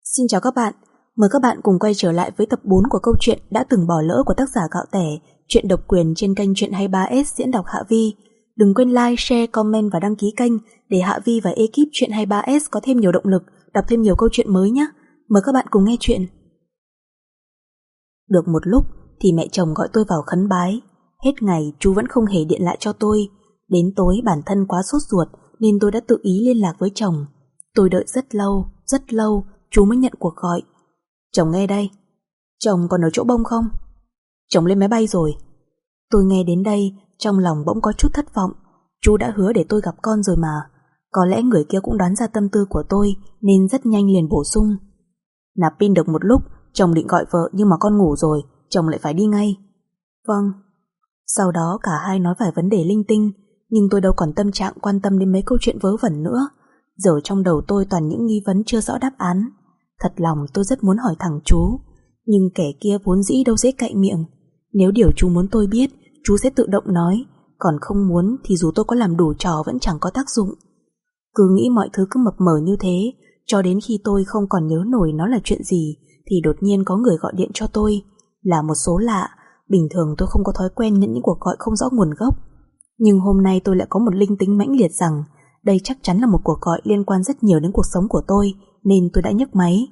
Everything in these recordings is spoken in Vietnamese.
Xin chào các bạn, mời các bạn cùng quay trở lại với tập 4 của câu chuyện đã từng bỏ lỡ của tác giả Gạo Tẻ, truyện độc quyền trên kênh Truyện 23S diễn đọc Hạ Vi. Đừng quên like, share, comment và đăng ký kênh để Hạ Vi và ekip Truyện 23S có thêm nhiều động lực đọc thêm nhiều câu chuyện mới nhé. Mời các bạn cùng nghe chuyện. Được một lúc thì mẹ chồng gọi tôi vào khấn bái. Hết ngày chú vẫn không hề điện lại cho tôi. Đến tối bản thân quá sốt ruột nên tôi đã tự ý liên lạc với chồng. Tôi đợi rất lâu chú mới nhận cuộc gọi. Chồng nghe đây. Chồng còn ở chỗ bông không? Chồng lên máy bay rồi. Tôi nghe đến đây trong lòng bỗng có chút thất vọng. Chú đã hứa để tôi gặp con rồi mà. Có lẽ người kia cũng đoán ra tâm tư của tôi nên rất nhanh liền bổ sung. Nạp pin được một lúc, chồng định gọi vợ nhưng mà con ngủ rồi, chồng lại phải đi ngay. Vâng. Sau đó cả hai nói vài vấn đề linh tinh, nhưng tôi đâu còn tâm trạng quan tâm đến mấy câu chuyện vớ vẩn nữa. Giờ trong đầu tôi toàn những nghi vấn chưa rõ đáp án. Thật lòng tôi rất muốn hỏi thẳng chú, nhưng kẻ kia vốn dĩ đâu dễ cậy miệng. Nếu điều chú muốn tôi biết, chú sẽ tự động nói, còn không muốn thì dù tôi có làm đủ trò vẫn chẳng có tác dụng. Cứ nghĩ mọi thứ cứ mập mờ như thế, cho đến khi tôi không còn nhớ nổi nó là chuyện gì, thì đột nhiên có người gọi điện cho tôi. Là một số lạ, bình thường tôi không có thói quen nhận những cuộc gọi không rõ nguồn gốc. Nhưng hôm nay tôi lại có một linh tính mãnh liệt rằng đây chắc chắn là một cuộc gọi liên quan rất nhiều đến cuộc sống của tôi, nên tôi đã nhấc máy.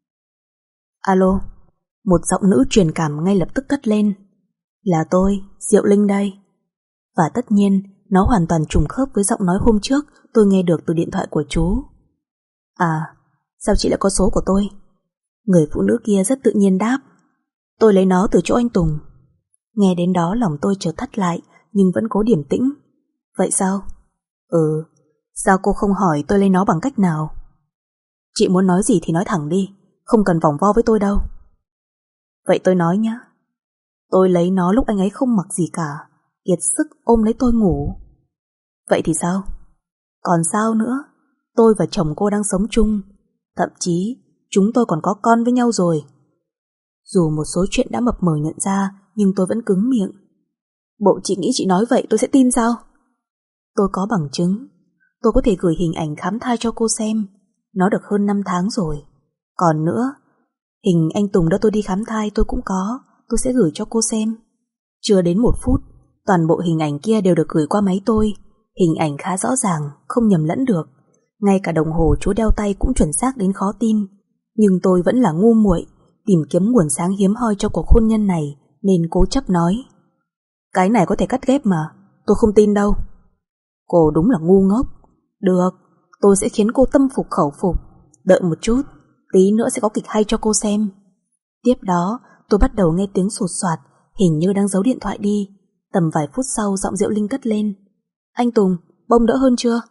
Alo, một giọng nữ truyền cảm ngay lập tức cất lên. Là tôi, Diệu Linh đây. Và tất nhiên, nó hoàn toàn trùng khớp với giọng nói hôm trước tôi nghe được từ điện thoại của chú. À, sao chị lại có số của tôi? Người phụ nữ kia rất tự nhiên đáp. Tôi lấy nó từ chỗ anh Tùng. Nghe đến đó lòng tôi chợt thắt lại, nhưng vẫn cố điềm tĩnh. Vậy sao? Sao cô không hỏi tôi lấy nó bằng cách nào? Chị muốn nói gì thì nói thẳng đi, không cần vòng vo với tôi đâu. Vậy tôi nói nhé. Tôi lấy nó lúc anh ấy không mặc gì cả, kiệt sức ôm lấy tôi ngủ. Vậy thì sao? Còn sao nữa? Tôi và chồng cô đang sống chung, thậm chí chúng tôi còn có con với nhau rồi. Dù một số chuyện đã mập mờ nhận ra, nhưng tôi vẫn cứng miệng. Bộ chị nghĩ chị nói vậy tôi sẽ tin sao? Tôi có bằng chứng. Tôi có thể gửi hình ảnh khám thai cho cô xem. Nó được hơn 5 tháng rồi. Còn nữa, hình anh Tùng đưa tôi đi khám thai tôi cũng có. Tôi sẽ gửi cho cô xem. Chưa đến 1 phút, toàn bộ hình ảnh kia đều được gửi qua máy tôi. Hình ảnh khá rõ ràng, không nhầm lẫn được. Ngay cả đồng hồ chú đeo tay cũng chuẩn xác đến khó tin. Nhưng tôi vẫn là ngu muội, tìm kiếm nguồn sáng hiếm hoi cho cuộc hôn nhân này, nên cố chấp nói. Cái này có thể cắt ghép mà, tôi không tin đâu. Cô đúng là ngu ngốc. Được, tôi sẽ khiến cô tâm phục khẩu phục. Đợi một chút, tí nữa sẽ có kịch hay cho cô xem. Tiếp đó, tôi bắt đầu nghe tiếng sột soạt, hình như đang giấu điện thoại đi. Tầm vài phút sau giọng Diệu Linh cất lên. Anh Tùng, bông đỡ hơn chưa?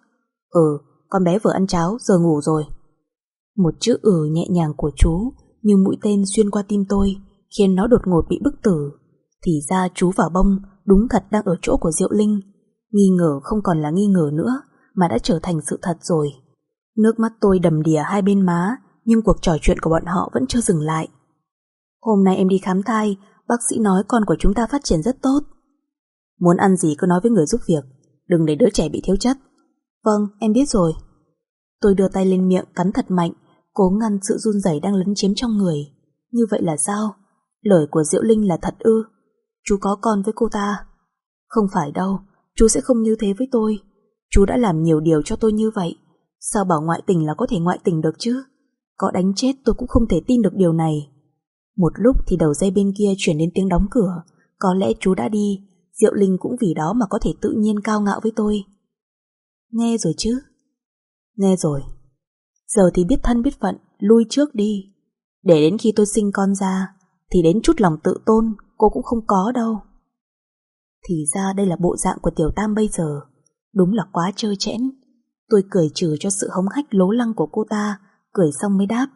Con bé vừa ăn cháo, giờ ngủ rồi. Một chữ nhẹ nhàng của chú như mũi tên xuyên qua tim tôi, khiến nó đột ngột bị bức tử. Thì ra chú và bông đúng thật đang ở chỗ của Diệu Linh. Nghi ngờ không còn là nghi ngờ nữa, mà đã trở thành sự thật rồi. Nước mắt tôi đầm đìa hai bên má, nhưng cuộc trò chuyện của bọn họ vẫn chưa dừng lại. Hôm nay em đi khám thai, bác sĩ nói con của chúng ta phát triển rất tốt. Muốn ăn gì cứ nói với người giúp việc, đừng để đứa trẻ bị thiếu chất. Vâng, em biết rồi. Tôi đưa tay lên miệng cắn thật mạnh, cố ngăn sự run rẩy đang lấn chiếm trong người. Như vậy là sao? Lời của Diệu Linh là thật ư? Chú có con với cô ta? Không phải đâu, chú sẽ không như thế với tôi. Chú đã làm nhiều điều cho tôi như vậy. Sao bảo ngoại tình là có thể ngoại tình được chứ? Có đánh chết tôi cũng không thể tin được điều này. Một lúc thì đầu dây bên kia chuyển đến tiếng đóng cửa. Có lẽ chú đã đi. Diệu Linh cũng vì đó mà có thể tự nhiên cao ngạo với tôi. Nghe rồi chứ? Nghe rồi. Giờ thì biết thân biết phận, lui trước đi. Để đến khi tôi sinh con ra thì đến chút lòng tự tôn cô cũng không có đâu. Thì ra đây là bộ dạng của Tiểu Tam bây giờ. Đúng là quá trơ trẽn. Tôi cười trừ cho sự hống hách lố lăng của cô ta, cười xong mới đáp.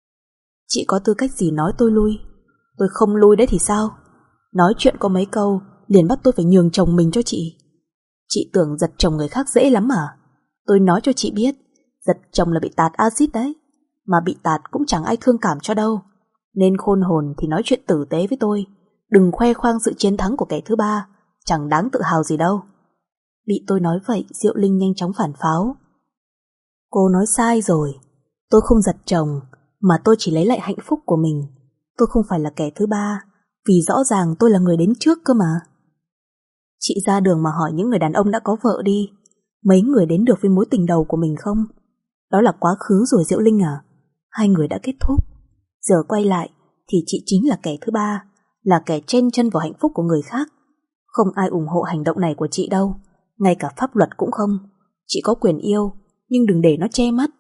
Chị có tư cách gì nói tôi lui? Tôi không lui đấy thì sao? Nói chuyện có mấy câu liền bắt tôi phải nhường chồng mình cho chị. Chị tưởng giật chồng người khác dễ lắm à? Tôi nói cho chị biết, giật chồng là bị tạt axit đấy. Mà bị tạt cũng chẳng ai thương cảm cho đâu. Nên khôn hồn thì nói chuyện tử tế với tôi. Đừng khoe khoang sự chiến thắng của kẻ thứ ba, chẳng đáng tự hào gì đâu. Bị tôi nói vậy, Diệu Linh nhanh chóng phản pháo. Cô nói sai rồi. Tôi không giật chồng. Mà tôi chỉ lấy lại hạnh phúc của mình. Tôi không phải là kẻ thứ ba, vì rõ ràng tôi là người đến trước cơ mà. Chị ra đường mà hỏi những người đàn ông đã có vợ đi, mấy người đến được với mối tình đầu của mình không? Đó là quá khứ rồi Diệu Linh à. Hai người đã kết thúc. Giờ quay lại thì chị chính là kẻ thứ ba, là kẻ chen chân vào hạnh phúc của người khác. Không ai ủng hộ hành động này của chị đâu, ngay cả pháp luật cũng không. Chị có quyền yêu, nhưng đừng để nó che mắt.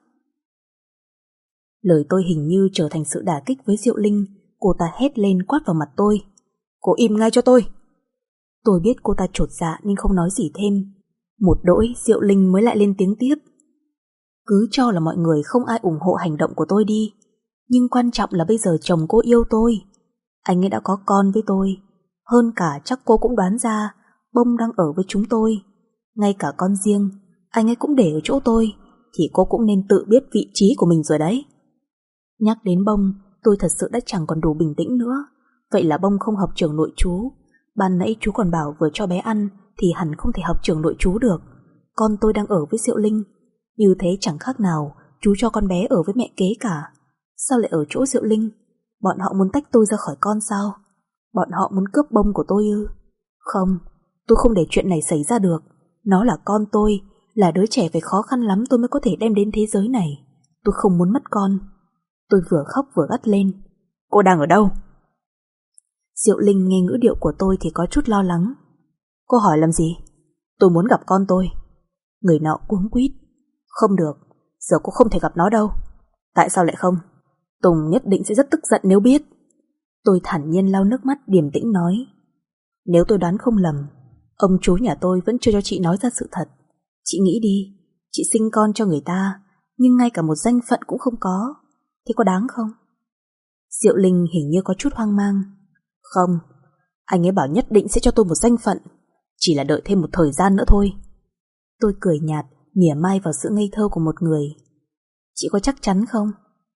Lời tôi hình như trở thành sự đả kích với Diệu Linh. Cô ta hét lên quát vào mặt tôi. Cô im ngay cho tôi. Tôi biết cô ta chột dạ nên không nói gì thêm. Một đỗi Diệu Linh mới lại lên tiếng tiếp. Cứ cho là mọi người không ai ủng hộ hành động của tôi đi, nhưng quan trọng là bây giờ chồng cô yêu tôi. Anh ấy đã có con với tôi. Hơn cả chắc cô cũng đoán ra Bông đang ở với chúng tôi. Ngay cả con riêng anh ấy cũng để ở chỗ tôi, thì cô cũng nên tự biết vị trí của mình rồi đấy. Nhắc đến Bông, tôi thật sự đã chẳng còn đủ bình tĩnh nữa. Vậy là Bông không học trường nội trú. Ban nãy chú còn bảo vừa cho bé ăn thì hẳn không thể học trường nội trú được. Con tôi đang ở với Diệu Linh. Như thế chẳng khác nào chú cho con bé ở với mẹ kế cả. Sao lại ở chỗ Diệu Linh? Bọn họ muốn tách tôi ra khỏi con sao? Bọn họ muốn cướp Bông của tôi ư? Không, tôi không để chuyện này xảy ra được. Nó là con tôi, là đứa trẻ phải khó khăn lắm tôi mới có thể đem đến thế giới này. Tôi không muốn mất con. Tôi vừa khóc vừa gắt lên. Cô đang ở đâu? Diệu Linh nghe ngữ điệu của tôi thì có chút lo lắng. Cô hỏi làm gì? Tôi muốn gặp con tôi. Người nọ cuống quýt. Không được, giờ cô không thể gặp nó đâu. Tại sao lại không? Tùng nhất định sẽ rất tức giận nếu biết. Tôi thản nhiên lau nước mắt điềm tĩnh nói. Nếu tôi đoán không lầm, ông chú nhà tôi vẫn chưa cho chị nói ra sự thật. Chị nghĩ đi, chị sinh con cho người ta, nhưng ngay cả một danh phận cũng không có. Thế có đáng không? Diệu Linh hình như có chút hoang mang. Không, anh ấy bảo nhất định sẽ cho tôi một danh phận, chỉ là đợi thêm một thời gian nữa thôi. Tôi cười nhạt, mỉa mai vào sự ngây thơ của một người. Chị có chắc chắn không?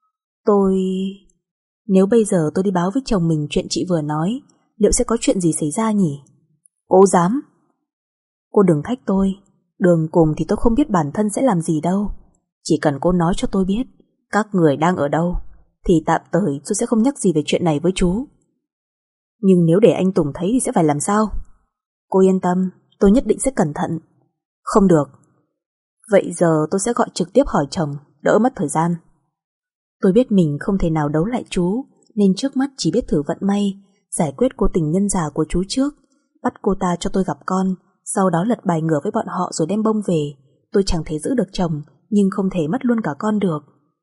Nếu bây giờ tôi đi báo với chồng mình chuyện chị vừa nói, liệu sẽ có chuyện gì xảy ra nhỉ? Cô dám? Cô đừng thách tôi. Đường cùng thì tôi không biết bản thân sẽ làm gì đâu. Chỉ cần cô nói cho tôi biết các người đang ở đâu, thì tạm thời tôi sẽ không nhắc gì về chuyện này với chú. Nhưng nếu để anh Tùng thấy thì sẽ phải làm sao? Cô yên tâm, tôi nhất định sẽ cẩn thận. Không được. Vậy giờ tôi sẽ gọi trực tiếp hỏi chồng, đỡ mất thời gian. Tôi biết mình không thể nào đấu lại chú, nên trước mắt chỉ biết thử vận may, giải quyết cô tình nhân già của chú trước, bắt cô ta cho tôi gặp con, sau đó lật bài ngửa với bọn họ rồi đem Bông về. Tôi chẳng thể giữ được chồng, nhưng không thể mất luôn cả con được.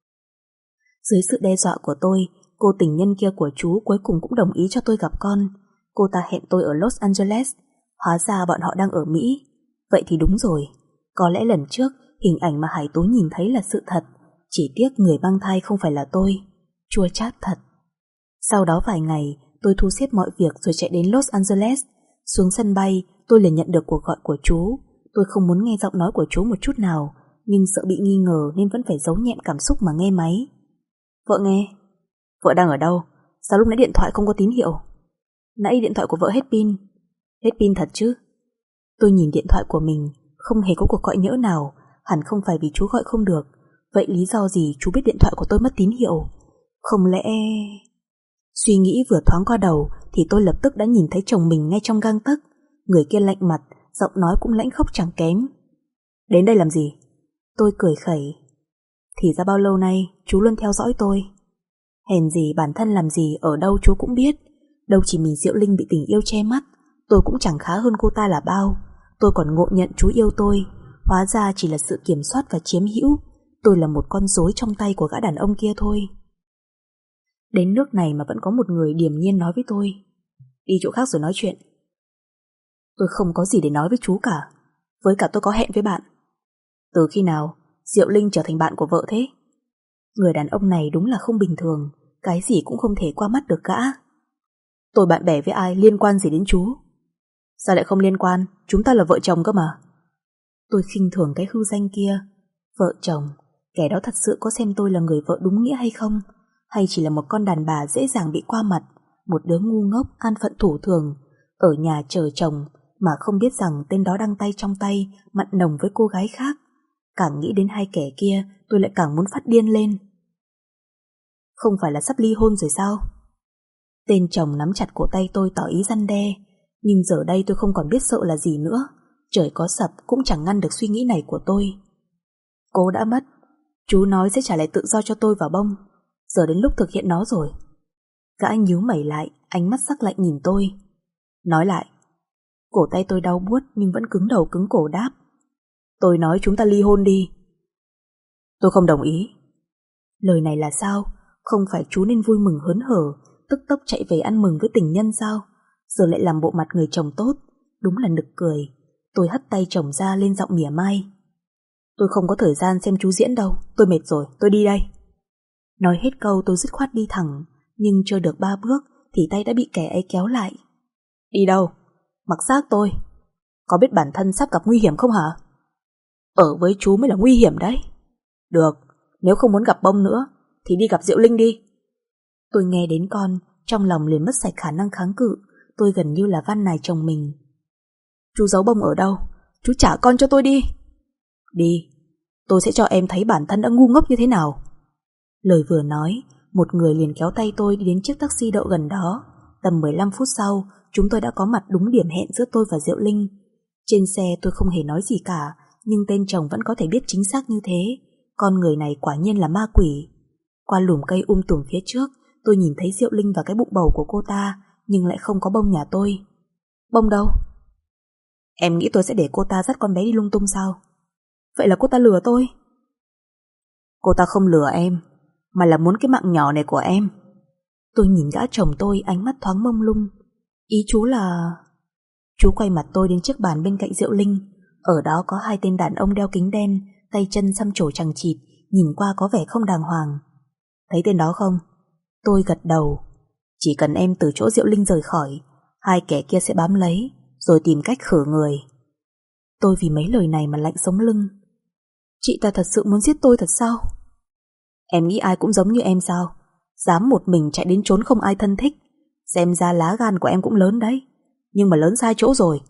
Dưới sự đe dọa của tôi, cô tình nhân kia của chú cuối cùng cũng đồng ý cho tôi gặp con. Cô ta hẹn tôi ở Los Angeles. Hóa ra bọn họ đang ở Mỹ. Vậy thì đúng rồi. Có lẽ lần trước hình ảnh mà Hải Tú nhìn thấy là sự thật. Chỉ tiếc người mang thai không phải là tôi. Chua chát thật. Sau đó vài ngày, tôi thu xếp mọi việc rồi chạy đến Los Angeles. Xuống sân bay, tôi liền nhận được cuộc gọi của chú. Tôi không muốn nghe giọng nói của chú một chút nào, nhưng sợ bị nghi ngờ nên vẫn phải giấu nhẹm cảm xúc mà nghe máy. Vợ nghe. Vợ đang ở đâu? Sao lúc nãy điện thoại không có tín hiệu? Nãy điện thoại của vợ hết pin. Hết pin thật chứ? Tôi nhìn điện thoại của mình, không hề có cuộc gọi nhỡ nào. Hẳn không phải vì chú gọi không được. Vậy lý do gì chú biết điện thoại của tôi mất tín hiệu? Không lẽ... Suy nghĩ vừa thoáng qua đầu thì tôi lập tức đã nhìn thấy chồng mình ngay trong gang tấc. Người kia lạnh mặt, giọng nói cũng lãnh khốc chẳng kém. Đến đây làm gì? Tôi cười khẩy. Thì ra bao lâu nay chú luôn theo dõi tôi. Hèn gì bản thân làm gì ở đâu chú cũng biết. Đâu chỉ mình Diệu Linh bị tình yêu che mắt, tôi cũng chẳng khá hơn cô ta là bao. Tôi còn ngộ nhận chú yêu tôi. Hóa ra chỉ là sự kiểm soát và chiếm hữu. Tôi là một con rối trong tay của gã đàn ông kia thôi. Đến nước này mà vẫn có một người điềm nhiên nói với tôi. Đi chỗ khác rồi nói chuyện. Tôi không có gì để nói với chú cả. Với cả tôi có hẹn với bạn. Từ khi nào Diệu Linh trở thành bạn của vợ thế? Người đàn ông này đúng là không bình thường. Cái gì cũng không thể qua mắt được gã. Tôi bạn bè với ai liên quan gì đến chú? Sao lại không liên quan? Chúng ta là vợ chồng cơ mà. Tôi khinh thường cái hư danh kia. Vợ chồng. Kẻ đó thật sự có xem tôi là người vợ đúng nghĩa hay không? Hay chỉ là một con đàn bà dễ dàng bị qua mặt, một đứa ngu ngốc an phận thủ thường, ở nhà chờ chồng mà không biết rằng tên đó đang tay trong tay mặn nồng với cô gái khác. Càng nghĩ đến hai kẻ kia tôi lại càng muốn phát điên lên. Không phải là sắp ly hôn rồi sao? Tên chồng nắm chặt cổ tay tôi tỏ ý răn đe, nhưng giờ đây tôi không còn biết sợ là gì nữa. Trời có sập cũng chẳng ngăn được suy nghĩ này của tôi. Cô đã mất, chú nói sẽ trả lại tự do cho tôi và Bông. Giờ đến lúc thực hiện nó rồi. Gã nhíu mày lại, ánh mắt sắc lạnh nhìn tôi. Nói lại. Cổ tay tôi đau buốt nhưng vẫn cứng đầu cứng cổ đáp. Tôi nói chúng ta ly hôn đi. Tôi không đồng ý. Lời này là sao? Không phải chú nên vui mừng hớn hở, tức tốc chạy về ăn mừng với tình nhân sao? Giờ lại làm bộ mặt người chồng tốt. Đúng là nực cười. Tôi hất tay chồng ra lên giọng mỉa mai. Tôi không có thời gian xem chú diễn đâu. Tôi mệt rồi, tôi đi đây. Nói hết câu tôi dứt khoát đi thẳng, nhưng chưa được 3 bước thì tay đã bị kẻ ấy kéo lại. Đi đâu? Mặc xác tôi. Có biết bản thân sắp gặp nguy hiểm không hả? Ở với chú mới là nguy hiểm đấy. Được, nếu không muốn gặp Bông nữa thì đi gặp Diệu Linh đi. Tôi nghe đến con, trong lòng liền mất sạch khả năng kháng cự. Tôi gần như là van nài chồng mình. Chú giấu Bông ở đâu? Chú trả con cho tôi đi. Đi, tôi sẽ cho em thấy bản thân đã ngu ngốc như thế nào. Lời vừa nói, một người liền kéo tay tôi đi đến chiếc taxi đậu gần đó. Tầm 15 phút sau, chúng tôi đã có mặt đúng điểm hẹn giữa tôi và Diệu Linh. Trên xe tôi không hề nói gì cả, nhưng tên chồng vẫn có thể biết chính xác như thế. Con người này quả nhiên là ma quỷ. Qua lùm cây tùm phía trước, tôi nhìn thấy Diệu Linh và cái bụng bầu của cô ta, nhưng lại không có Bông nhà tôi. Bông đâu? Em nghĩ tôi sẽ để cô ta dắt con bé đi lung tung sao? Vậy là cô ta lừa tôi? Cô ta không lừa em, mà là muốn cái mạng nhỏ này của em. Tôi nhìn gã chồng tôi, ánh mắt thoáng mông lung. Ý chú là... Chú quay mặt tôi đến chiếc bàn bên cạnh Diệu Linh. Ở đó có 2 tên đàn ông đeo kính đen, tay chân xăm trổ chằng chịt, nhìn qua có vẻ không đàng hoàng. Thấy tên đó không? Tôi gật đầu. Chỉ cần em từ chỗ Diệu Linh rời khỏi, 2 kẻ kia sẽ bám lấy, rồi tìm cách khử người. Tôi vì mấy lời này mà lạnh sống lưng. Chị ta thật sự muốn giết tôi thật sao? Em nghĩ ai cũng giống như em sao? Dám một mình chạy đến trốn không ai thân thích. Xem ra lá gan của em cũng lớn đấy, nhưng mà lớn sai chỗ rồi.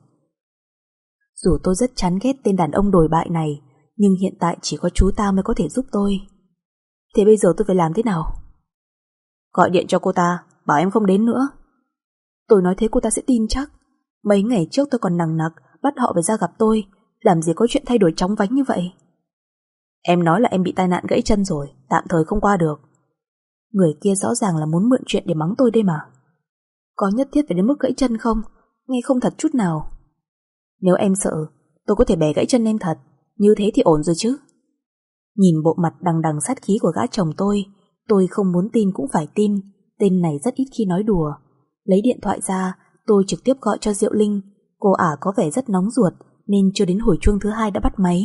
Dù tôi rất chán ghét tên đàn ông đồi bại này, nhưng hiện tại chỉ có chú ta mới có thể giúp tôi. Thế bây giờ tôi phải làm thế nào? Gọi điện cho cô ta, bảo em không đến nữa. Tôi nói thế cô ta sẽ tin chắc. Mấy ngày trước tôi còn nằng nặc bắt họ phải ra gặp tôi. Làm gì có chuyện thay đổi chóng vánh như vậy? Em nói là em bị tai nạn gãy chân rồi, tạm thời không qua được. Người kia rõ ràng là muốn mượn chuyện để mắng tôi đây mà. Có nhất thiết phải đến mức gãy chân không? Nghe không thật chút nào. Nếu em sợ, tôi có thể bẻ gãy chân em thật. Như thế thì ổn rồi chứ. Nhìn bộ mặt đằng đằng sát khí của gã chồng tôi không muốn tin cũng phải tin. Tên này rất ít khi nói đùa. Lấy điện thoại ra, tôi trực tiếp gọi cho Diệu Linh. Cô ả có vẻ rất nóng ruột, nên chưa đến hồi chuông thứ 2 đã bắt máy.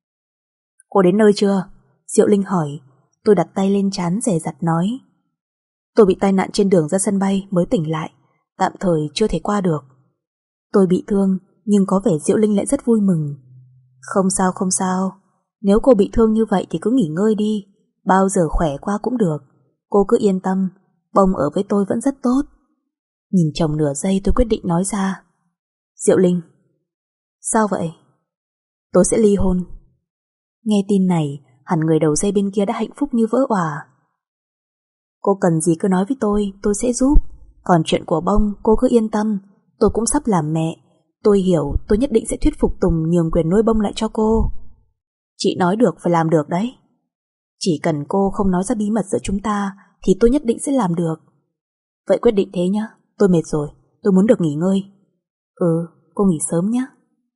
Cô đến nơi chưa? Diệu Linh hỏi. Tôi đặt tay lên trán dè dặt nói. Tôi bị tai nạn trên đường ra sân bay mới tỉnh lại, tạm thời chưa thể qua được. Tôi bị thương, nhưng có vẻ Diệu Linh lại rất vui mừng. Không sao không sao, nếu cô bị thương như vậy thì cứ nghỉ ngơi đi, bao giờ khỏe qua cũng được. Cô cứ yên tâm, Bông ở với tôi vẫn rất tốt. Nhìn chồng nửa giây tôi quyết định nói ra. Diệu Linh. Sao vậy? Tôi sẽ ly hôn. Nghe tin này, hẳn người đầu dây bên kia đã hạnh phúc như vỡ òa. Cô cần gì cứ nói với tôi sẽ giúp. Còn chuyện của Bông, cô cứ yên tâm, tôi cũng sắp làm mẹ. Tôi hiểu, tôi nhất định sẽ thuyết phục Tùng nhường quyền nuôi Bông lại cho cô. Chị nói được phải làm được đấy. Chỉ cần cô không nói ra bí mật giữa chúng ta thì tôi nhất định sẽ làm được. Vậy quyết định thế nhá, tôi mệt rồi, tôi muốn được nghỉ ngơi. Cô nghỉ sớm nhé.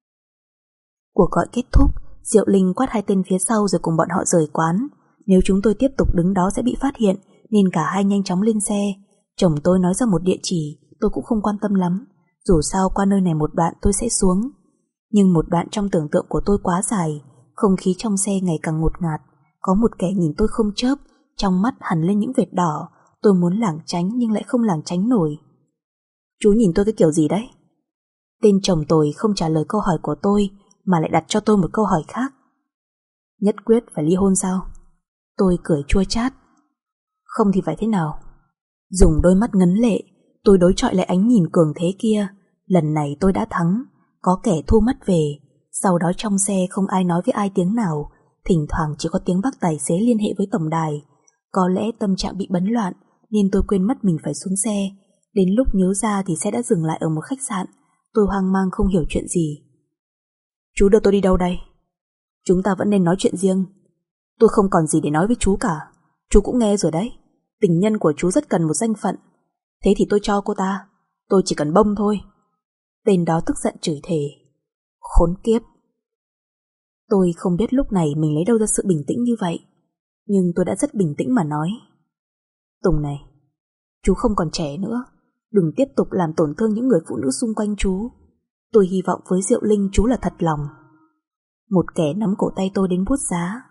Cuộc gọi kết thúc, Diệu Linh quát 2 tên phía sau rồi cùng bọn họ rời quán. Nếu chúng tôi tiếp tục đứng đó sẽ bị phát hiện, nên cả hai nhanh chóng lên xe. Chồng tôi nói ra một địa chỉ, tôi cũng không quan tâm lắm. Dù sao qua nơi này một đoạn tôi sẽ xuống. Nhưng một đoạn trong tưởng tượng của tôi quá dài. Không khí trong xe ngày càng ngột ngạt. Có một kẻ nhìn tôi không chớp, trong mắt hằn lên những vệt đỏ. Tôi muốn lảng tránh nhưng lại không lảng tránh nổi. Chú nhìn tôi cái kiểu gì đấy? Tên chồng tôi không trả lời câu hỏi của tôi, mà lại đặt cho tôi một câu hỏi khác. Nhất quyết phải ly hôn sao? Tôi cười chua chát. Không thì phải thế nào? Dùng đôi mắt ngấn lệ, tôi đối chọi lại ánh nhìn cường thế kia. Lần này tôi đã thắng. Có kẻ thu mắt về. Sau đó trong xe không ai nói với ai tiếng nào. Thỉnh thoảng chỉ có tiếng bác tài xế liên hệ với tổng đài. Có lẽ tâm trạng bị bấn loạn nên tôi quên mất mình phải xuống xe. Đến lúc nhớ ra thì xe đã dừng lại ở một khách sạn. Tôi hoang mang không hiểu chuyện gì. Chú đưa tôi đi đâu đây? Chúng ta vẫn nên nói chuyện riêng. Tôi không còn gì để nói với chú cả. Chú cũng nghe rồi đấy. Tình nhân của chú rất cần một danh phận. Thế thì tôi cho cô ta. Tôi chỉ cần bông thôi. Tên đó tức giận chửi thề. Khốn kiếp. Tôi không biết lúc này mình lấy đâu ra sự bình tĩnh như vậy. Nhưng tôi đã rất bình tĩnh mà nói. Tùng này, chú không còn trẻ nữa. Đừng tiếp tục làm tổn thương những người phụ nữ xung quanh chú. Tôi hy vọng với Diệu Linh chú là thật lòng. Một kẻ nắm cổ tay tôi đến buốt giá.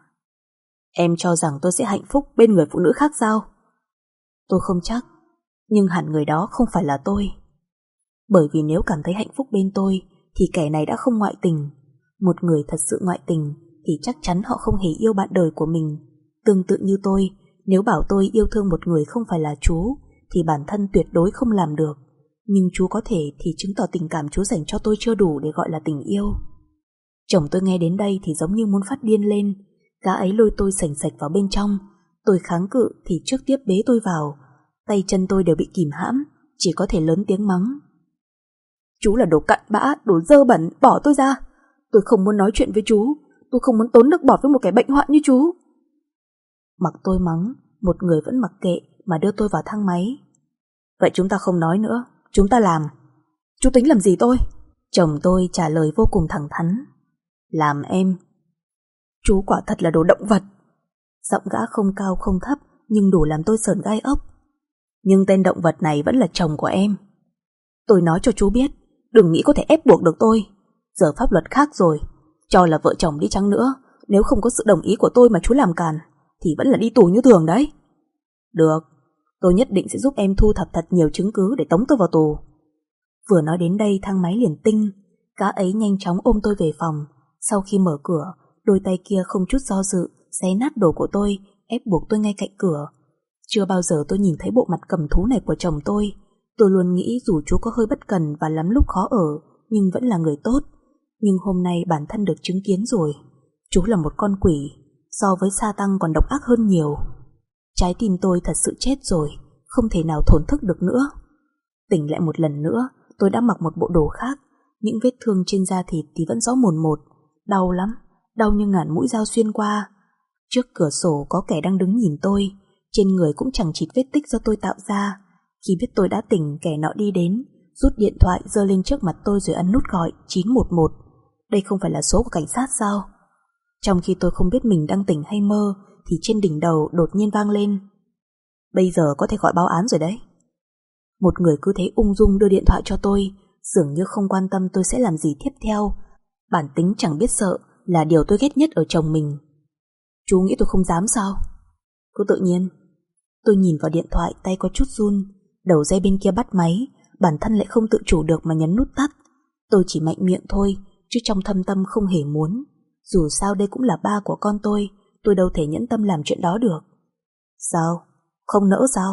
Em cho rằng tôi sẽ hạnh phúc bên người phụ nữ khác sao? Tôi không chắc, nhưng hẳn người đó không phải là tôi. Bởi vì nếu cảm thấy hạnh phúc bên tôi thì kẻ này đã không ngoại tình. Một người thật sự ngoại tình thì chắc chắn họ không hề yêu bạn đời của mình. Tương tự như tôi, nếu bảo tôi yêu thương một người không phải là chú thì bản thân tuyệt đối không làm được. Nhưng chú có thể thì chứng tỏ tình cảm chú dành cho tôi chưa đủ để gọi là tình yêu. Chồng tôi nghe đến đây thì giống như muốn phát điên lên. Gã ấy lôi tôi sành sạch vào bên trong. Tôi kháng cự thì trước tiếp bế tôi vào. Tay chân tôi đều bị kìm hãm, chỉ có thể lớn tiếng mắng. Chú là đồ cặn bã, đồ dơ bẩn, bỏ tôi ra. Tôi không muốn nói chuyện với chú. Tôi không muốn tốn nước bọt với một kẻ bệnh hoạn như chú. Mặc tôi mắng, một người vẫn mặc kệ mà đưa tôi vào thang máy. Vậy chúng ta không nói nữa, chúng ta làm. Chú tính làm gì tôi? Chồng tôi trả lời vô cùng thẳng thắn. Làm em. Chú quả thật là đồ động vật. Giọng gã không cao không thấp nhưng đủ làm tôi sởn gai ốc. Nhưng tên động vật này vẫn là chồng của em. Tôi nói cho chú biết, đừng nghĩ có thể ép buộc được tôi. Giờ pháp luật khác rồi. Cho là vợ chồng đi chăng nữa, nếu không có sự đồng ý của tôi mà chú làm càn thì vẫn là đi tù như thường đấy. Được, tôi nhất định sẽ giúp em thu thập thật nhiều chứng cứ để tống tôi vào tù. Vừa nói đến đây thang máy liền tinh. Gã ấy nhanh chóng ôm tôi về phòng. Sau khi mở cửa, đôi tay kia không chút do dự xé nát đồ của tôi, ép buộc tôi ngay cạnh cửa. Chưa bao giờ tôi nhìn thấy bộ mặt cầm thú này của chồng tôi. Tôi luôn nghĩ dù chú có hơi bất cần và lắm lúc khó ở, nhưng vẫn là người tốt. Nhưng hôm nay bản thân được chứng kiến rồi. Chú là một con quỷ, so với sa tăng còn độc ác hơn nhiều. Trái tim tôi thật sự chết rồi, không thể nào thổn thức được nữa. Tỉnh lại một lần nữa, tôi đã mặc một bộ đồ khác. Những vết thương trên da thịt thì vẫn rõ mồn một. Đau lắm, đau như ngàn mũi dao xuyên qua. Trước cửa sổ có kẻ đang đứng nhìn tôi. Trên người cũng chẳng chịt vết tích do tôi tạo ra. Khi biết tôi đã tỉnh, kẻ nọ đi đến, rút điện thoại giơ lên trước mặt tôi rồi ấn nút gọi 911. Đây không phải là số của cảnh sát sao? Trong khi tôi không biết mình đang tỉnh hay mơ thì trên đỉnh đầu đột nhiên vang lên. Bây giờ có thể gọi báo án rồi đấy. Một người cứ thế ung dung đưa điện thoại cho tôi, dường như không quan tâm tôi sẽ làm gì tiếp theo. Bản tính chẳng biết sợ là điều tôi ghét nhất ở chồng mình. Chú nghĩ tôi không dám sao? Cứ tự nhiên. Tôi nhìn vào điện thoại, tay có chút run. Đầu dây bên kia bắt máy, bản thân lại không tự chủ được mà nhấn nút tắt. Tôi chỉ mạnh miệng thôi, chứ trong thâm tâm không hề muốn. Dù sao đây cũng là ba của con tôi đâu thể nhẫn tâm làm chuyện đó được. Sao? Không nỡ sao?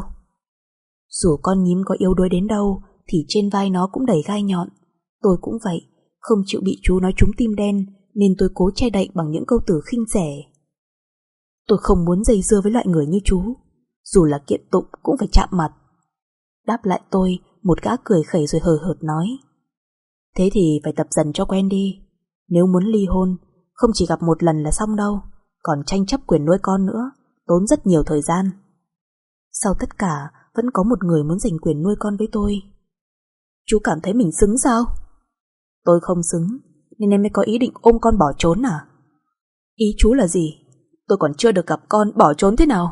Dù con nhím có yếu đuối đến đâu thì trên vai nó cũng đầy gai nhọn. Tôi cũng vậy, không chịu bị chú nói trúng tim đen nên tôi cố che đậy bằng những câu từ khinh rẻ. Tôi không muốn dây dưa với loại người như chú, dù là kiện tụng cũng phải chạm mặt. Đáp lại tôi, một gã cười khẩy rồi hời hợt nói. Thế thì phải tập dần cho quen đi. Nếu muốn ly hôn, không chỉ gặp một lần là xong đâu, còn tranh chấp quyền nuôi con nữa, tốn rất nhiều thời gian. Sau tất cả, vẫn có một người muốn giành quyền nuôi con với tôi. Chú cảm thấy mình xứng sao? Tôi không xứng, nên em mới có ý định ôm con bỏ trốn à? Ý chú là gì? Tôi còn chưa được gặp con, bỏ trốn thế nào?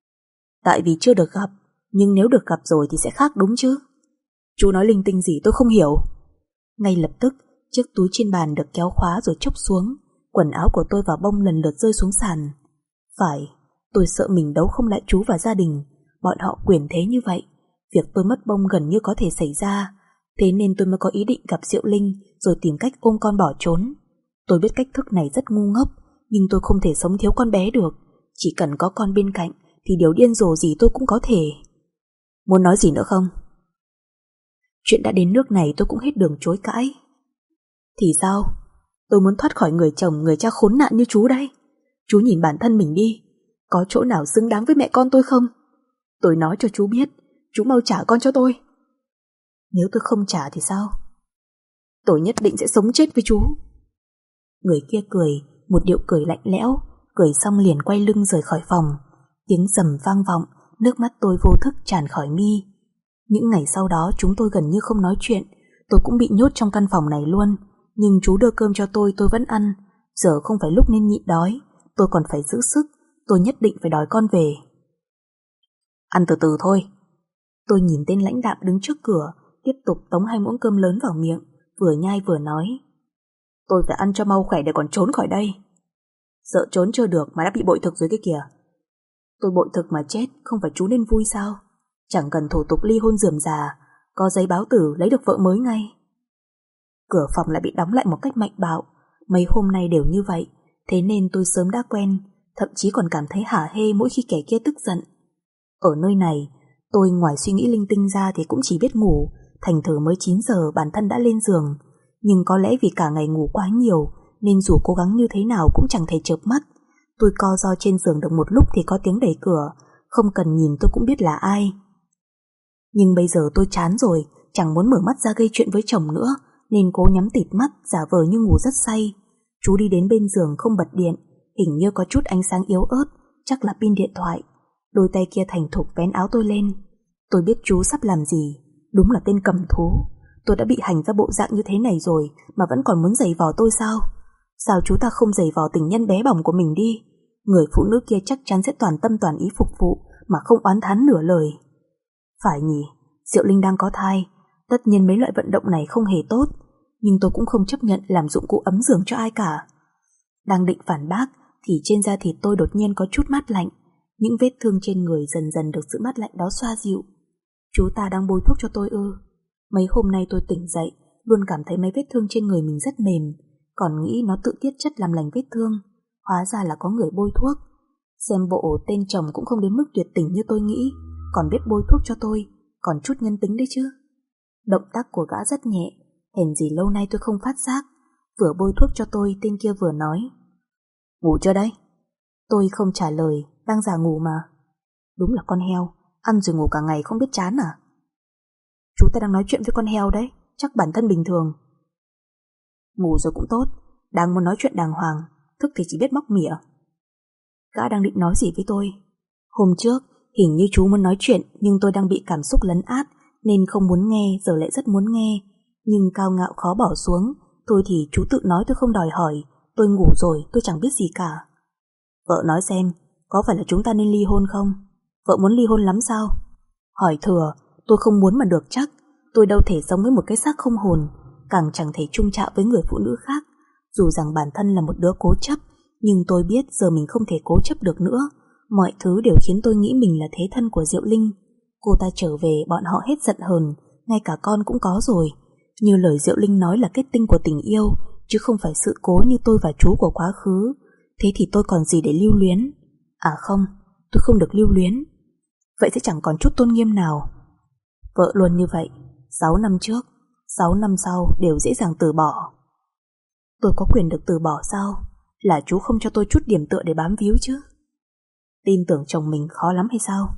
Tại vì chưa được gặp, nhưng nếu được gặp rồi thì sẽ khác đúng chứ? Chú nói linh tinh gì tôi không hiểu. Ngay lập tức, chiếc túi trên bàn được kéo khóa rồi chốc xuống. Quần áo của tôi và bông lần lượt rơi xuống sàn. Phải, tôi sợ mình đấu không lại chú và gia đình. Bọn họ quyền thế như vậy, việc tôi mất bông gần như có thể xảy ra. Thế nên tôi mới có ý định gặp Diệu Linh rồi tìm cách ôm con bỏ trốn. Tôi biết cách thức này rất ngu ngốc, nhưng tôi không thể sống thiếu con bé được. Chỉ cần có con bên cạnh thì điều điên rồ gì tôi cũng có thể. Muốn nói gì nữa không? Chuyện đã đến nước này tôi cũng hết đường chối cãi. Thì sao? Tôi muốn thoát khỏi người chồng, người cha khốn nạn như chú đây. Chú nhìn bản thân mình đi. Có chỗ nào xứng đáng với mẹ con tôi không? Tôi nói cho chú biết, chú mau trả con cho tôi. Nếu tôi không trả thì sao? Tôi nhất định sẽ sống chết với chú. Người kia cười, một điệu cười lạnh lẽo, cười xong liền quay lưng rời khỏi phòng. Tiếng rầm vang vọng, nước mắt tôi vô thức tràn khỏi mi. Những ngày sau đó chúng tôi gần như không nói chuyện. Tôi cũng bị nhốt trong căn phòng này luôn. Nhưng chú đưa cơm cho tôi vẫn ăn. Giờ không phải lúc nên nhịn đói, tôi còn phải giữ sức. Tôi nhất định phải đòi con về. Ăn từ từ thôi. Tôi nhìn tên lãnh đạm đứng trước cửa, tiếp tục tống 2 muỗng cơm lớn vào miệng, vừa nhai vừa nói. Tôi phải ăn cho mau khỏe để còn trốn khỏi đây. Sợ trốn chưa được mà đã bị bội thực rồi cái kìa. Tôi bội thực mà chết, không phải chú nên vui sao? Chẳng cần thủ tục ly hôn rườm rà, có giấy báo tử lấy được vợ mới ngay. Cửa phòng lại bị đóng lại một cách mạnh bạo. Mấy hôm nay đều như vậy, thế nên tôi sớm đã quen, thậm chí còn cảm thấy hả hê mỗi khi kẻ kia tức giận. Ở nơi này, tôi ngoài suy nghĩ linh tinh ra thì cũng chỉ biết ngủ, thành thử mới 9 giờ bản thân đã lên giường. Nhưng có lẽ vì cả ngày ngủ quá nhiều nên dù cố gắng như thế nào cũng chẳng thể chợp mắt. Tôi co ro trên giường được một lúc thì có tiếng đẩy cửa, không cần nhìn tôi cũng biết là ai. Nhưng bây giờ tôi chán rồi, chẳng muốn mở mắt ra gây chuyện với chồng nữa, nên cố nhắm tịt mắt giả vờ như ngủ rất say. Chú đi đến bên giường không bật điện, hình như có chút ánh sáng yếu ớt, chắc là pin điện thoại. Đôi tay kia thành thục vén áo tôi lên. Tôi biết chú sắp làm gì, đúng là tên cầm thú. Tôi đã bị hành ra bộ dạng như thế này rồi mà vẫn còn muốn giày vò tôi sao? Sao chú ta không giày vò tình nhân bé bỏng của mình đi? Người phụ nữ kia chắc chắn sẽ toàn tâm toàn ý phục vụ mà không oán thán nửa lời. Phải nhỉ, Diệu Linh đang có thai, tất nhiên mấy loại vận động này không hề tốt, nhưng tôi cũng không chấp nhận làm dụng cụ ấm giường cho ai cả. Đang định phản bác thì trên da thịt tôi đột nhiên có chút mát lạnh. Những vết thương trên người dần dần được sự mát lạnh đó xoa dịu. Chú ta đang bôi thuốc cho tôi ư? Mấy hôm nay tôi tỉnh dậy luôn cảm thấy mấy vết thương trên người mình rất mềm, còn nghĩ nó tự tiết chất làm lành vết thương. Hóa ra là có người bôi thuốc. Xem bộ tên chồng cũng không đến mức tuyệt tình như tôi nghĩ, còn biết bôi thuốc cho tôi, còn chút nhân tính đấy chứ. Động tác của gã rất nhẹ, hèn gì lâu nay tôi không phát giác. Vừa bôi thuốc cho tôi, tên kia vừa nói. Ngủ chưa đấy? Tôi không trả lời, đang giả ngủ mà. Đúng là con heo, ăn rồi ngủ cả ngày không biết chán à? Chú ta đang nói chuyện với con heo đấy, chắc bản thân bình thường. Ngủ rồi cũng tốt, đang muốn nói chuyện đàng hoàng, thức thì chỉ biết móc mỉa. Gã đang định nói gì với tôi? Hôm trước, hình như chú muốn nói chuyện nhưng tôi đang bị cảm xúc lấn át nên không muốn nghe, giờ lại rất muốn nghe. Nhưng cao ngạo khó bỏ xuống, thôi thì chú tự nói tôi không đòi hỏi, tôi ngủ rồi, tôi chẳng biết gì cả. Vợ nói xem, có phải là chúng ta nên ly hôn không? Vợ muốn ly hôn lắm sao? Hỏi thừa, tôi không muốn mà được chắc. Tôi đâu thể sống với một cái xác không hồn, càng chẳng thể chung chạm với người phụ nữ khác. Dù rằng bản thân là một đứa cố chấp, nhưng tôi biết giờ mình không thể cố chấp được nữa. Mọi thứ đều khiến tôi nghĩ mình là thế thân của Diệu Linh. Cô ta trở về bọn họ hết giận hờn, ngay cả con cũng có rồi. Như lời Diệu Linh nói là kết tinh của tình yêu, chứ không phải sự cố như tôi và chú của quá khứ. Thế thì tôi còn gì để lưu luyến? À không, tôi không được lưu luyến. Vậy sẽ chẳng còn chút tôn nghiêm nào. Vợ luôn như vậy, 6 năm trước, 6 năm sau đều dễ dàng từ bỏ. Tôi có quyền được từ bỏ sao? Là chú không cho tôi chút điểm tựa để bám víu chứ? Tin tưởng chồng mình khó lắm hay sao?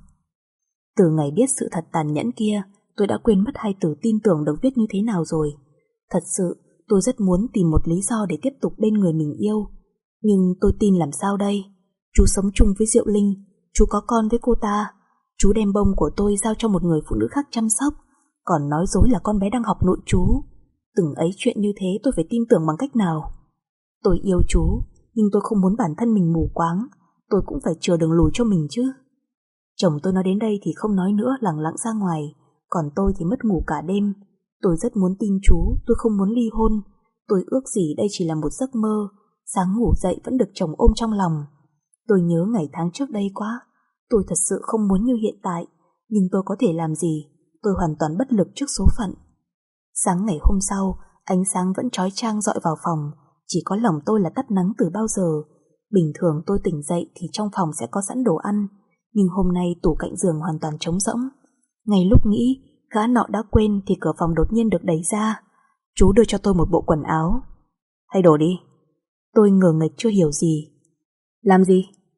Từ ngày biết sự thật tàn nhẫn kia, tôi đã quên mất 2 từ tin tưởng được viết như thế nào rồi. Thật sự, tôi rất muốn tìm một lý do để tiếp tục bên người mình yêu. Nhưng tôi tin làm sao đây? Chú sống chung với Diệu Linh, chú có con với cô ta. Chú đem bông của tôi giao cho một người phụ nữ khác chăm sóc, còn nói dối là con bé đang học nội trú. Từng ấy chuyện như thế tôi phải tin tưởng bằng cách nào? Tôi yêu chú, nhưng tôi không muốn bản thân mình mù quáng. Tôi cũng phải chừa đường lùi cho mình chứ. Chồng tôi nói đến đây thì không nói nữa, lẳng lặng ra ngoài. Còn tôi thì mất ngủ cả đêm. Tôi rất muốn tin chú, tôi không muốn ly hôn. Tôi ước gì đây chỉ là một giấc mơ. Sáng ngủ dậy vẫn được chồng ôm trong lòng. Tôi nhớ ngày tháng trước đây quá. Tôi thật sự không muốn như hiện tại, nhưng tôi có thể làm gì? Tôi hoàn toàn bất lực trước số phận. Sáng ngày hôm sau, ánh sáng vẫn chói chang dọi vào phòng. Chỉ có lòng tôi là tắt nắng từ bao giờ. Bình thường tôi tỉnh dậy thì trong phòng sẽ có sẵn đồ ăn, nhưng hôm nay tủ cạnh giường hoàn toàn trống rỗng. Ngay lúc nghĩ gã nọ đã quên thì cửa phòng đột nhiên được đẩy ra. Chú đưa cho tôi một bộ quần áo. Thay đồ đi. Tôi ngờ nghệch chưa hiểu gì. Làm gì?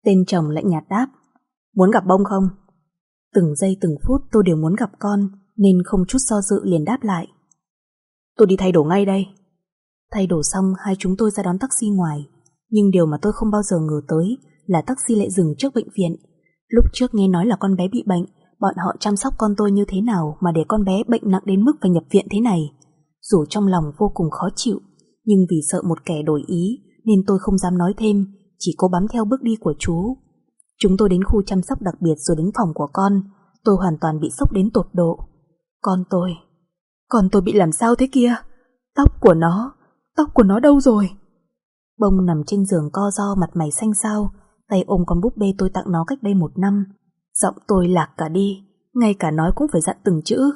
Tên chồng lạnh nhạt đáp: Muốn gặp Bông không? Từng giây từng phút tôi đều muốn gặp con, nên không chút do dự liền đáp lại: Tôi đi thay đồ ngay đây. Thay đồ xong, hai chúng tôi ra đón taxi ngoài. Nhưng điều mà tôi không bao giờ ngờ tới là taxi lại dừng trước bệnh viện. Lúc trước nghe nói là con bé bị bệnh, bọn họ chăm sóc con tôi như thế nào mà để con bé bệnh nặng đến mức phải nhập viện thế này. Dù trong lòng vô cùng khó chịu, nhưng vì sợ một kẻ đổi ý nên tôi không dám nói thêm, chỉ cố bám theo bước đi của chú. Chúng tôi đến khu chăm sóc đặc biệt rồi đến phòng của con. Tôi hoàn toàn bị sốc đến tột độ. Con tôi bị làm sao thế kia? Tóc của nó đâu rồi? Bông nằm trên giường co ro, mặt mày xanh xao, tay ôm con búp bê tôi tặng nó cách đây 1 năm. Giọng tôi lạc cả đi, ngay cả nói cũng phải dặn từng chữ.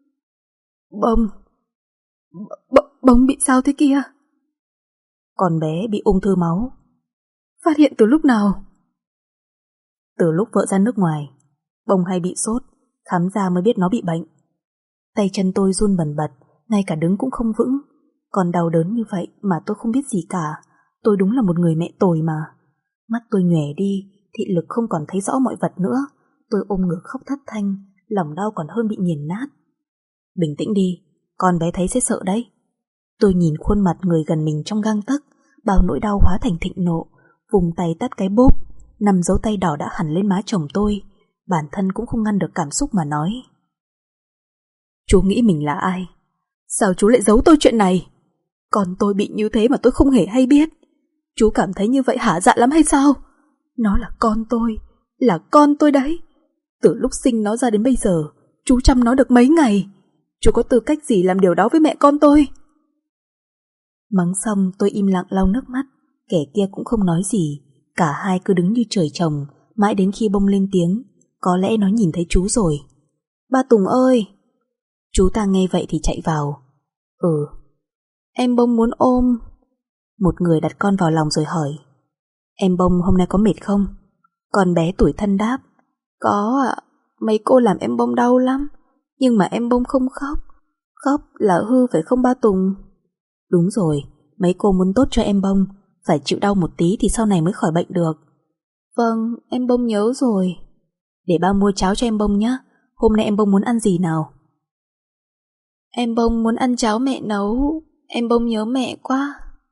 Bông bị sao thế kia? Con bé bị ung thư máu. Phát hiện từ lúc nào? Từ lúc vợ ra nước ngoài. Bông hay bị sốt, khám ra mới biết nó bị bệnh. Tay chân tôi run bần bật, ngay cả đứng cũng không vững. Còn đau đớn như vậy mà tôi không biết gì cả. Tôi đúng là một người mẹ tồi mà. Mắt tôi nhòe đi, thị lực không còn thấy rõ mọi vật nữa. Tôi ôm ngực khóc thất thanh, lòng đau còn hơn bị nghiền nát. Bình tĩnh đi, con bé thấy sẽ sợ đấy. Tôi nhìn khuôn mặt người gần mình trong gang tấc, bao nỗi đau hóa thành thịnh nộ, vùng tay tắt cái bốp, 5 dấu tay đỏ đã hẳn lên má chồng tôi. Bản thân cũng không ngăn được cảm xúc mà nói: Chú nghĩ mình là ai? Sao chú lại giấu tôi chuyện này? Con tôi bị như thế mà tôi không hề hay biết. Chú cảm thấy như vậy hả dạ lắm hay sao? Nó là con tôi đấy. Từ lúc sinh nó ra đến bây giờ, chú chăm nó được mấy ngày. Chú có tư cách gì làm điều đó với mẹ con tôi? Mắng xong tôi im lặng lau nước mắt. Kẻ kia cũng không nói gì. Cả hai cứ đứng như trời trồng, mãi đến khi Bông lên tiếng. Có lẽ nó nhìn thấy chú rồi. Ba Tùng ơi! Chú ta nghe vậy thì chạy vào. Em Bông muốn ôm. Một người đặt con vào lòng rồi hỏi: Em Bông hôm nay có mệt không? Con bé tủi thân đáp: Có ạ, mấy cô làm em Bông đau lắm. Nhưng mà em Bông không khóc. Khóc là hư phải không ba Tùng? Đúng rồi, mấy cô muốn tốt cho em Bông, phải chịu đau một tí thì sau này mới khỏi bệnh được. Vâng, em Bông nhớ rồi. Để ba mua cháo cho em Bông nhé. Hôm nay em Bông muốn ăn gì nào? Em Bông muốn ăn cháo mẹ nấu. Em Bông nhớ mẹ quá.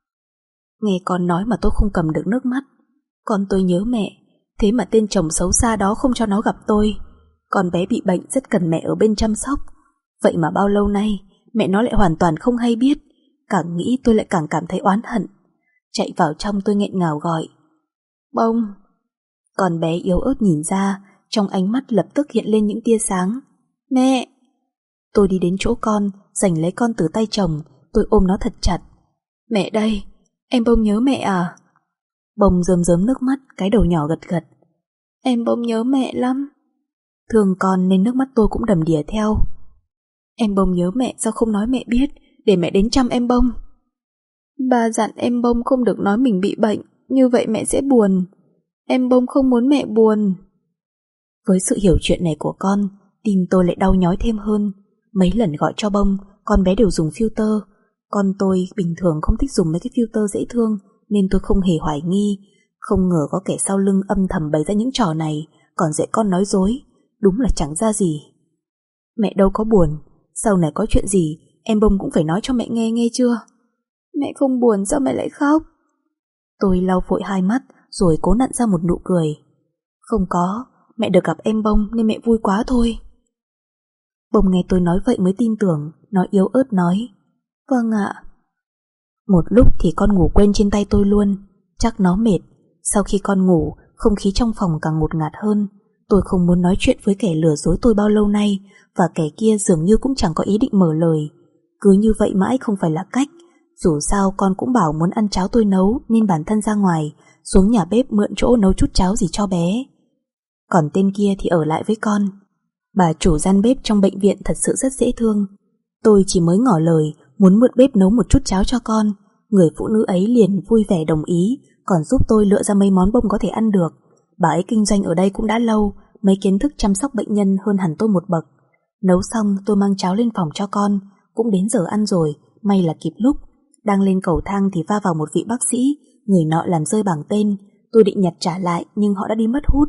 Nghe con nói mà tôi không cầm được nước mắt. Con tôi nhớ mẹ, thế mà tên chồng xấu xa đó không cho nó gặp tôi. Con bé bị bệnh rất cần mẹ ở bên chăm sóc. Vậy mà bao lâu nay mẹ nó lại hoàn toàn không hay biết. Càng nghĩ tôi lại càng cảm thấy oán hận. Chạy vào trong tôi nghẹn ngào gọi: Bông! Con bé yếu ớt nhìn ra, trong ánh mắt lập tức hiện lên những tia sáng. Mẹ! Tôi đi đến chỗ con, giành lấy con từ tay chồng. Tôi ôm nó thật chặt. Mẹ đây! Em Bông nhớ mẹ à? Bông rơm rớm nước mắt, cái đầu nhỏ gật gật. Em Bông nhớ mẹ lắm. Thương con nên nước mắt tôi cũng đầm đìa theo. Em Bông nhớ mẹ, sao không nói mẹ biết, để mẹ đến chăm em Bông. Bà dặn em Bông không được nói mình bị bệnh, như vậy mẹ sẽ buồn. Em Bông không muốn mẹ buồn. Với sự hiểu chuyện này của con, tim tôi lại đau nhói thêm hơn. Mấy lần gọi cho Bông, con bé đều dùng filter. Con tôi bình thường không thích dùng mấy cái filter dễ thương, nên tôi không hề hoài nghi. Không ngờ có kẻ sau lưng âm thầm bày ra những trò này, còn dạy con nói dối. Đúng là chẳng ra gì. Mẹ đâu có buồn. Sau này có chuyện gì em Bông cũng phải nói cho mẹ nghe, nghe chưa? Mẹ không buồn sao mẹ lại khóc? Tôi lau vội hai mắt rồi cố nặn ra một nụ cười. Không có, mẹ được gặp em Bông nên mẹ vui quá thôi. Bông nghe tôi nói vậy mới tin tưởng. Nó yếu ớt nói: Vâng ạ. Một lúc thì con ngủ quên trên tay tôi luôn. Chắc nó mệt. Sau khi con ngủ, không khí trong phòng càng ngột ngạt hơn. Tôi không muốn nói chuyện với kẻ lừa dối tôi bao lâu nay, và kẻ kia dường như cũng chẳng có ý định mở lời. Cứ như vậy mãi không phải là cách. Dù sao con cũng bảo muốn ăn cháo tôi nấu, nên bản thân ra ngoài xuống nhà bếp mượn chỗ nấu chút cháo gì cho bé. Còn tên kia thì ở lại với con. Bà chủ gian bếp trong bệnh viện thật sự rất dễ thương. Tôi chỉ mới ngỏ lời muốn mượn bếp nấu một chút cháo cho con, người phụ nữ ấy liền vui vẻ đồng ý, còn giúp tôi lựa ra mấy món Bông có thể ăn được. Bà ấy kinh doanh ở đây cũng đã lâu, mấy kiến thức chăm sóc bệnh nhân hơn hẳn tôi một bậc. Nấu xong tôi mang cháo lên phòng cho con. Cũng đến giờ ăn rồi, may là kịp lúc. Đang lên cầu thang thì va vào một vị bác sĩ. Người nọ làm rơi bảng tên. Tôi định nhặt trả lại nhưng họ đã đi mất hút.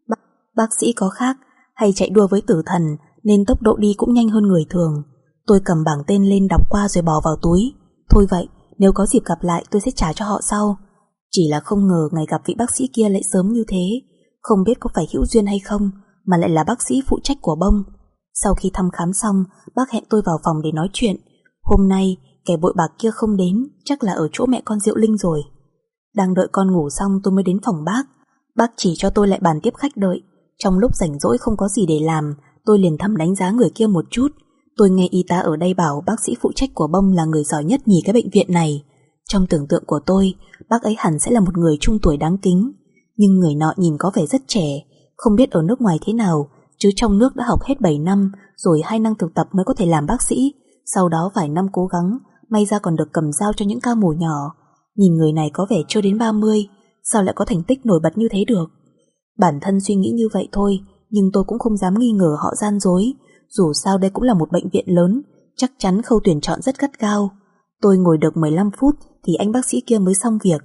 Bác sĩ có khác, hay chạy đua với tử thần nên tốc độ đi cũng nhanh hơn người thường. Tôi cầm bảng tên lên đọc qua rồi bỏ vào túi. Thôi vậy, nếu có dịp gặp lại tôi sẽ trả cho họ sau. Chỉ là không ngờ ngày gặp vị bác sĩ kia lại sớm như thế. Không biết có phải hữu duyên hay không mà lại là bác sĩ phụ trách của bông. Sau khi thăm khám xong, bác hẹn tôi vào phòng để nói chuyện. Hôm nay kẻ bội bạc kia không đến, chắc là ở chỗ mẹ con Diệu Linh rồi. Đang đợi con ngủ xong tôi mới đến phòng bác. Bác chỉ cho tôi lại bàn tiếp khách đợi. Trong lúc rảnh rỗi không có gì để làm, tôi liền thăm đánh giá người kia một chút. Tôi nghe y tá ở đây bảo bác sĩ phụ trách của bông là người giỏi nhất nhì cái bệnh viện này. Trong tưởng tượng của tôi, bác ấy hẳn sẽ là một người trung tuổi đáng kính. Nhưng người nọ nhìn có vẻ rất trẻ, không biết ở nước ngoài thế nào, chứ trong nước đã học hết 7 năm, rồi 2 năm thực tập mới có thể làm bác sĩ. Sau đó vài năm cố gắng, may ra còn được cầm dao cho những ca mổ nhỏ. Nhìn người này có vẻ chưa đến 30, sao lại có thành tích nổi bật như thế được? Bản thân suy nghĩ như vậy thôi, nhưng tôi cũng không dám nghi ngờ họ gian dối. Dù sao đây cũng là một bệnh viện lớn, chắc chắn khâu tuyển chọn rất gắt gao. Tôi ngồi được 15 phút thì anh bác sĩ kia mới xong việc.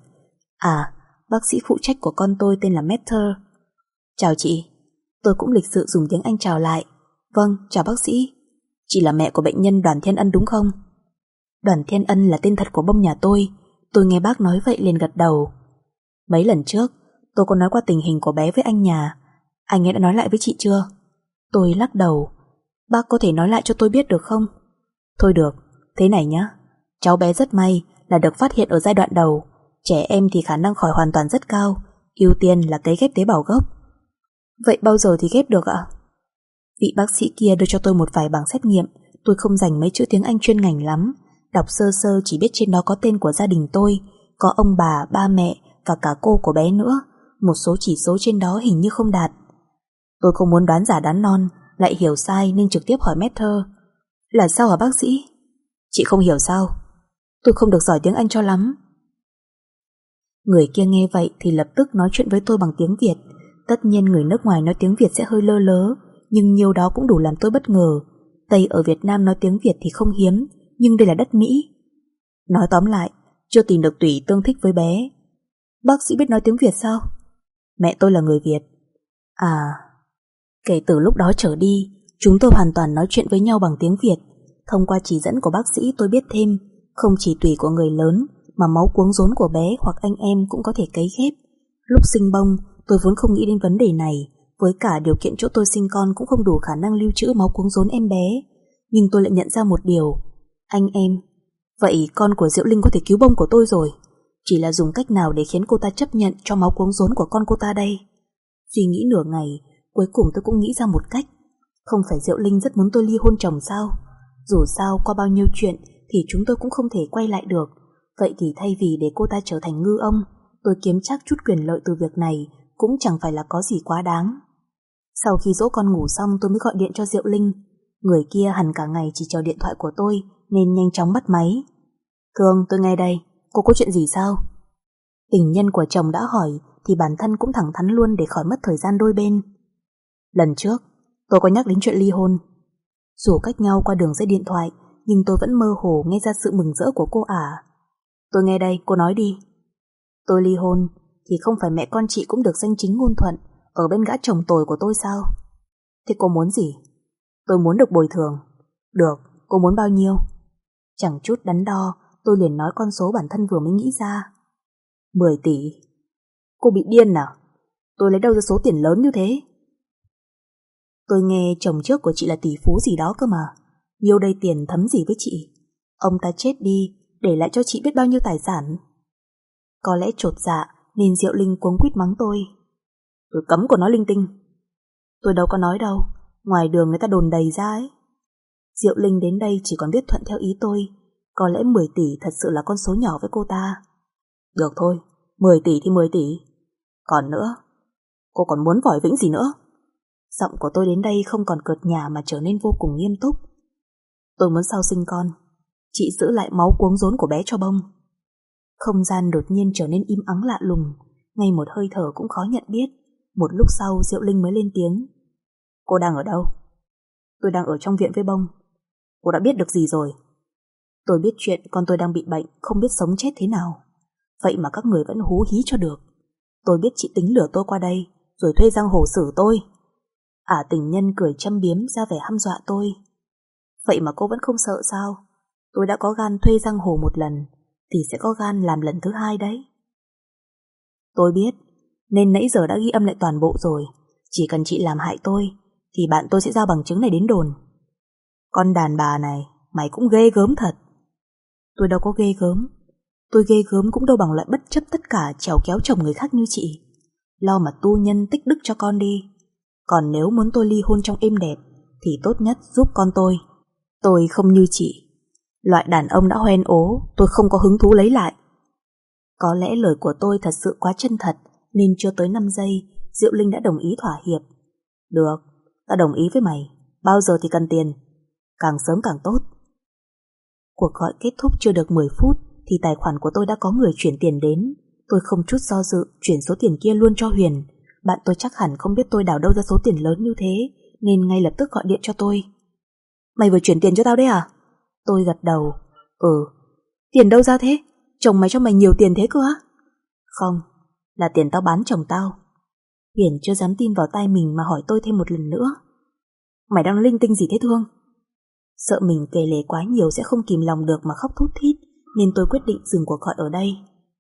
À, bác sĩ phụ trách của con tôi tên là Matter. Chào chị. Tôi cũng lịch sự dùng tiếng Anh chào lại. Vâng, chào bác sĩ. Chị là mẹ của bệnh nhân Đoàn Thiên Ân đúng không? Đoàn Thiên Ân là tên thật của bông nhà tôi. Tôi nghe bác nói vậy liền gật đầu. Mấy lần trước tôi có nói qua tình hình của bé với anh nhà. Anh ấy đã nói lại với chị chưa? Tôi lắc đầu. Bác có thể nói lại cho tôi biết được không? Thôi được, thế này nhá. Cháu bé rất may là được phát hiện ở giai đoạn đầu. Trẻ em thì khả năng khỏi hoàn toàn rất cao. Ưu tiên là cấy ghép tế bào gốc. Vậy bao giờ thì ghép được ạ? Vị bác sĩ kia đưa cho tôi một vài bảng xét nghiệm. Tôi không dành mấy chữ tiếng Anh chuyên ngành lắm. Đọc sơ sơ chỉ biết trên đó có tên của gia đình tôi, có ông bà, ba mẹ và cả cô của bé nữa. Một số chỉ số trên đó hình như không đạt. Tôi không muốn đoán giả đoán non, lại hiểu sai nên trực tiếp hỏi Matter. Là sao hả bác sĩ? Chị không hiểu sao? Tôi không được giỏi tiếng Anh cho lắm. Người kia nghe vậy thì lập tức nói chuyện với tôi bằng tiếng Việt. Tất nhiên người nước ngoài nói tiếng Việt sẽ hơi lơ lớ, nhưng nhiều đó cũng đủ làm tôi bất ngờ. Tây ở Việt Nam nói tiếng Việt thì không hiếm, nhưng đây là đất Mỹ. Nói tóm lại, chưa tìm được tủy tương thích với bé. Bác sĩ biết nói tiếng Việt sao? Mẹ tôi là người Việt. À, kể từ lúc đó trở đi, chúng tôi hoàn toàn nói chuyện với nhau bằng tiếng Việt. Thông qua chỉ dẫn của bác sĩ tôi biết thêm, không chỉ tủy của người lớn mà máu cuống rốn của bé hoặc anh em cũng có thể cấy ghép. Lúc sinh bông, tôi vốn không nghĩ đến vấn đề này, với cả điều kiện chỗ tôi sinh con cũng không đủ khả năng lưu trữ máu cuống rốn em bé. Nhưng tôi lại nhận ra một điều. Anh em, vậy con của Diệu Linh có thể cứu bông của tôi rồi. Chỉ là dùng cách nào để khiến cô ta chấp nhận cho máu cuống rốn của con cô ta đây? Suy nghĩ nửa ngày, cuối cùng tôi cũng nghĩ ra một cách. Không phải Diệu Linh rất muốn tôi ly hôn chồng sao? Dù sao qua bao nhiêu chuyện thì chúng tôi cũng không thể quay lại được. Vậy thì thay vì để cô ta trở thành ngư ông, tôi kiếm chắc chút quyền lợi từ việc này cũng chẳng phải là có gì quá đáng. Sau khi dỗ con ngủ xong tôi mới gọi điện cho Diệu Linh. Người kia hẳn cả ngày chỉ chờ điện thoại của tôi nên nhanh chóng bắt máy. Thương, tôi nghe đây, cô có chuyện gì sao? Tình nhân của chồng đã hỏi thì bản thân cũng thẳng thắn luôn để khỏi mất thời gian đôi bên. Lần trước tôi có nhắc đến chuyện ly hôn. Dù cách nhau qua đường dây điện thoại nhưng tôi vẫn mơ hồ nghe ra sự mừng rỡ của cô ả. Tôi nghe đây, cô nói đi. Tôi ly hôn thì không phải mẹ con chị cũng được danh chính ngôn thuận ở bên gã chồng tồi của tôi sao? Thế cô muốn gì? Tôi muốn được bồi thường. Được, cô muốn bao nhiêu? Chẳng chút đắn đo, tôi liền nói con số bản thân vừa mới nghĩ ra. 10 tỷ. Cô bị điên à? Tôi lấy đâu ra số tiền lớn như thế? Tôi nghe chồng trước của chị là tỷ phú gì đó cơ mà. Nhiêu đây tiền thấm gì với chị? Ông ta chết đi, để lại cho chị biết bao nhiêu tài sản. Có lẽ chột dạ nên Diệu Linh cuống quýt mắng tôi. Tôi cấm cô nói linh tinh. Tôi đâu có nói đâu, ngoài đường người ta đồn đầy ra ấy. Diệu Linh đến đây chỉ còn biết thuận theo ý tôi. Có lẽ 10 tỷ thật sự là con số nhỏ với cô ta. Được thôi, 10 tỷ thì 10 tỷ. Còn nữa, cô còn muốn vòi vĩnh gì nữa? Giọng của tôi đến đây không còn cợt nhả mà trở nên vô cùng nghiêm túc. Tôi muốn sau sinh con, chị giữ lại máu cuống rốn của bé cho bông. Không gian đột nhiên trở nên im ắng lạ lùng, ngay một hơi thở cũng khó nhận biết. Một lúc sau Diệu Linh mới lên tiếng. Cô đang ở đâu? Tôi đang ở trong viện với bông. Cô đã biết được gì rồi? Tôi biết chuyện con tôi đang bị bệnh, không biết sống chết thế nào. Vậy mà các người vẫn hú hí cho được. Tôi biết chị tính lừa tôi qua đây, rồi thuê giang hồ xử tôi. Tình nhân cười châm biếm ra vẻ hăm dọa tôi. Vậy mà cô vẫn không sợ sao? Tôi đã có gan thuê giang hồ một lần, thì sẽ có gan làm lần thứ hai đấy. Tôi biết, nên nãy giờ đã ghi âm lại toàn bộ rồi. Chỉ cần chị làm hại tôi, thì bạn tôi sẽ giao bằng chứng này đến đồn. Con đàn bà này, mày cũng ghê gớm thật. Tôi đâu có ghê gớm. Tôi ghê gớm cũng đâu bằng loại bất chấp tất cả trèo kéo chồng người khác như chị. Lo mà tu nhân tích đức cho con đi. Còn nếu muốn tôi ly hôn trong êm đẹp, thì tốt nhất giúp con tôi. Tôi không như chị. Loại đàn ông đã hoen ố, tôi không có hứng thú lấy lại. Có lẽ lời của tôi thật sự quá chân thật, nên chưa tới 5 giây, Diệu Linh đã đồng ý thỏa hiệp. Được, ta đồng ý với mày. Bao giờ thì cần tiền? Càng sớm càng tốt. Cuộc gọi kết thúc chưa được 10 phút thì tài khoản của tôi đã có người chuyển tiền đến. Tôi không chút do dự chuyển số tiền kia luôn cho Huyền. Bạn tôi chắc hẳn không biết tôi đào đâu ra số tiền lớn như thế, nên ngay lập tức gọi điện cho tôi. Mày vừa chuyển tiền cho tao đấy à? Tôi gật đầu. Tiền đâu ra thế? Chồng mày cho mày nhiều tiền thế cơ á? Không, là tiền tao bán chồng tao. Huyền chưa dám tin vào tai mình mà hỏi tôi thêm một lần nữa. Mày đang linh tinh gì thế Thương? Sợ mình kể lể quá nhiều sẽ không kìm lòng được mà khóc thút thít, nên tôi quyết định dừng cuộc gọi ở đây.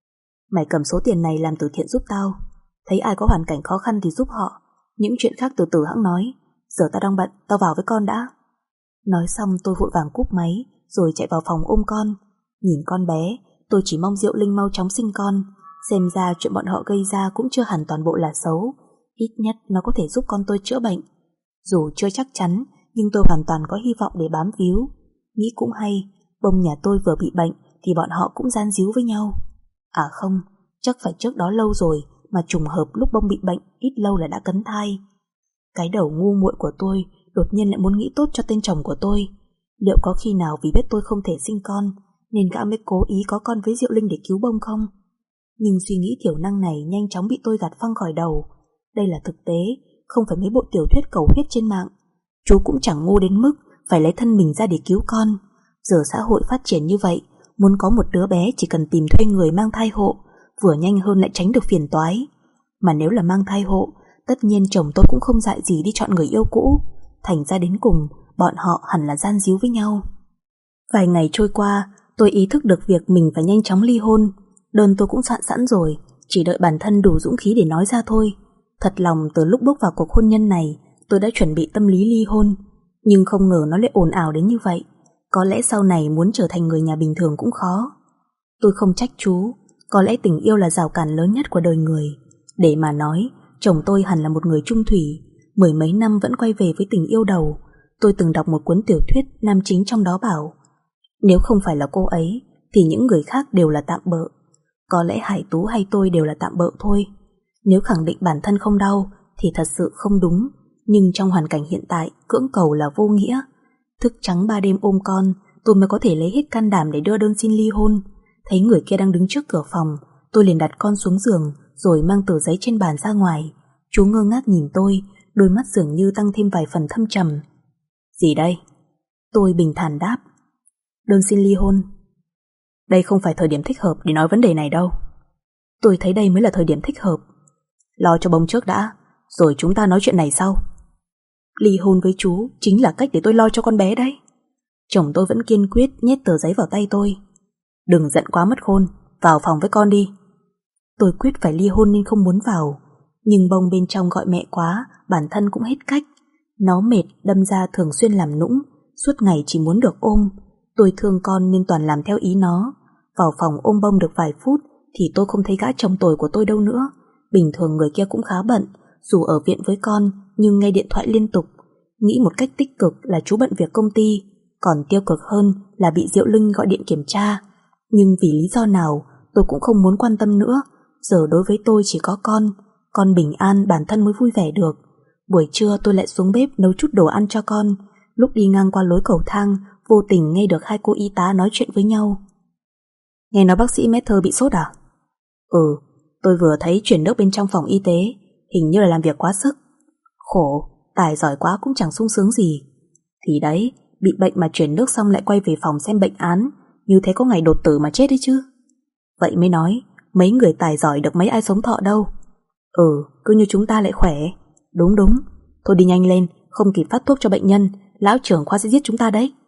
Mày cầm số tiền này làm từ thiện giúp tao. Thấy ai có hoàn cảnh khó khăn thì giúp họ. Những chuyện khác từ từ hẵng nói. Giờ tao đang bận, tao vào với con đã. Nói xong tôi vội vàng cúp máy, rồi chạy vào phòng ôm con. Nhìn con bé, tôi chỉ mong Diệu Linh mau chóng sinh con. Xem ra chuyện bọn họ gây ra cũng chưa hẳn toàn bộ là xấu. Ít nhất nó có thể giúp con tôi chữa bệnh. Dù chưa chắc chắn, nhưng tôi hoàn toàn có hy vọng để bám víu. Nghĩ cũng hay, Bông nhà tôi vừa bị bệnh thì bọn họ cũng gian díu với nhau. À không, chắc phải trước đó lâu rồi, mà trùng hợp lúc Bông bị bệnh ít lâu là đã cấn thai. Cái đầu ngu muội của tôi đột nhiên lại muốn nghĩ tốt cho tên chồng của tôi. Liệu có khi nào vì biết tôi không thể sinh con nên gã mới cố ý có con với Diệu Linh để cứu Bông không? Nhưng suy nghĩ thiểu năng này nhanh chóng bị tôi gạt phăng khỏi đầu. Đây là thực tế, không phải mấy bộ tiểu thuyết cầu huyết trên mạng. Chú cũng chẳng ngu đến mức phải lấy thân mình ra để cứu con. Giờ xã hội phát triển như vậy, muốn có một đứa bé chỉ cần tìm thuê người mang thai hộ, vừa nhanh hơn lại tránh được phiền toái. Mà nếu là mang thai hộ, tất nhiên chồng tôi cũng không dại gì đi chọn người yêu cũ. Thành ra đến cùng, bọn họ hẳn là gian díu với nhau. Vài ngày trôi qua, tôi ý thức được việc mình phải nhanh chóng ly hôn. Đơn tôi cũng soạn sẵn rồi, chỉ đợi bản thân đủ dũng khí để nói ra thôi. Thật lòng từ lúc bước vào cuộc hôn nhân này, tôi đã chuẩn bị tâm lý ly hôn. Nhưng không ngờ nó lại ồn ào đến như vậy. Có lẽ sau này muốn trở thành người nhà bình thường cũng khó. Tôi không trách chú. Có lẽ tình yêu là rào cản lớn nhất của đời người. Để mà nói, chồng tôi hẳn là một người chung thủy. 10 mấy năm vẫn quay về với tình yêu đầu. Tôi từng đọc một cuốn tiểu thuyết, nam chính trong đó bảo, nếu không phải là cô ấy thì những người khác đều là tạm bợ. Có lẽ Hải Tú hay tôi đều là tạm bợ thôi. Nếu khẳng định bản thân không đau thì thật sự không đúng. Nhưng trong hoàn cảnh hiện tại, cưỡng cầu là vô nghĩa. Thức trắng 3 đêm ôm con, tôi mới có thể lấy hết can đảm để đưa đơn xin ly hôn. Thấy người kia đang đứng trước cửa phòng, tôi liền đặt con xuống giường, rồi mang tờ giấy trên bàn ra ngoài. Chú ngơ ngác nhìn tôi, đôi mắt dường như tăng thêm vài phần thâm trầm. Gì đây? Tôi bình thản đáp. Đơn xin ly hôn. Đây không phải thời điểm thích hợp để nói vấn đề này đâu. Tôi thấy đây mới là thời điểm thích hợp. Lo cho Bông trước đã, rồi chúng ta nói chuyện này sau. Ly hôn với chú chính là cách để tôi lo cho con bé đấy. Chồng tôi vẫn kiên quyết nhét tờ giấy vào tay tôi. Đừng giận quá mất khôn, vào phòng với con đi. Tôi quyết phải ly hôn nên không muốn vào. Nhưng Bông bên trong gọi mẹ quá, bản thân cũng hết cách. Nó mệt đâm ra thường xuyên làm nũng, suốt ngày chỉ muốn được ôm. Tôi thương con nên toàn làm theo ý nó. Vào phòng ôm Bông được vài phút thì tôi không thấy gã chồng tồi của tôi đâu nữa. Bình thường người kia cũng khá bận, dù ở viện với con nhưng nghe điện thoại liên tục. Nghĩ một cách tích cực là chú bận việc công ty, còn tiêu cực hơn là bị Diệu Linh gọi điện kiểm tra. Nhưng vì lý do nào tôi cũng không muốn quan tâm nữa. Giờ đối với tôi chỉ có con bình an bản thân mới vui vẻ được. Buổi trưa tôi lại xuống bếp nấu chút đồ ăn cho con. Lúc đi ngang qua lối cầu thang, vô tình nghe được hai cô y tá nói chuyện với nhau. Nghe nói bác sĩ Matter bị sốt à? Tôi vừa thấy chuyển nước bên trong phòng y tế, hình như là làm việc quá sức. Khổ, tài giỏi quá cũng chẳng sung sướng gì. Thì đấy, bị bệnh mà chuyển nước xong lại quay về phòng xem bệnh án, như thế có ngày đột tử mà chết đấy chứ. Vậy mới nói, mấy người tài giỏi được mấy ai sống thọ đâu. Cứ như chúng ta lại khỏe. Đúng. Thôi đi nhanh lên, không kịp phát thuốc cho bệnh nhân, lão trưởng khoa sẽ giết chúng ta đấy.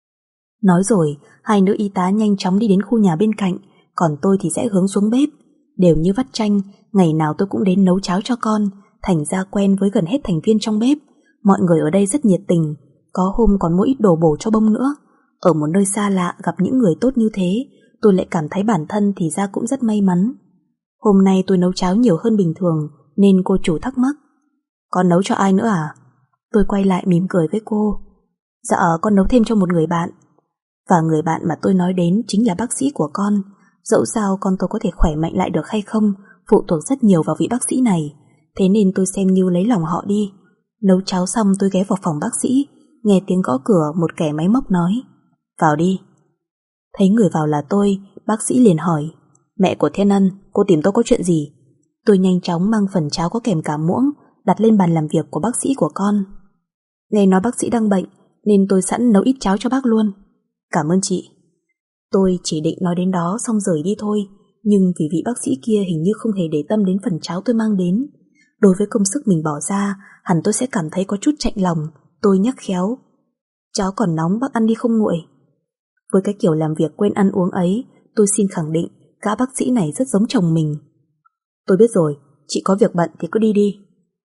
Nói rồi, hai nữ y tá nhanh chóng đi đến khu nhà bên cạnh, còn tôi thì sẽ hướng xuống bếp. Đều như vắt chanh, ngày nào tôi cũng đến nấu cháo cho con, thành ra quen với gần hết thành viên trong bếp. Mọi người ở đây rất nhiệt tình, có hôm còn mua ít đồ bổ cho Bông nữa. Ở một nơi xa lạ gặp những người tốt như thế, tôi lại cảm thấy bản thân thì ra cũng rất may mắn. Hôm nay tôi nấu cháo nhiều hơn bình thường, nên cô chủ thắc mắc: Con nấu cho ai nữa à? Tôi quay lại mỉm cười với cô: Dạ con nấu thêm cho một người bạn. Và người bạn mà tôi nói đến chính là bác sĩ của con. Dẫu sao con tôi có thể khỏe mạnh lại được hay không phụ thuộc rất nhiều vào vị bác sĩ này, thế nên tôi xem như lấy lòng họ đi. Nấu cháo xong tôi ghé vào phòng bác sĩ, nghe tiếng gõ cửa, một kẻ máy móc nói: Vào đi. Thấy người vào là tôi, bác sĩ liền hỏi: Mẹ của Thiên Ân, cô tìm tôi có chuyện gì? Tôi nhanh chóng mang phần cháo có kèm cả muỗng đặt lên bàn làm việc của bác sĩ của con. Nghe nói bác sĩ đang bệnh nên tôi sẵn nấu ít cháo cho bác luôn. Cảm ơn chị. Tôi chỉ định nói đến đó xong rời đi thôi, nhưng vì vị bác sĩ kia hình như không hề để tâm đến phần cháo tôi mang đến. Đối với công sức mình bỏ ra, hẳn tôi sẽ cảm thấy có chút chạnh lòng. Tôi nhắc khéo: Cháo còn nóng, bác ăn đi không nguội. Với cái kiểu làm việc quên ăn uống ấy, tôi xin khẳng định gã bác sĩ này rất giống chồng mình. Tôi biết rồi, chị có việc bận thì cứ đi đi.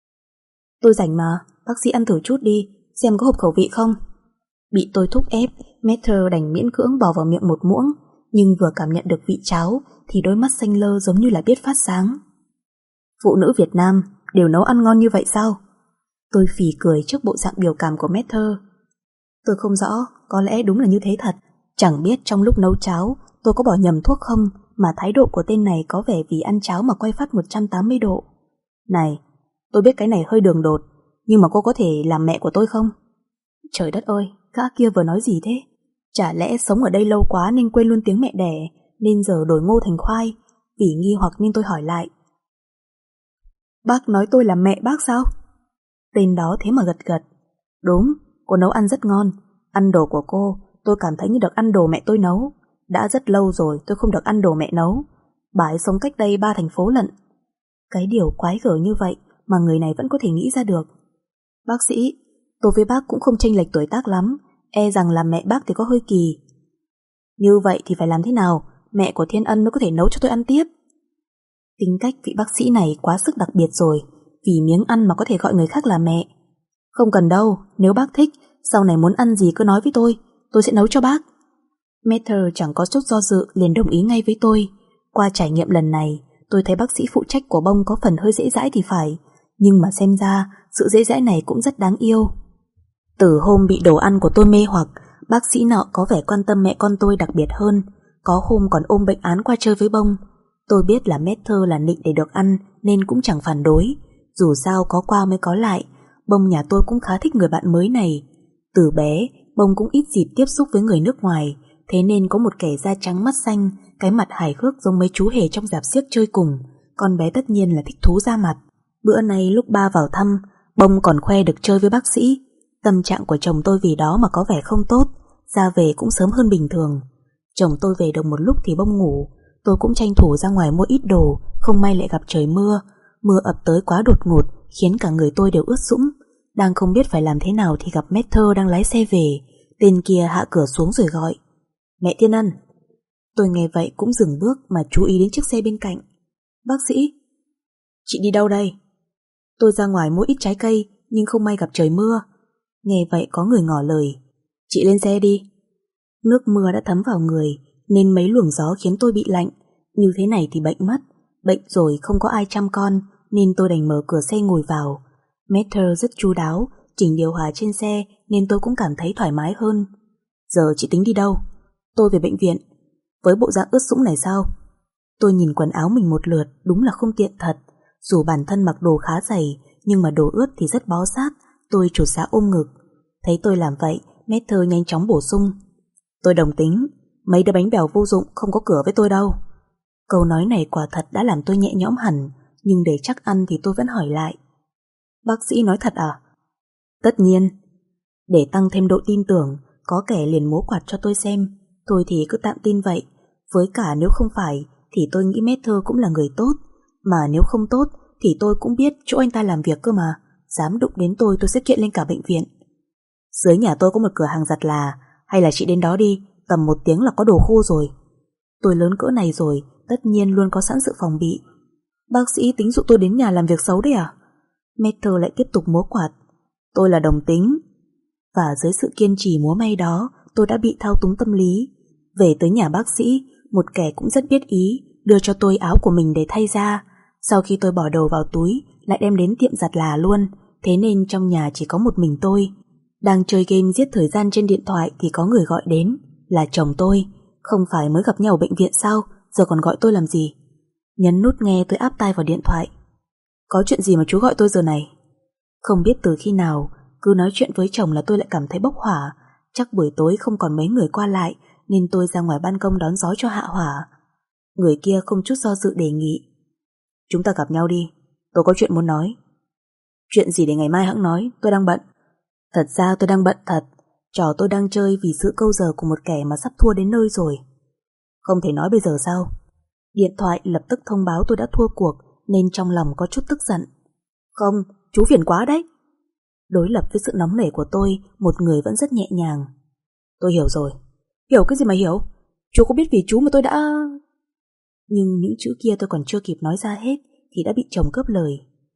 Tôi rảnh mà, bác sĩ ăn thử chút đi, xem có hợp khẩu vị không. Bị tôi thúc ép, Maître đành miễn cưỡng bỏ vào miệng một muỗng, nhưng vừa cảm nhận được vị cháo thì đôi mắt xanh lơ giống như là biết phát sáng. Phụ nữ Việt Nam đều nấu ăn ngon như vậy sao? Tôi phì cười trước bộ dạng biểu cảm của Maître. Tôi không rõ, có lẽ đúng là như thế thật. Chẳng biết trong lúc nấu cháo tôi có bỏ nhầm thuốc không mà thái độ của tên này có vẻ vì ăn cháo mà quay phát 180 độ. Này, tôi biết cái này hơi đường đột, nhưng mà cô có thể làm mẹ của tôi không? Trời đất ơi, gã kia vừa nói gì thế? Chả lẽ sống ở đây lâu quá nên quên luôn tiếng mẹ đẻ, nên giờ đổi ngô thành khoai? Vì nghi hoặc nên tôi hỏi lại: Bác nói tôi là mẹ bác sao? Tên đó thế mà gật gật. Đúng, cô nấu ăn rất ngon. Ăn đồ của cô, tôi cảm thấy như được ăn đồ mẹ tôi nấu. Đã rất lâu rồi tôi không được ăn đồ mẹ nấu. Bà ấy sống cách đây 3 thành phố lận. Cái điều quái gở như vậy mà người này vẫn có thể nghĩ ra được. Bác sĩ, tôi với bác cũng không chênh lệch tuổi tác lắm, e rằng làm mẹ bác thì có hơi kỳ. Như vậy thì phải làm thế nào mẹ của Thiên Ân mới có thể nấu cho tôi ăn tiếp? Tính cách vị bác sĩ này quá sức đặc biệt rồi, vì miếng ăn mà có thể gọi người khác là mẹ. Không cần đâu, nếu bác thích, sau này muốn ăn gì cứ nói với tôi sẽ nấu cho bác. Maître chẳng có chút do dự liền đồng ý ngay với tôi. Qua trải nghiệm lần này, tôi thấy bác sĩ phụ trách của Bông có phần hơi dễ dãi thì phải, nhưng mà xem ra sự dễ dãi này cũng rất đáng yêu. Từ hôm bị đồ ăn của tôi mê hoặc, bác sĩ nọ có vẻ quan tâm mẹ con tôi đặc biệt hơn, có hôm còn ôm bệnh án qua chơi với Bông. Tôi biết là Maître là nịnh để được ăn nên cũng chẳng phản đối, dù sao có qua mới có lại. Bông nhà tôi cũng khá thích người bạn mới này. Từ bé, Bông cũng ít dịp tiếp xúc với người nước ngoài, thế nên có một kẻ da trắng mắt xanh, cái mặt hài hước giống mấy chú hề trong rạp xiếc chơi cùng, con bé tất nhiên là thích thú ra mặt. Bữa nay lúc ba vào thăm, Bông còn khoe được chơi với bác sĩ. Tâm trạng của chồng tôi vì đó mà có vẻ không tốt, ra về cũng sớm hơn bình thường. Chồng tôi về được một lúc thì Bông ngủ, tôi cũng tranh thủ ra ngoài mua ít đồ, không may lại gặp trời mưa. Mưa ập tới quá đột ngột khiến cả người tôi đều ướt sũng. Đang không biết phải làm thế nào thì gặp Maître đang lái xe về. Tên kia hạ cửa xuống rồi gọi: Mẹ Thiên Ân. Tôi nghe vậy cũng dừng bước mà chú ý đến chiếc xe bên cạnh. Bác sĩ. Chị đi đâu đây? Tôi ra ngoài mua ít trái cây, nhưng không may gặp trời mưa. Nghe vậy có người ngỏ lời: Chị lên xe đi. Nước mưa đã thấm vào người nên mấy luồng gió khiến tôi bị lạnh. Như thế này thì bệnh mất. Bệnh rồi không có ai chăm con nên tôi đành mở cửa xe ngồi vào. Maître rất chu đáo, chỉnh điều hòa trên xe nên tôi cũng cảm thấy thoải mái hơn. Giờ chị tính đi đâu? Tôi về bệnh viện. Với bộ dạng ướt sũng này sao? Tôi nhìn quần áo mình một lượt, đúng là không tiện thật. Dù bản thân mặc đồ khá dày, nhưng mà đồ ướt thì rất bó sát. Tôi chột dạ ôm ngực. Thấy tôi làm vậy, Maître nhanh chóng bổ sung: Tôi đồng tính, mấy đứa bánh bèo vô dụng không có cửa với tôi đâu. Câu nói này quả thật đã làm tôi nhẹ nhõm hẳn, nhưng để chắc ăn thì tôi vẫn hỏi lại: Bác sĩ nói thật à? Tất nhiên. Để tăng thêm độ tin tưởng, có kẻ liền múa quạt cho tôi xem. Tôi thì cứ tạm tin vậy. Với cả nếu không phải thì tôi nghĩ Maître cũng là người tốt. Mà nếu không tốt thì tôi cũng biết chỗ anh ta làm việc cơ mà. Dám đụng đến tôi sẽ kiện lên cả bệnh viện. Dưới nhà tôi có một cửa hàng giặt là, hay là chị đến đó đi, tầm 1 tiếng là có đồ khô rồi. Tôi lớn cỡ này rồi, tất nhiên luôn có sẵn sự phòng bị. Bác sĩ tính dụ tôi đến nhà làm việc xấu đấy à? Mater lại tiếp tục múa quạt. Tôi là đồng tính. Và dưới sự kiên trì múa may đó, tôi đã bị thao túng tâm lý. Về tới nhà bác sĩ, một kẻ cũng rất biết ý đưa cho tôi áo của mình để thay ra. Sau khi tôi bỏ đồ vào túi, lại đem đến tiệm giặt là luôn. Thế nên trong nhà chỉ có một mình tôi. Đang chơi game giết thời gian trên điện thoại thì có người gọi đến. Là chồng tôi. Không phải mới gặp nhau ở bệnh viện sao? Giờ còn gọi tôi làm gì? Nhấn nút nghe, tôi áp tai vào điện thoại. Có chuyện gì mà chú gọi tôi giờ này? Không biết từ khi nào, cứ nói chuyện với chồng là tôi lại cảm thấy bốc hỏa. Chắc buổi tối không còn mấy người qua lại, nên tôi ra ngoài ban công đón gió cho hạ hỏa. Người kia không chút do dự đề nghị. Chúng ta gặp nhau đi, tôi có chuyện muốn nói. Chuyện gì để ngày mai hẵng nói, tôi đang bận. Thật ra tôi đang bận thật. Trò tôi đang chơi vì sự câu giờ của một kẻ mà sắp thua đến nơi rồi. Không thể nói bây giờ sao? Điện thoại lập tức thông báo tôi đã thua cuộc, nên trong lòng có chút tức giận. Không, chú phiền quá đấy. Đối lập với sự nóng nảy của tôi, một người vẫn rất nhẹ nhàng. Tôi hiểu rồi. Hiểu cái gì mà hiểu? Chú có biết vì chú mà tôi đã... Nhưng những chữ kia tôi còn chưa kịp nói ra hết thì đã bị chồng cướp lời.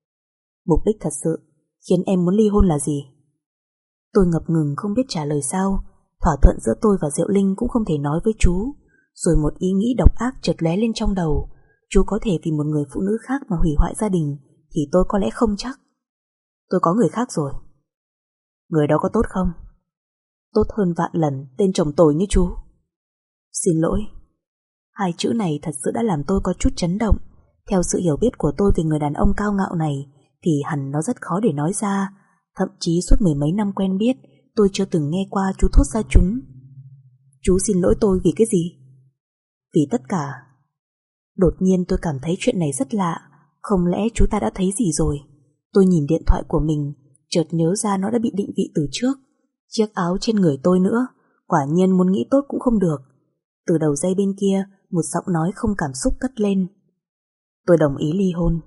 Mục đích thật sự khiến em muốn ly hôn là gì? Tôi ngập ngừng không biết trả lời sao. Thỏa thuận giữa tôi và Diệu Linh cũng không thể nói với chú. Rồi một ý nghĩ độc ác chợt lóe lên trong đầu. Chú có thể vì một người phụ nữ khác mà hủy hoại gia đình, thì tôi có lẽ không chắc. Tôi có người khác rồi. Người đó có tốt không? Tốt hơn vạn lần tên chồng tồi như chú. Xin lỗi. Hai chữ này thật sự đã làm tôi có chút chấn động. Theo sự hiểu biết của tôi về người đàn ông cao ngạo này thì hẳn nó rất khó để nói ra. Thậm chí suốt 10 mấy năm quen biết, tôi chưa từng nghe qua chú thốt ra chúng. Chú xin lỗi tôi vì cái gì? Vì tất cả. Đột nhiên tôi cảm thấy chuyện này rất lạ. Không lẽ chú ta đã thấy gì rồi? Tôi nhìn điện thoại của mình, chợt nhớ ra nó đã bị định vị từ trước. Chiếc áo trên người tôi nữa. Quả nhiên muốn nghĩ tốt cũng không được. Từ đầu dây bên kia, một giọng nói không cảm xúc cất lên. Tôi đồng ý ly hôn.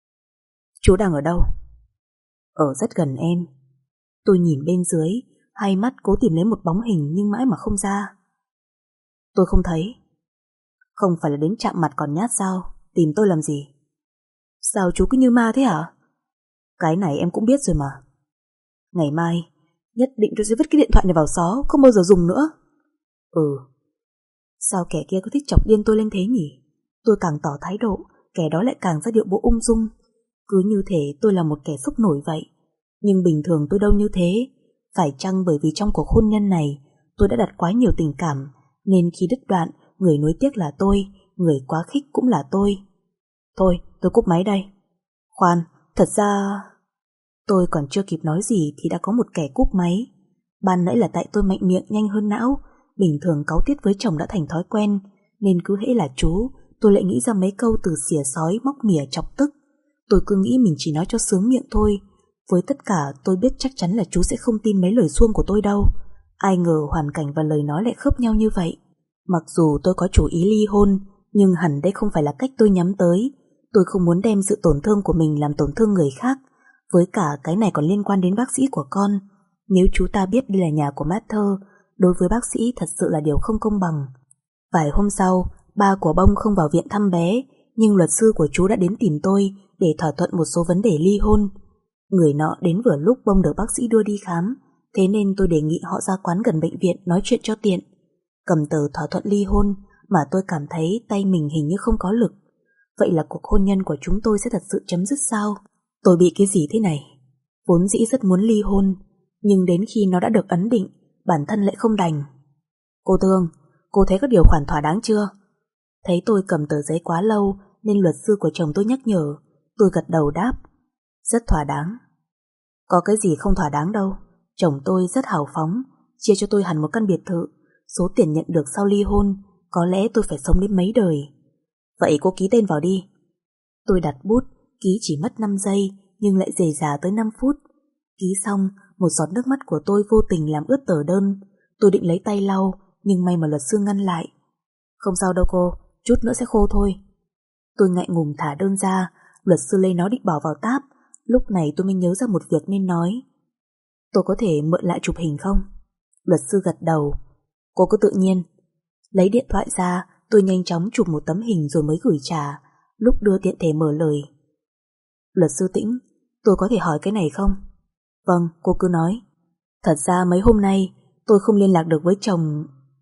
Chú đang ở đâu? Ở rất gần em. Tôi nhìn bên dưới, hai mắt cố tìm lấy một bóng hình nhưng mãi mà không ra. Tôi không thấy. Không phải là đến chạm mặt còn nhát sao? Tìm tôi làm gì? Sao chú cứ như ma thế hả? Cái này em cũng biết rồi mà. Ngày mai nhất định tôi sẽ vứt cái điện thoại này vào xó, không bao giờ dùng nữa. Sao kẻ kia cứ thích chọc điên tôi lên thế nhỉ? Tôi càng tỏ thái độ, kẻ đó lại càng ra điệu bộ ung dung. Cứ như thể tôi là một kẻ sốc nổi vậy. Nhưng bình thường tôi đâu như thế. Phải chăng bởi vì trong cuộc hôn nhân này tôi đã đặt quá nhiều tình cảm, nên khi đứt đoạn, người nuối tiếc là tôi, người quá khích cũng là tôi. Thôi, tôi cúp máy đây. Khoan, thật ra... Tôi còn chưa kịp nói gì thì đã có một kẻ cúp máy. Ban nãy là tại tôi mạnh miệng nhanh hơn não. Bình thường cáu tiết với chồng đã thành thói quen, nên cứ hễ là chú, tôi lại nghĩ ra mấy câu từ xỉa xói, móc mỉa chọc tức. Tôi cứ nghĩ mình chỉ nói cho sướng miệng thôi. Với tất cả tôi biết chắc chắn là chú sẽ không tin mấy lời suông của tôi đâu. Ai ngờ hoàn cảnh và lời nói lại khớp nhau như vậy. Mặc dù tôi có chủ ý ly hôn, nhưng hẳn đây không phải là cách tôi nhắm tới. Tôi không muốn đem sự tổn thương của mình làm tổn thương người khác. Với cả cái này còn liên quan đến bác sĩ của con. Nếu chú ta biết đây là nhà của Master, đối với bác sĩ thật sự là điều không công bằng. Vài hôm sau, ba của Bông không vào viện thăm bé, nhưng luật sư của chú đã đến tìm tôi để thỏa thuận một số vấn đề ly hôn. Người nọ đến vừa lúc Bông được bác sĩ đưa đi khám, thế nên tôi đề nghị họ ra quán gần bệnh viện nói chuyện cho tiện. Cầm tờ thỏa thuận ly hôn mà tôi cảm thấy tay mình hình như không có lực. Vậy là cuộc hôn nhân của chúng tôi sẽ thật sự chấm dứt sao? Tôi bị cái gì thế này? Vốn dĩ rất muốn ly hôn, nhưng đến khi nó đã được ấn định, bản thân lại không đành. Cô Thương, cô thấy các điều khoản thỏa đáng chưa? Thấy tôi cầm tờ giấy quá lâu nên luật sư của chồng tôi nhắc nhở. Tôi gật đầu đáp. Rất thỏa đáng. Có cái gì không thỏa đáng đâu. Chồng tôi rất hào phóng, chia cho tôi hẳn một căn biệt thự. Số tiền nhận được sau ly hôn có lẽ tôi phải sống đến mấy đời. Vậy cô ký tên vào đi. Tôi đặt bút, ký chỉ mất 5 giây nhưng lại dề dà tới 5 phút. Ký xong, một giọt nước mắt của tôi vô tình làm ướt tờ đơn. Tôi định lấy tay lau, nhưng may mà luật sư ngăn lại. Không sao đâu cô, chút nữa sẽ khô thôi. Tôi ngại ngùng thả đơn ra, Luật sư lấy nó định bỏ vào táp. Lúc này tôi mới nhớ ra một việc nên nói. Tôi có thể mượn lại chụp hình không? Luật sư gật đầu. Cô cứ tự nhiên. Lấy điện thoại ra, tôi nhanh chóng chụp một tấm hình rồi mới gửi trả. Lúc đưa tiện thể mở lời. Luật sư Tĩnh, tôi có thể hỏi cái này không? Vâng, cô cứ nói. Thật ra mấy hôm nay tôi không liên lạc được với chồng.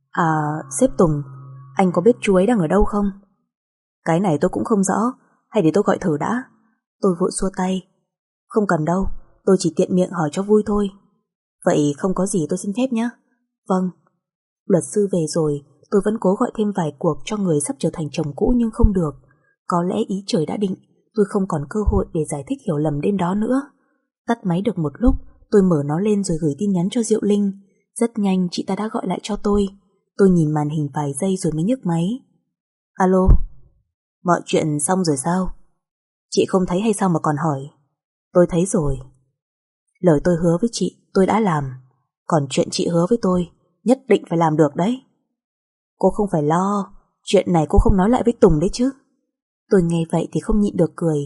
Sếp Tùng. Anh có biết chú ấy đang ở đâu không? Cái này tôi cũng không rõ. Hay để tôi gọi thử đã. Tôi vội xua tay. Không cần đâu, tôi chỉ tiện miệng hỏi cho vui thôi. Vậy không có gì tôi xin phép nhé. Vâng. Luật sư về rồi, tôi vẫn cố gọi thêm vài cuộc cho người sắp trở thành chồng cũ nhưng không được. Có lẽ ý trời đã định, tôi không còn cơ hội để giải thích hiểu lầm đêm đó nữa. Tắt máy được một lúc, tôi mở nó lên rồi gửi tin nhắn cho Diệu Linh. Rất nhanh chị ta đã gọi lại cho tôi. Tôi nhìn màn hình vài giây rồi mới nhấc máy. Alo. Mọi chuyện xong rồi sao? Chị không thấy hay sao mà còn hỏi? Tôi thấy rồi. Lời tôi hứa với chị tôi đã làm. Còn chuyện chị hứa với tôi nhất định phải làm được đấy. Cô không phải lo, chuyện này cô không nói lại với Tùng đấy chứ? Tôi nghe vậy thì không nhịn được cười.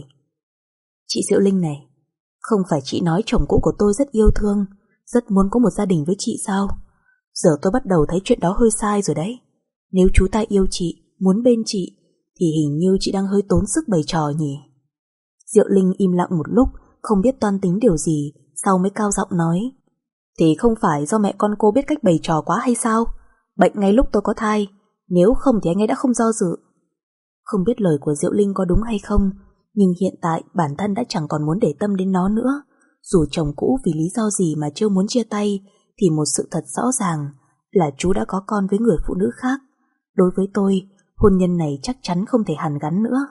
Chị Diệu Linh này, không phải chị nói chồng cũ của tôi rất yêu thương, rất muốn có một gia đình với chị sao? Giờ tôi bắt đầu thấy chuyện đó hơi sai rồi đấy. Nếu chú ta yêu chị, muốn bên chị, thì hình như chị đang hơi tốn sức bày trò nhỉ? Diệu Linh im lặng một lúc, không biết toan tính điều gì, sau mới cao giọng nói. Thì không phải do mẹ con cô biết cách bày trò quá hay sao? Bệnh ngay lúc tôi có thai, nếu không thì anh ấy đã không do dự. Không biết lời của Diệu Linh có đúng hay không, nhưng hiện tại bản thân đã chẳng còn muốn để tâm đến nó nữa. Dù chồng cũ vì lý do gì mà chưa muốn chia tay, thì một sự thật rõ ràng là chú đã có con với người phụ nữ khác. Đối với tôi, hôn nhân này chắc chắn không thể hàn gắn nữa.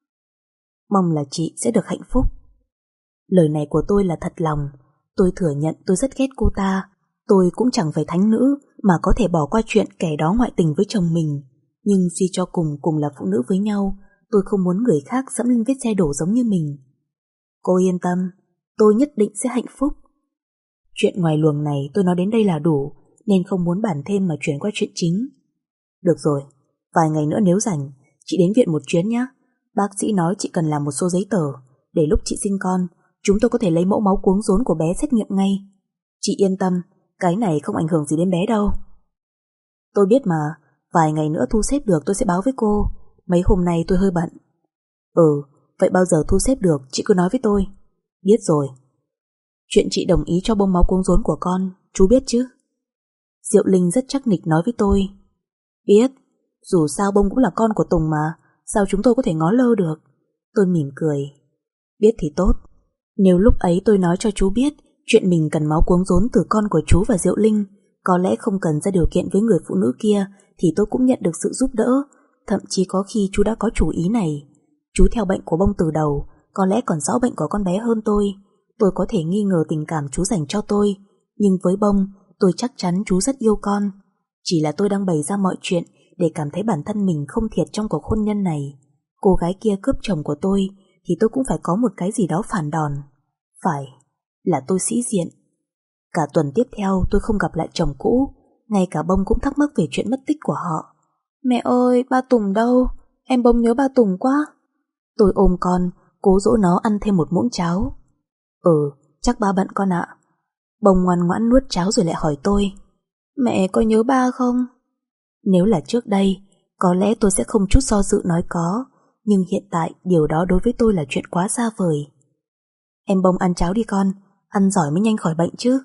Mong là chị sẽ được hạnh phúc. Lời này của tôi là thật lòng. Tôi thừa nhận tôi rất ghét cô ta. Tôi cũng chẳng phải thánh nữ mà có thể bỏ qua chuyện kẻ đó ngoại tình với chồng mình. Nhưng suy cho cùng là phụ nữ với nhau, tôi không muốn người khác dẫm lên vết xe đổ giống như mình. Cô yên tâm, tôi nhất định sẽ hạnh phúc. Chuyện ngoài luồng này tôi nói đến đây là đủ, nên không muốn bàn thêm mà chuyển qua chuyện chính. Được rồi, vài ngày nữa nếu rảnh, chị đến viện một chuyến nhé. Bác sĩ nói chị cần làm một số giấy tờ, để lúc chị sinh con, chúng tôi có thể lấy mẫu máu cuống rốn của bé xét nghiệm ngay. Chị yên tâm, cái này không ảnh hưởng gì đến bé đâu. Tôi biết mà, vài ngày nữa thu xếp được tôi sẽ báo với cô. Mấy hôm nay tôi hơi bận. Vậy bao giờ thu xếp được chị cứ nói với tôi. Biết rồi. Chuyện chị đồng ý cho bông máu cuống rốn của con, chú biết chứ? Diệu Linh rất chắc nịch nói với tôi. Biết, dù sao bông cũng là con của Tùng mà, sao chúng tôi có thể ngó lơ được? Tôi mỉm cười. Biết thì tốt. Nếu lúc ấy tôi nói cho chú biết chuyện mình cần máu cuống rốn từ con của chú và Diệu Linh, có lẽ không cần ra điều kiện với người phụ nữ kia, thì tôi cũng nhận được sự giúp đỡ. Thậm chí có khi chú đã có chủ ý này. Chú theo bệnh của bông từ đầu, có lẽ còn rõ bệnh của con bé hơn tôi. Tôi có thể nghi ngờ tình cảm chú dành cho tôi, nhưng với bông, tôi chắc chắn chú rất yêu con. Chỉ là tôi đang bày ra mọi chuyện để cảm thấy bản thân mình không thiệt trong cuộc hôn nhân này. Cô gái kia cướp chồng của tôi thì tôi cũng phải có một cái gì đó phản đòn. Phải, là tôi sĩ diện. Cả tuần tiếp theo tôi không gặp lại chồng cũ, ngay cả bông cũng thắc mắc về chuyện mất tích của họ. Mẹ ơi, ba Tùng đâu? Em bông nhớ ba Tùng quá. Tôi ôm con, cố dỗ nó ăn thêm một muỗng cháo. Chắc ba bận con ạ. Bông ngoan ngoãn nuốt cháo rồi lại hỏi tôi. Mẹ có nhớ ba không? Nếu là trước đây, có lẽ tôi sẽ không chút do dự nói có, nhưng hiện tại điều đó đối với tôi là chuyện quá xa vời. Em bông ăn cháo đi con, ăn giỏi mới nhanh khỏi bệnh chứ.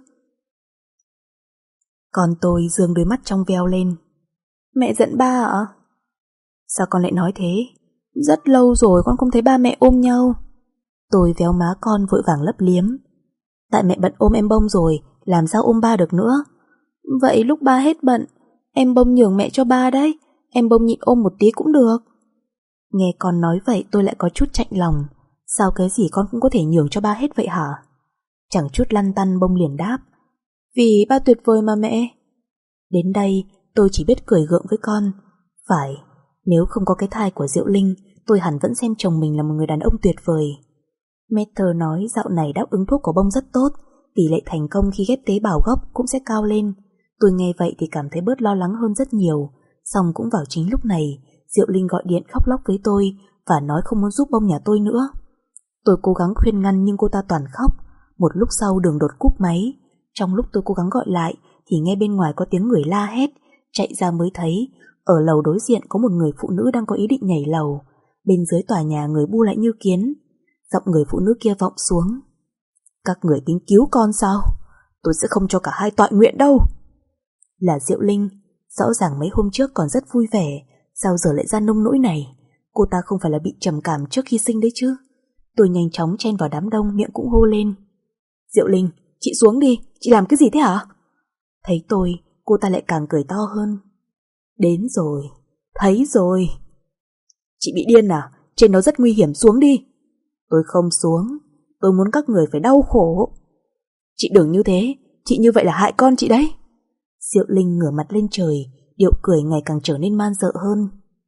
Còn tôi giương đôi mắt trong veo lên. Mẹ giận ba ạ? Sao con lại nói thế? Rất lâu rồi con không thấy ba mẹ ôm nhau. Tôi véo má con vội vàng lấp liếm. Tại mẹ bận ôm em bông rồi, làm sao ôm ba được nữa. Vậy lúc ba hết bận, em bông nhường mẹ cho ba đấy. Em bông nhịn ôm một tí cũng được. Nghe con nói vậy tôi lại có chút chạnh lòng. Sao cái gì con cũng có thể nhường cho ba hết vậy hả? Chẳng chút lăn tăn bông liền đáp. Vì ba tuyệt vời mà mẹ. Đến đây tôi chỉ biết cười gượng với con. Phải, nếu không có cái thai của Diệu Linh, tôi hẳn vẫn xem chồng mình là một người đàn ông tuyệt vời. Mater nói dạo này đáp ứng thuốc của bông rất tốt, tỷ lệ thành công khi ghép tế bào gốc cũng sẽ cao lên. Tôi nghe vậy thì cảm thấy bớt lo lắng hơn rất nhiều. Xong cũng vào chính lúc này, Diệu Linh gọi điện khóc lóc với tôi và nói không muốn giúp bông nhà tôi nữa. Tôi cố gắng khuyên ngăn nhưng cô ta toàn khóc. Một lúc sau Đường đột cúp máy. Trong lúc tôi cố gắng gọi lại thì nghe bên ngoài có tiếng người la hét. Chạy ra mới thấy ở lầu đối diện có một người phụ nữ đang có ý định nhảy lầu. Bên dưới tòa nhà người bu lại như kiến. Giọng người phụ nữ kia vọng xuống: "Các người tính cứu con sao? Tôi sẽ không cho cả hai tọa nguyện đâu." Là Diệu Linh. Rõ ràng mấy hôm trước còn rất vui vẻ, sao giờ lại ra nông nỗi này? Cô ta không phải là bị trầm cảm trước khi sinh đấy chứ? Tôi nhanh chóng chen vào đám đông, miệng cũng hô lên: "Diệu Linh, chị xuống đi, chị làm cái gì thế hả?" Thấy tôi, cô ta lại càng cười to hơn: "Đến rồi, thấy rồi." "Chị bị điên à? Trên đó rất nguy hiểm, xuống đi." "Tôi không xuống, tôi muốn các người phải đau khổ." "Chị đừng như thế, chị như vậy là hại con chị đấy." Diệu Linh ngửa mặt lên trời, điệu cười ngày càng trở nên man dợ hơn.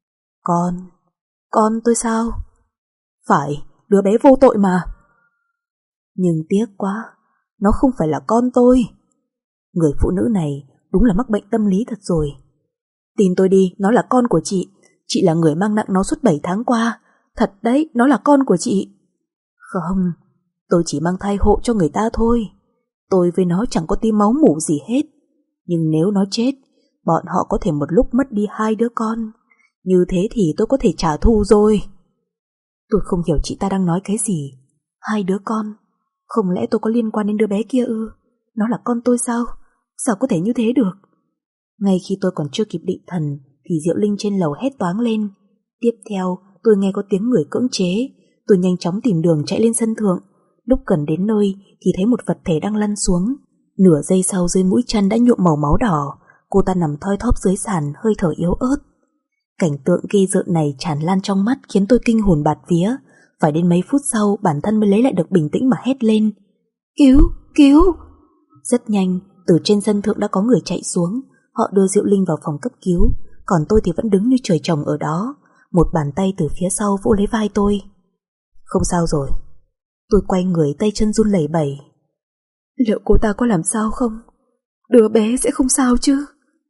Con tôi sao?" "Phải, đứa bé vô tội mà." "Nhưng tiếc quá, nó không phải là con tôi." Người phụ nữ này đúng là mắc bệnh tâm lý thật rồi. "Tin tôi đi, nó là con của chị là người mang nặng nó suốt 7 tháng qua. Thật đấy, nó là con của chị." "Không, tôi chỉ mang thai hộ cho người ta thôi. Tôi với nó chẳng có tí máu mủ gì hết. Nhưng nếu nó chết, bọn họ có thể một lúc mất đi 2 đứa con. Như thế thì tôi có thể trả thù rồi." Tôi không hiểu chị ta đang nói cái gì. 2 đứa con? Không lẽ tôi có liên quan đến đứa bé kia ư? Nó là con tôi sao? Sao có thể như thế được? Ngay khi tôi còn chưa kịp định thần thì Diệu Linh trên lầu hét toáng lên. Tiếp theo tôi nghe có tiếng người cưỡng chế. Tôi nhanh chóng tìm đường chạy lên sân thượng. Lúc gần đến nơi thì thấy một vật thể đang lăn xuống. Nửa giây sau dưới mũi chân đã nhuộm màu máu đỏ. Cô ta nằm thoi thóp dưới sàn, hơi thở yếu ớt. Cảnh tượng ghê rợn này tràn lan trong mắt khiến tôi kinh hồn bạt vía. Phải đến mấy phút sau bản thân mới lấy lại được bình tĩnh mà hét lên: "Cứu, cứu!" Rất nhanh, từ trên sân thượng đã có người chạy xuống. Họ đưa Diệu Linh vào phòng cấp cứu, còn tôi thì vẫn đứng như trời trồng ở đó. Một bàn tay từ phía sau vỗ lấy vai tôi. "Không sao rồi." Tôi quay người, tay chân run lẩy bẩy. "Liệu cô ta có làm sao không? Đứa bé sẽ không sao chứ?"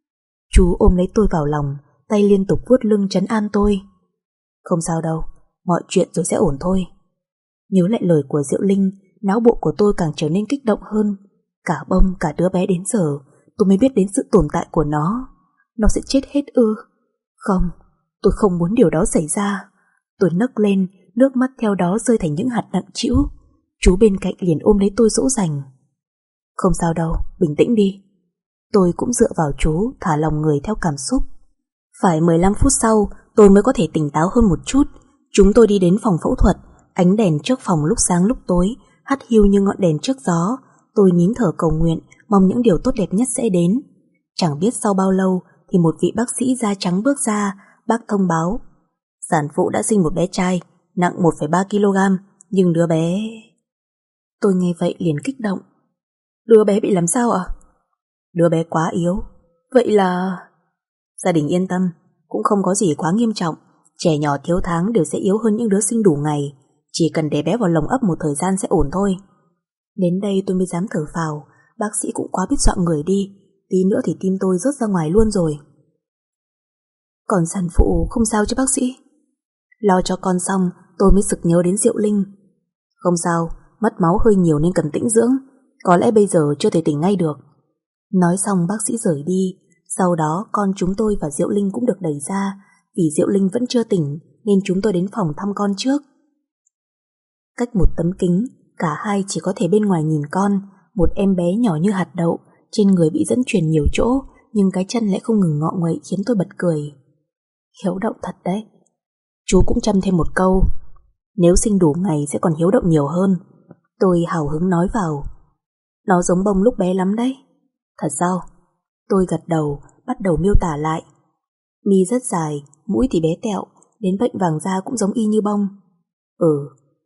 Chú ôm lấy tôi vào lòng, tay liên tục vuốt lưng trấn an tôi. "Không sao đâu, mọi chuyện rồi sẽ ổn thôi." Nhớ lại lời của Diệu Linh, não bộ của tôi càng trở nên kích động hơn. Cả bông cả đứa bé đến giờ tôi mới biết đến sự tồn tại của nó. Nó sẽ chết hết ư? Không, tôi không muốn điều đó xảy ra. Tôi nấc lên, nước mắt theo đó rơi thành những hạt nặng trĩu. Chú bên cạnh liền ôm lấy tôi dỗ dành. "Không sao đâu, bình tĩnh đi." Tôi cũng dựa vào chú, thả lòng người theo cảm xúc. Phải 15 phút sau tôi mới có thể tỉnh táo hơn một chút. Chúng tôi đi đến phòng phẫu thuật. Ánh đèn trước phòng lúc sáng lúc tối hắt hiu như ngọn đèn trước gió. Tôi nín thở cầu nguyện, mong những điều tốt đẹp nhất sẽ đến. Chẳng biết sau bao lâu thì một vị bác sĩ da trắng bước ra. Bác thông báo: "Sản phụ đã sinh một bé trai, nặng 1,3 kg, nhưng đứa bé..." Tôi nghe vậy liền kích động. "Đứa bé bị làm sao ạ?" "Đứa bé quá yếu." "Vậy là..." "Gia đình yên tâm, cũng không có gì quá nghiêm trọng. Trẻ nhỏ thiếu tháng đều sẽ yếu hơn những đứa sinh đủ ngày. Chỉ cần để bé vào lồng ấp một thời gian sẽ ổn thôi." Đến đây tôi mới dám thở phào. Bác sĩ cũng quá biết dọa người đi. Tí nữa thì tim tôi rớt ra ngoài luôn rồi. "Còn sản phụ không sao chứ bác sĩ?" Lo cho con xong tôi mới sực nhớ đến Diệu Linh. "Không sao, mất máu hơi nhiều nên cần tĩnh dưỡng. Có lẽ bây giờ chưa thể tỉnh ngay được." Nói xong bác sĩ rời đi. Sau đó con chúng tôi và Diệu Linh cũng được đẩy ra. Vì Diệu Linh vẫn chưa tỉnh nên chúng tôi đến phòng thăm con trước. Cách một tấm kính, cả hai chỉ có thể bên ngoài nhìn con. Một em bé nhỏ như hạt đậu, trên người bị dẫn truyền nhiều chỗ, nhưng cái chân lại không ngừng ngọ nguậy khiến tôi bật cười. Hiếu động thật đấy. Chú cũng châm thêm một câu: "Nếu sinh đủ ngày sẽ còn hiếu động nhiều hơn." Tôi hào hứng nói vào: "Nó giống bông lúc bé lắm đấy." "Thật sao?" Tôi gật đầu, bắt đầu miêu tả lại. "Mi rất dài, mũi thì bé tẹo, đến bệnh vàng da cũng giống y như bông." "Ừ."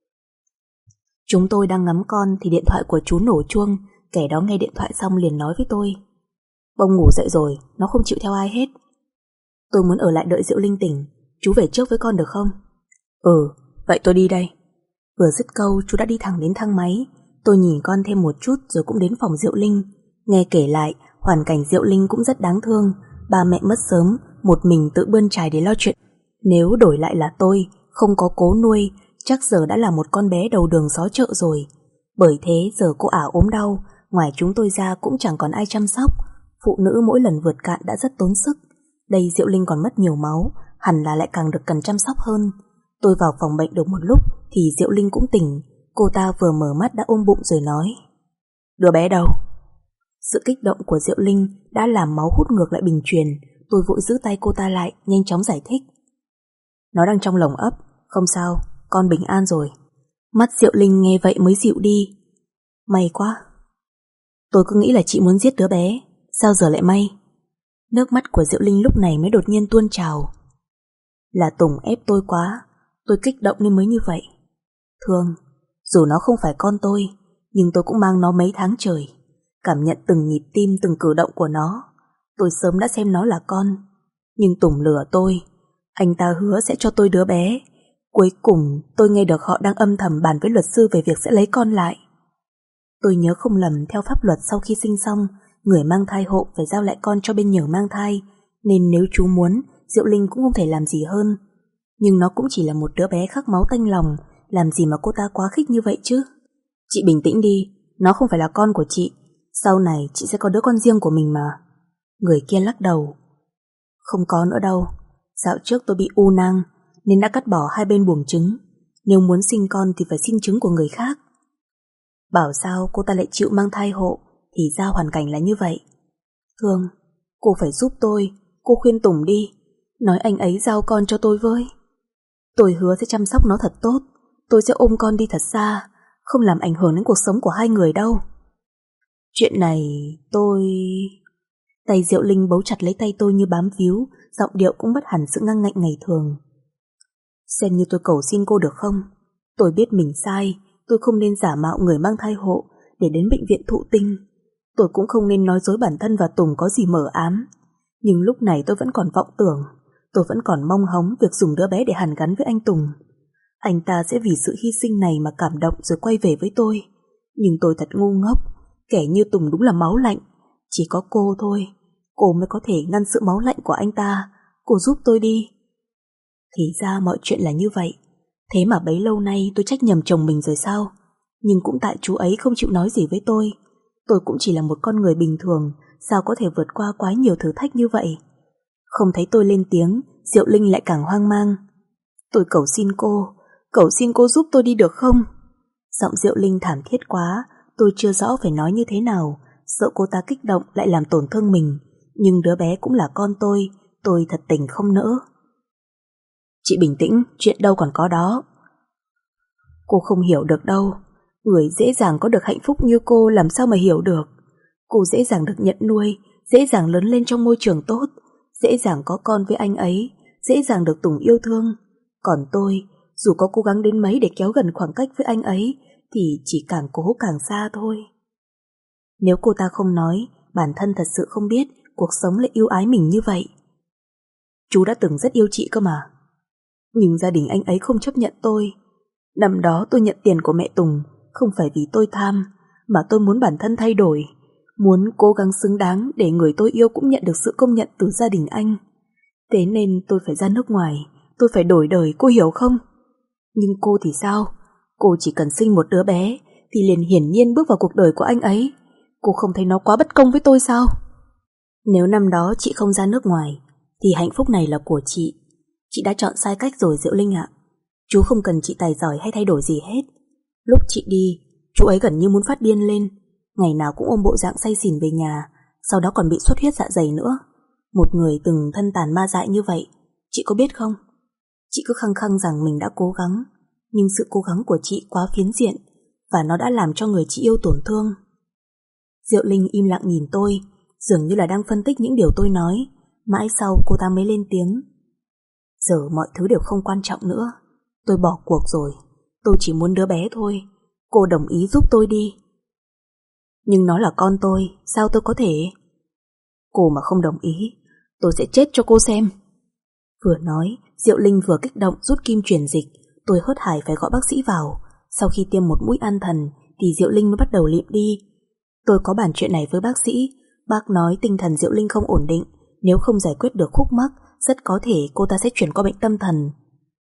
Chúng tôi đang ngắm con thì điện thoại của chú nổ chuông. Kẻ đó nghe điện thoại xong liền nói với tôi: "Bông ngủ dậy rồi, nó không chịu theo ai hết." "Tôi muốn ở lại đợi Diệu Linh tỉnh. Chú về trước với con được không?" "Ừ, vậy tôi đi đây." Vừa dứt câu chú đã đi thẳng đến thang máy. Tôi nhìn con thêm một chút rồi cũng đến phòng Diệu Linh. Nghe kể lại, hoàn cảnh Diệu Linh cũng rất đáng thương. Ba mẹ mất sớm, một mình tự bươn chải để lo chuyện. Nếu đổi lại là tôi, không có cố nuôi, chắc giờ đã là một con bé đầu đường xó chợ rồi. Bởi thế giờ cô ả ốm đau, ngoài chúng tôi ra cũng chẳng còn ai chăm sóc. Phụ nữ mỗi lần vượt cạn đã rất tốn sức. Đây Diệu Linh còn mất nhiều máu, hẳn là lại càng được cần chăm sóc hơn. Tôi vào phòng bệnh được một lúc thì Diệu Linh cũng tỉnh. Cô ta vừa mở mắt đã ôm bụng rồi nói: "Đứa bé đâu?" Sự kích động của Diệu Linh đã làm máu hút ngược lại bình truyền. Tôi vội giữ tay cô ta lại, nhanh chóng giải thích: "Nó đang trong lồng ấp, không sao, con bình an rồi." Mắt Diệu Linh nghe vậy mới dịu đi. May quá. Tôi cứ nghĩ là chị muốn giết đứa bé, sao giờ lại may? Nước mắt của Diệu Linh lúc này mới đột nhiên tuôn trào. Là Tùng ép tôi quá, tôi kích động nên mới như vậy. Thương, dù nó không phải con tôi, nhưng tôi cũng mang nó mấy tháng trời, cảm nhận từng nhịp tim, từng cử động của nó. Tôi sớm đã xem nó là con. Nhưng Tùng lừa tôi. Anh ta hứa sẽ cho tôi đứa bé. Cuối cùng tôi nghe được họ đang âm thầm bàn với luật sư về việc sẽ lấy con lại. Tôi nhớ không lầm, theo pháp luật sau khi sinh xong, người mang thai hộ phải giao lại con cho bên nhờ mang thai, nên nếu chú muốn, Diệu Linh cũng không thể làm gì hơn. Nhưng nó cũng chỉ là một đứa bé khắc máu tanh lòng, làm gì mà cô ta quá khích như vậy chứ? Chị bình tĩnh đi, nó không phải là con của chị. Sau này chị sẽ có đứa con riêng của mình mà. Người kia lắc đầu. Không có nữa đâu. Dạo trước tôi bị u nang nên đã cắt bỏ hai bên buồng trứng. Nếu muốn sinh con thì phải xin trứng của người khác. Bảo sao cô ta lại chịu mang thai hộ, thì ra hoàn cảnh là như vậy. Thương, cô phải giúp tôi. Cô khuyên Tùng đi, nói anh ấy giao con cho tôi với. Tôi hứa sẽ chăm sóc nó thật tốt. Tôi sẽ ôm con đi thật xa, không làm ảnh hưởng đến cuộc sống của hai người đâu. Chuyện này tôi... Tay Diệu Linh bấu chặt lấy tay tôi như bám víu, giọng điệu cũng mất hẳn sự ngang ngạnh ngày thường. Xem như tôi cầu xin cô được không? Tôi biết mình sai, tôi không nên giả mạo người mang thai hộ để đến bệnh viện thụ tinh. Tôi cũng không nên nói dối bản thân và Tùng có gì mờ ám. Nhưng lúc này tôi vẫn còn vọng tưởng, tôi vẫn còn mong hóng việc dùng đứa bé để hàn gắn với anh Tùng. Anh ta sẽ vì sự hy sinh này mà cảm động rồi quay về với tôi. Nhưng tôi thật ngu ngốc, kẻ như Tùng đúng là máu lạnh. Chỉ có cô thôi, cô mới có thể ngăn sự máu lạnh của anh ta. Cô giúp tôi đi. Thì ra mọi chuyện là như vậy. Thế mà bấy lâu nay tôi trách nhầm chồng mình rồi sao? Nhưng cũng tại chú ấy không chịu nói gì với tôi. Tôi cũng chỉ là một con người bình thường, sao có thể vượt qua quá nhiều thử thách như vậy? Không thấy tôi lên tiếng, Diệu Linh lại càng hoang mang. Tôi cầu xin cô giúp tôi đi được không? Giọng Diệu Linh thảm thiết quá, tôi chưa rõ phải nói như thế nào, sợ cô ta kích động lại làm tổn thương mình. Nhưng đứa bé cũng là con tôi thật tình không nỡ. Chị bình tĩnh, chuyện đâu còn có đó. Cô không hiểu được đâu. Người dễ dàng có được hạnh phúc như cô làm sao mà hiểu được. Cô dễ dàng được nhận nuôi, dễ dàng lớn lên trong môi trường tốt, dễ dàng có con với anh ấy, dễ dàng được Tùng yêu thương. Còn tôi, dù có cố gắng đến mấy để kéo gần khoảng cách với anh ấy, thì chỉ càng cố càng xa thôi. Nếu cô ta không nói, bản thân thật sự không biết cuộc sống lại yêu ái mình như vậy. Chú đã từng rất yêu chị cơ mà. Nhưng gia đình anh ấy không chấp nhận tôi. Năm đó tôi nhận tiền của mẹ Tùng không phải vì tôi tham, mà tôi muốn bản thân thay đổi, muốn cố gắng xứng đáng để người tôi yêu cũng nhận được sự công nhận từ gia đình anh. Thế nên tôi phải ra nước ngoài, tôi phải đổi đời, cô hiểu không? Nhưng cô thì sao? Cô chỉ cần sinh một đứa bé thì liền hiển nhiên bước vào cuộc đời của anh ấy. Cô không thấy nó quá bất công với tôi sao? Nếu năm đó chị không ra nước ngoài thì hạnh phúc này là của chị. Chị đã chọn sai cách rồi Diệu Linh ạ. Chú không cần chị tài giỏi hay thay đổi gì hết. Lúc chị đi, chú ấy gần như muốn phát điên lên. Ngày nào cũng ôm bộ dạng say xỉn về nhà, sau đó còn bị xuất huyết dạ dày nữa. Một người từng thân tàn ma dại như vậy, chị có biết không? Chị cứ khăng khăng rằng mình đã cố gắng, nhưng sự cố gắng của chị quá phiến diện, và nó đã làm cho người chị yêu tổn thương. Diệu Linh im lặng nhìn tôi, dường như là đang phân tích những điều tôi nói. Mãi sau cô ta mới lên tiếng. Giờ mọi thứ đều không quan trọng nữa. Tôi bỏ cuộc rồi. Tôi chỉ muốn đứa bé thôi. Cô đồng ý giúp tôi đi. Nhưng nó là con tôi, sao tôi có thể? Cô mà không đồng ý, tôi sẽ chết cho cô xem. Vừa nói, Diệu Linh vừa kích động rút kim truyền dịch. Tôi hớt hải phải gọi bác sĩ vào. Sau khi tiêm một mũi an thần thì Diệu Linh mới bắt đầu lịm đi. Tôi có bàn chuyện này với bác sĩ. Bác nói tinh thần Diệu Linh không ổn định. Nếu không giải quyết được khúc mắc, rất có thể cô ta sẽ chuyển qua bệnh tâm thần.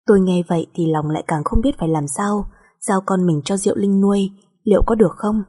Tôi nghe vậy thì lòng lại càng không biết phải làm sao. Giao con mình cho Diệu Linh nuôi, liệu có được không?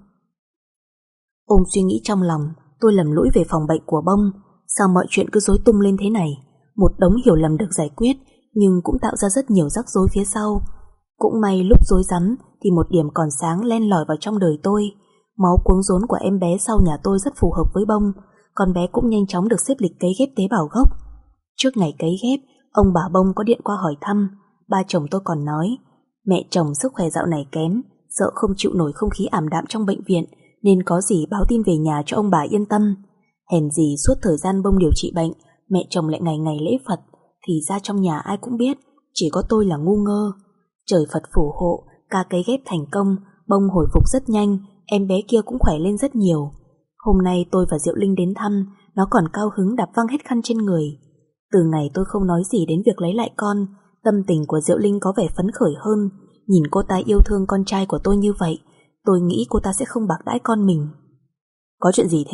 Ôm suy nghĩ trong lòng, tôi lầm lũi về phòng bệnh của Bông. Sao mọi chuyện cứ rối tung lên thế này? Một đống hiểu lầm được giải quyết, nhưng cũng tạo ra rất nhiều rắc rối phía sau. Cũng may lúc rối rắm thì một điểm còn sáng len lỏi vào trong đời tôi. Máu cuống rốn của em bé sau nhà tôi rất phù hợp với Bông. Con bé cũng nhanh chóng được xếp lịch cấy ghép tế bào gốc. Trước ngày cấy ghép, ông bà Bông có điện qua hỏi thăm. Ba chồng tôi còn nói, mẹ chồng sức khỏe dạo này kém, sợ không chịu nổi không khí ảm đạm trong bệnh viện, nên có gì báo tin về nhà cho ông bà yên tâm. Hèn gì suốt thời gian Bông điều trị bệnh, mẹ chồng lại ngày ngày lễ Phật, thì ra trong nhà ai cũng biết, chỉ có tôi là ngu ngơ. Trời Phật phù hộ, ca cấy ghép thành công, Bông hồi phục rất nhanh, em bé kia cũng khỏe lên rất nhiều. Hôm nay tôi và Diệu Linh đến thăm, nó còn cao hứng đạp văng hết khăn trên người. Từ ngày tôi không nói gì đến việc lấy lại con, tâm tình của Diệu Linh có vẻ phấn khởi hơn. Nhìn cô ta yêu thương con trai của tôi như vậy, tôi nghĩ cô ta sẽ không bạc đãi con mình. Có chuyện gì thế?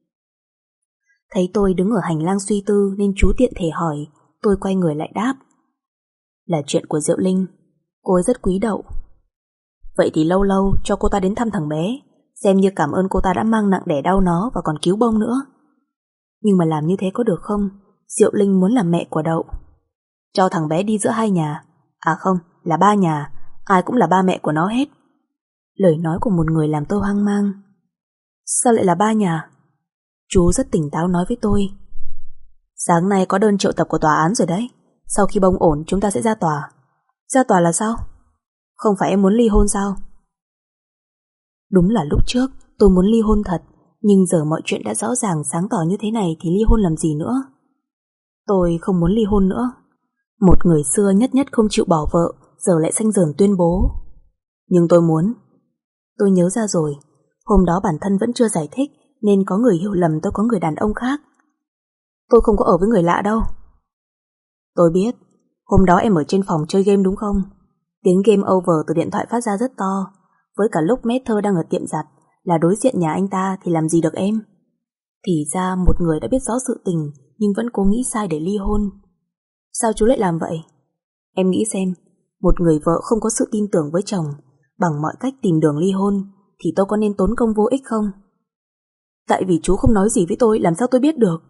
Thấy tôi đứng ở hành lang suy tư nên chú tiện thể hỏi. Tôi quay người lại đáp, là chuyện của Diệu Linh, cô ấy rất quý Đậu. Vậy thì lâu lâu cho cô ta đến thăm thằng bé, xem như cảm ơn cô ta đã mang nặng đẻ đau nó và còn cứu Bông nữa. Nhưng mà làm như thế có được không? Diệu Linh muốn làm mẹ của Đậu. Cho thằng bé đi giữa hai nhà, à không, là ba nhà, ai cũng là ba mẹ của nó hết. Lời nói của một người làm tôi hoang mang. Sao lại là ba nhà? Chú rất tỉnh táo nói với tôi. Sáng nay có đơn triệu tập của tòa án rồi đấy. Sau khi Bông ổn chúng ta sẽ ra tòa. Ra tòa là sao? Không phải em muốn ly hôn sao? Đúng là lúc trước tôi muốn ly hôn thật, nhưng giờ mọi chuyện đã rõ ràng sáng tỏ như thế này thì ly hôn làm gì nữa. Tôi không muốn ly hôn nữa. Một người xưa nhất nhất không chịu bỏ vợ, giờ lại xanh dờn tuyên bố. Nhưng tôi muốn. Tôi nhớ ra rồi, hôm đó bản thân vẫn chưa giải thích nên có người hiểu lầm tôi có người đàn ông khác. Tôi không có ở với người lạ đâu. Tôi biết, hôm đó em ở trên phòng chơi game đúng không? Tiếng game over từ điện thoại phát ra rất to. Với cả lúc Matthew đang ở tiệm giặt, là đối diện nhà anh ta thì làm gì được em. Thì ra một người đã biết rõ sự tình nhưng vẫn cố nghĩ sai để ly hôn. Sao chú lại làm vậy? Em nghĩ xem, một người vợ không có sự tin tưởng với chồng, bằng mọi cách tìm đường ly hôn, thì tôi có nên tốn công vô ích không? Tại vì chú không nói gì với tôi, làm sao tôi biết được?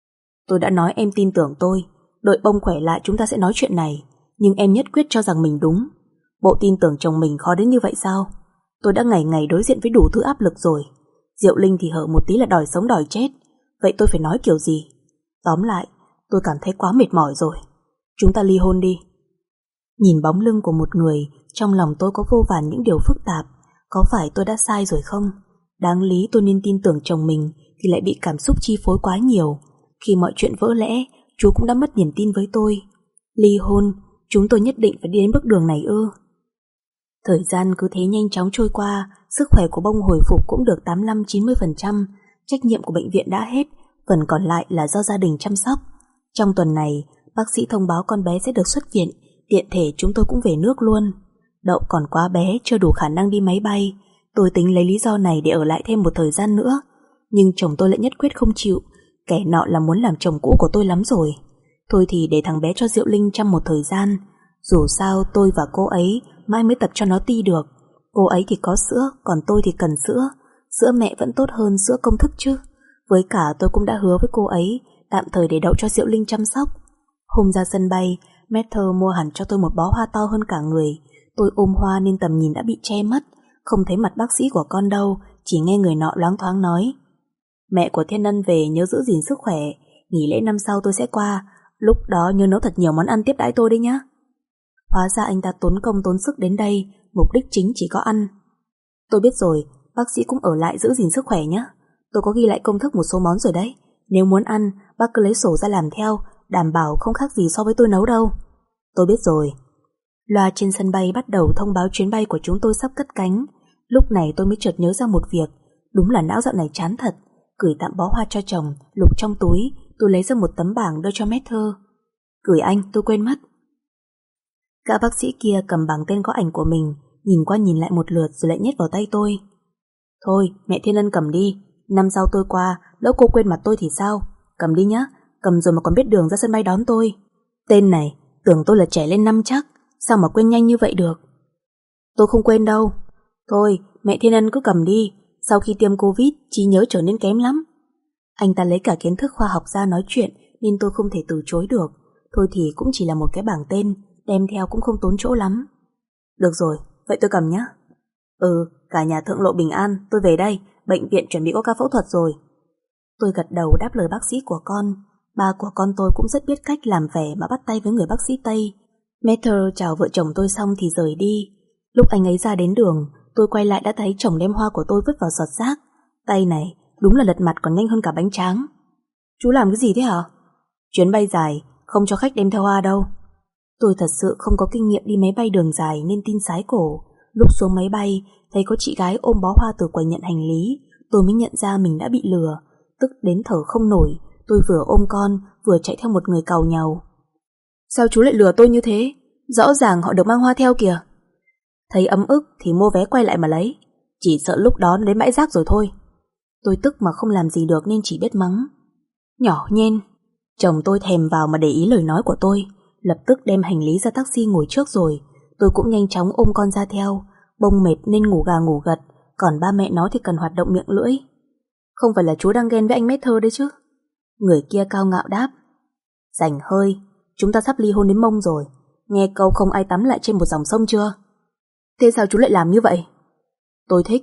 Tôi đã nói em tin tưởng tôi, đợi Bông khỏe lại chúng ta sẽ nói chuyện này, nhưng em nhất quyết cho rằng mình đúng. Bộ tin tưởng chồng mình khó đến như vậy sao? Tôi đã ngày ngày đối diện với đủ thứ áp lực rồi. Diệu Linh thì hở một tí là đòi sống đòi chết. Vậy tôi phải nói kiểu gì? Tóm lại, tôi cảm thấy quá mệt mỏi rồi. Chúng ta ly hôn đi. Nhìn bóng lưng của một người, trong lòng tôi có vô vàn những điều phức tạp. Có phải tôi đã sai rồi không? Đáng lý tôi nên tin tưởng chồng mình thì lại bị cảm xúc chi phối quá nhiều. Khi mọi chuyện vỡ lẽ, chú cũng đã mất niềm tin với tôi. Ly hôn, chúng tôi nhất định phải đi đến bước đường này ư? Thời gian cứ thế nhanh chóng trôi qua, sức khỏe của Bông hồi phục cũng được 85-90%, trách nhiệm của bệnh viện đã hết, phần còn lại là do gia đình chăm sóc. Trong tuần này, bác sĩ thông báo con bé sẽ được xuất viện, tiện thể chúng tôi cũng về nước luôn. Đậu còn quá bé, chưa đủ khả năng đi máy bay. Tôi tính lấy lý do này để ở lại thêm một thời gian nữa, nhưng chồng tôi lại nhất quyết không chịu. Kẻ nọ là muốn làm chồng cũ của tôi lắm rồi. Thôi thì để thằng bé cho Diệu Linh chăm một thời gian. Dù sao tôi và cô ấy mai mới tập cho nó ti được. Cô ấy thì có sữa, còn tôi thì cần sữa. Sữa mẹ vẫn tốt hơn sữa công thức chứ. Với cả tôi cũng đã hứa với cô ấy tạm thời để Đậu cho Diệu Linh chăm sóc. Hôm ra sân bay, Matthew mua hẳn cho tôi một bó hoa to hơn cả người. Tôi ôm hoa nên tầm nhìn đã bị che mất, không thấy mặt bác sĩ của con đâu, chỉ nghe người nọ loáng thoáng nói: mẹ của Thiên Ân về nhớ giữ gìn sức khỏe, nghỉ lễ năm sau tôi sẽ qua, lúc đó nhớ nấu thật nhiều món ăn tiếp đãi tôi đấy nhá. Hóa ra anh ta tốn công tốn sức đến đây, mục đích chính chỉ có ăn. Tôi biết rồi, bác sĩ cũng ở lại giữ gìn sức khỏe nhé. Tôi có ghi lại công thức một số món rồi đấy. Nếu muốn ăn, bác cứ lấy sổ ra làm theo, đảm bảo không khác gì so với tôi nấu đâu. Tôi biết rồi. Loa trên sân bay bắt đầu thông báo chuyến bay của chúng tôi sắp cất cánh. Lúc này tôi mới chợt nhớ ra một việc. Đúng là não dạo này chán thật. Gửi tặng bó hoa cho chồng, lục trong túi, tôi lấy ra một tấm bảng đưa cho Matthew. Gửi anh, tôi quên mất. Gã bác sĩ kia cầm bảng tên có ảnh của mình, nhìn qua nhìn lại một lượt rồi lại nhét vào tay tôi. Thôi, mẹ Thiên Ân cầm đi, năm sau tôi qua, lỡ cô quên mặt tôi thì sao? Cầm đi nhá, cầm rồi mà còn biết đường ra sân bay đón tôi. Tên này, tưởng tôi là trẻ lên năm chắc, sao mà quên nhanh như vậy được? Tôi không quên đâu. Thôi, mẹ Thiên Ân cứ cầm đi, sau khi tiêm Covid, trí nhớ trở nên kém lắm. Anh ta lấy cả kiến thức khoa học ra nói chuyện nên tôi không thể từ chối được. Thôi thì cũng chỉ là một cái bảng tên, đem theo cũng không tốn chỗ lắm. Được rồi, vậy tôi cầm nhé. Cả nhà thượng lộ bình an, tôi về đây, bệnh viện chuẩn bị có ca phẫu thuật rồi. Tôi gật đầu đáp lời bác sĩ của con. Ba của con tôi cũng rất biết cách làm vẻ mà bắt tay với người bác sĩ Tây. Matter chào vợ chồng tôi xong thì rời đi. Lúc anh ấy ra đến đường, tôi quay lại đã thấy chồng đem hoa của tôi vứt vào giọt rác. Tay này đúng là lật mặt còn nhanh hơn cả bánh tráng. Chú làm cái gì thế hả? Chuyến bay dài, không cho khách đem theo hoa đâu. Tôi thật sự không có kinh nghiệm đi máy bay đường dài nên tin sái cổ. Lúc xuống máy bay, thấy có chị gái ôm bó hoa từ quầy nhận hành lý, tôi mới nhận ra mình đã bị lừa. Tức đến thở không nổi, tôi vừa ôm con, vừa chạy theo một người càu nhàu. Sao chú lại lừa tôi như thế? Rõ ràng họ được mang hoa theo kìa. Thấy ấm ức thì mua vé quay lại mà lấy. Chỉ sợ lúc đó nó đến bãi rác rồi thôi. Tôi tức mà không làm gì được nên chỉ biết mắng. Nhỏ nhen. Chồng tôi thèm vào mà để ý lời nói của tôi, lập tức đem hành lý ra taxi ngồi trước rồi. Tôi cũng nhanh chóng ôm con ra theo. Bông mệt nên ngủ gà ngủ gật, còn ba mẹ nó thì cần hoạt động miệng lưỡi. Không phải là chú đang ghen với anh Matter đấy chứ? Người kia cao ngạo đáp. Rảnh hơi, chúng ta sắp ly hôn đến mông rồi. Nghe câu không ai tắm lại trên một dòng sông chưa? Thế sao chú lại làm như vậy? Tôi thích.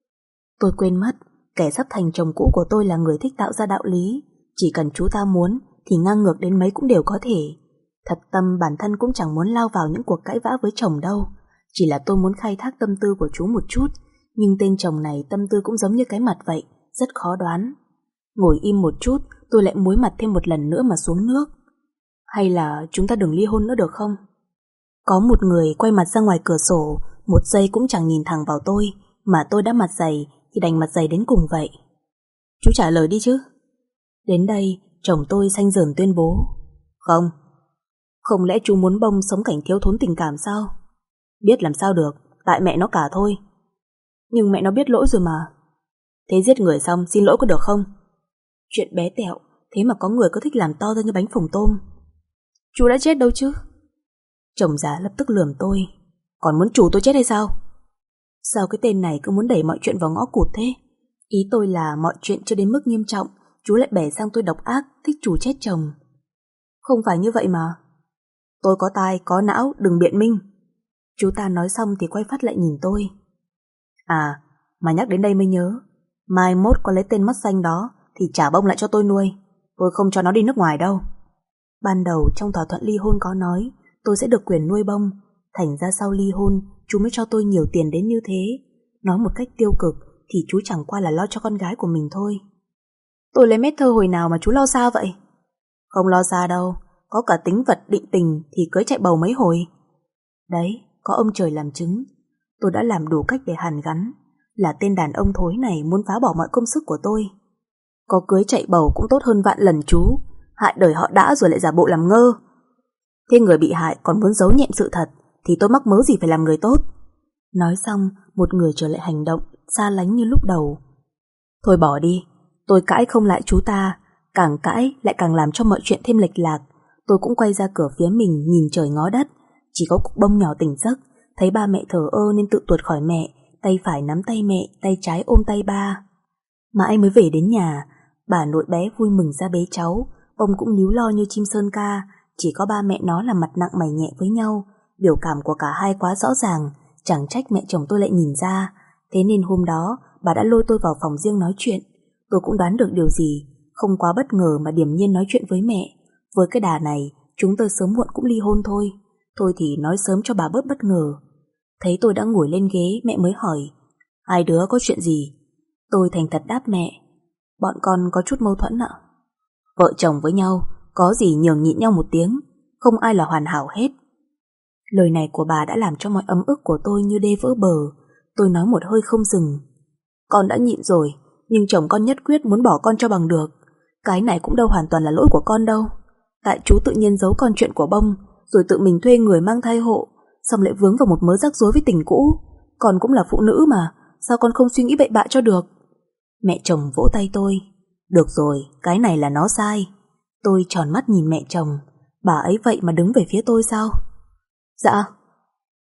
Tôi quên mất, kẻ sắp thành chồng cũ của tôi là người thích tạo ra đạo lý. Chỉ cần chú ta muốn thì ngang ngược đến mấy cũng đều có thể. Thật tâm bản thân cũng chẳng muốn lao vào những cuộc cãi vã với chồng đâu. Chỉ là tôi muốn khai thác tâm tư của chú một chút. Nhưng tên chồng này tâm tư cũng giống như cái mặt vậy, rất khó đoán. Ngồi im một chút, tôi lại muối mặt thêm một lần nữa mà xuống nước. Hay là chúng ta đừng ly hôn nữa được không? Có một người quay mặt ra ngoài cửa sổ, một giây cũng chẳng nhìn thẳng vào tôi, mà tôi đã mặt dày thì đành mặt dày đến cùng vậy. Chú trả lời đi chứ. Đến đây, chồng tôi xanh dờn tuyên bố. Không. Không lẽ chú muốn bông sống cảnh thiếu thốn tình cảm sao? Biết làm sao được, tại mẹ nó cả thôi. Nhưng mẹ nó biết lỗi rồi mà. Thế giết người xong xin lỗi có được không? Chuyện bé tẹo, thế mà có người có thích làm to ra như bánh phồng tôm. Chú đã chết đâu chứ? Chồng già lập tức lườm tôi. Còn muốn chủ tôi chết hay sao? Sao cái tên này cứ muốn đẩy mọi chuyện vào ngõ cụt thế? Ý tôi là mọi chuyện chưa đến mức nghiêm trọng, chú lại bẻ sang tôi độc ác, thích chủ chết chồng. Không phải như vậy mà. Tôi có tai, có não, đừng biện minh. Chú ta nói xong thì quay phát lại nhìn tôi. À, mà nhắc đến đây mới nhớ, mai mốt có lấy tên mắt xanh đó thì trả bông lại cho tôi nuôi. Tôi không cho nó đi nước ngoài đâu. Ban đầu trong thỏa thuận ly hôn có nói tôi sẽ được quyền nuôi bông. Thành ra sau ly hôn chú mới cho tôi nhiều tiền đến như thế. Nói một cách tiêu cực thì chú chẳng qua là lo cho con gái của mình thôi. Tôi lấy Matter hồi nào mà chú lo xa vậy? Không lo xa đâu, có cả tính vật định tình thì cưới chạy bầu mấy hồi. Đấy, có ông trời làm chứng. Tôi đã làm đủ cách để hàn gắn. Là tên đàn ông thối này muốn phá bỏ mọi công sức của tôi. Có cưới chạy bầu cũng tốt hơn vạn lần chú. Hại đời họ đã rồi lại giả bộ làm ngơ. Thế người bị hại còn muốn giấu nhẹm sự thật thì tôi mắc mớ gì phải làm người tốt. Nói xong, một người trở lại hành động xa lánh như lúc đầu. Thôi bỏ đi, tôi cãi không lại chú ta. Càng cãi lại càng làm cho mọi chuyện thêm lệch lạc. Tôi cũng quay ra cửa phía mình nhìn trời ngó đất. Chỉ có cục bông nhỏ tỉnh giấc, thấy ba mẹ thờ ơ nên tự tuột khỏi mẹ. Tay phải nắm tay mẹ, tay trái ôm tay ba. Mãi mới về đến nhà, bà nội bé vui mừng ra bế cháu. Ông cũng líu lo như chim sơn ca. Chỉ có ba mẹ nó là mặt nặng mày nhẹ với nhau. Biểu cảm của cả hai quá rõ ràng, chẳng trách mẹ chồng tôi lại nhìn ra. Thế nên hôm đó bà đã lôi tôi vào phòng riêng nói chuyện. Tôi cũng đoán được điều gì, không quá bất ngờ mà điềm nhiên nói chuyện với mẹ. Với cái đà này, chúng tôi sớm muộn cũng ly hôn thôi. Thôi thì nói sớm cho bà bớt bất ngờ. Thấy tôi đã ngồi lên ghế, mẹ mới hỏi, hai đứa có chuyện gì? Tôi thành thật đáp mẹ, bọn con có chút mâu thuẫn ạ. Vợ chồng với nhau, có gì nhường nhịn nhau một tiếng, không ai là hoàn hảo hết. Lời này của bà đã làm cho mọi ấm ức của tôi như đê vỡ bờ. Tôi nói một hơi không dừng. Con đã nhịn rồi, nhưng chồng con nhất quyết muốn bỏ con cho bằng được. Cái này cũng đâu hoàn toàn là lỗi của con đâu. Tại chú tự nhiên giấu con chuyện của bông, rồi tự mình thuê người mang thai hộ, xong lại vướng vào một mớ rắc rối với tình cũ. Con cũng là phụ nữ mà, sao con không suy nghĩ bậy bạ cho được? Mẹ chồng vỗ tay tôi. Được rồi, cái này là nó sai. Tôi tròn mắt nhìn mẹ chồng. Bà ấy vậy mà đứng về phía tôi sao? Dạ,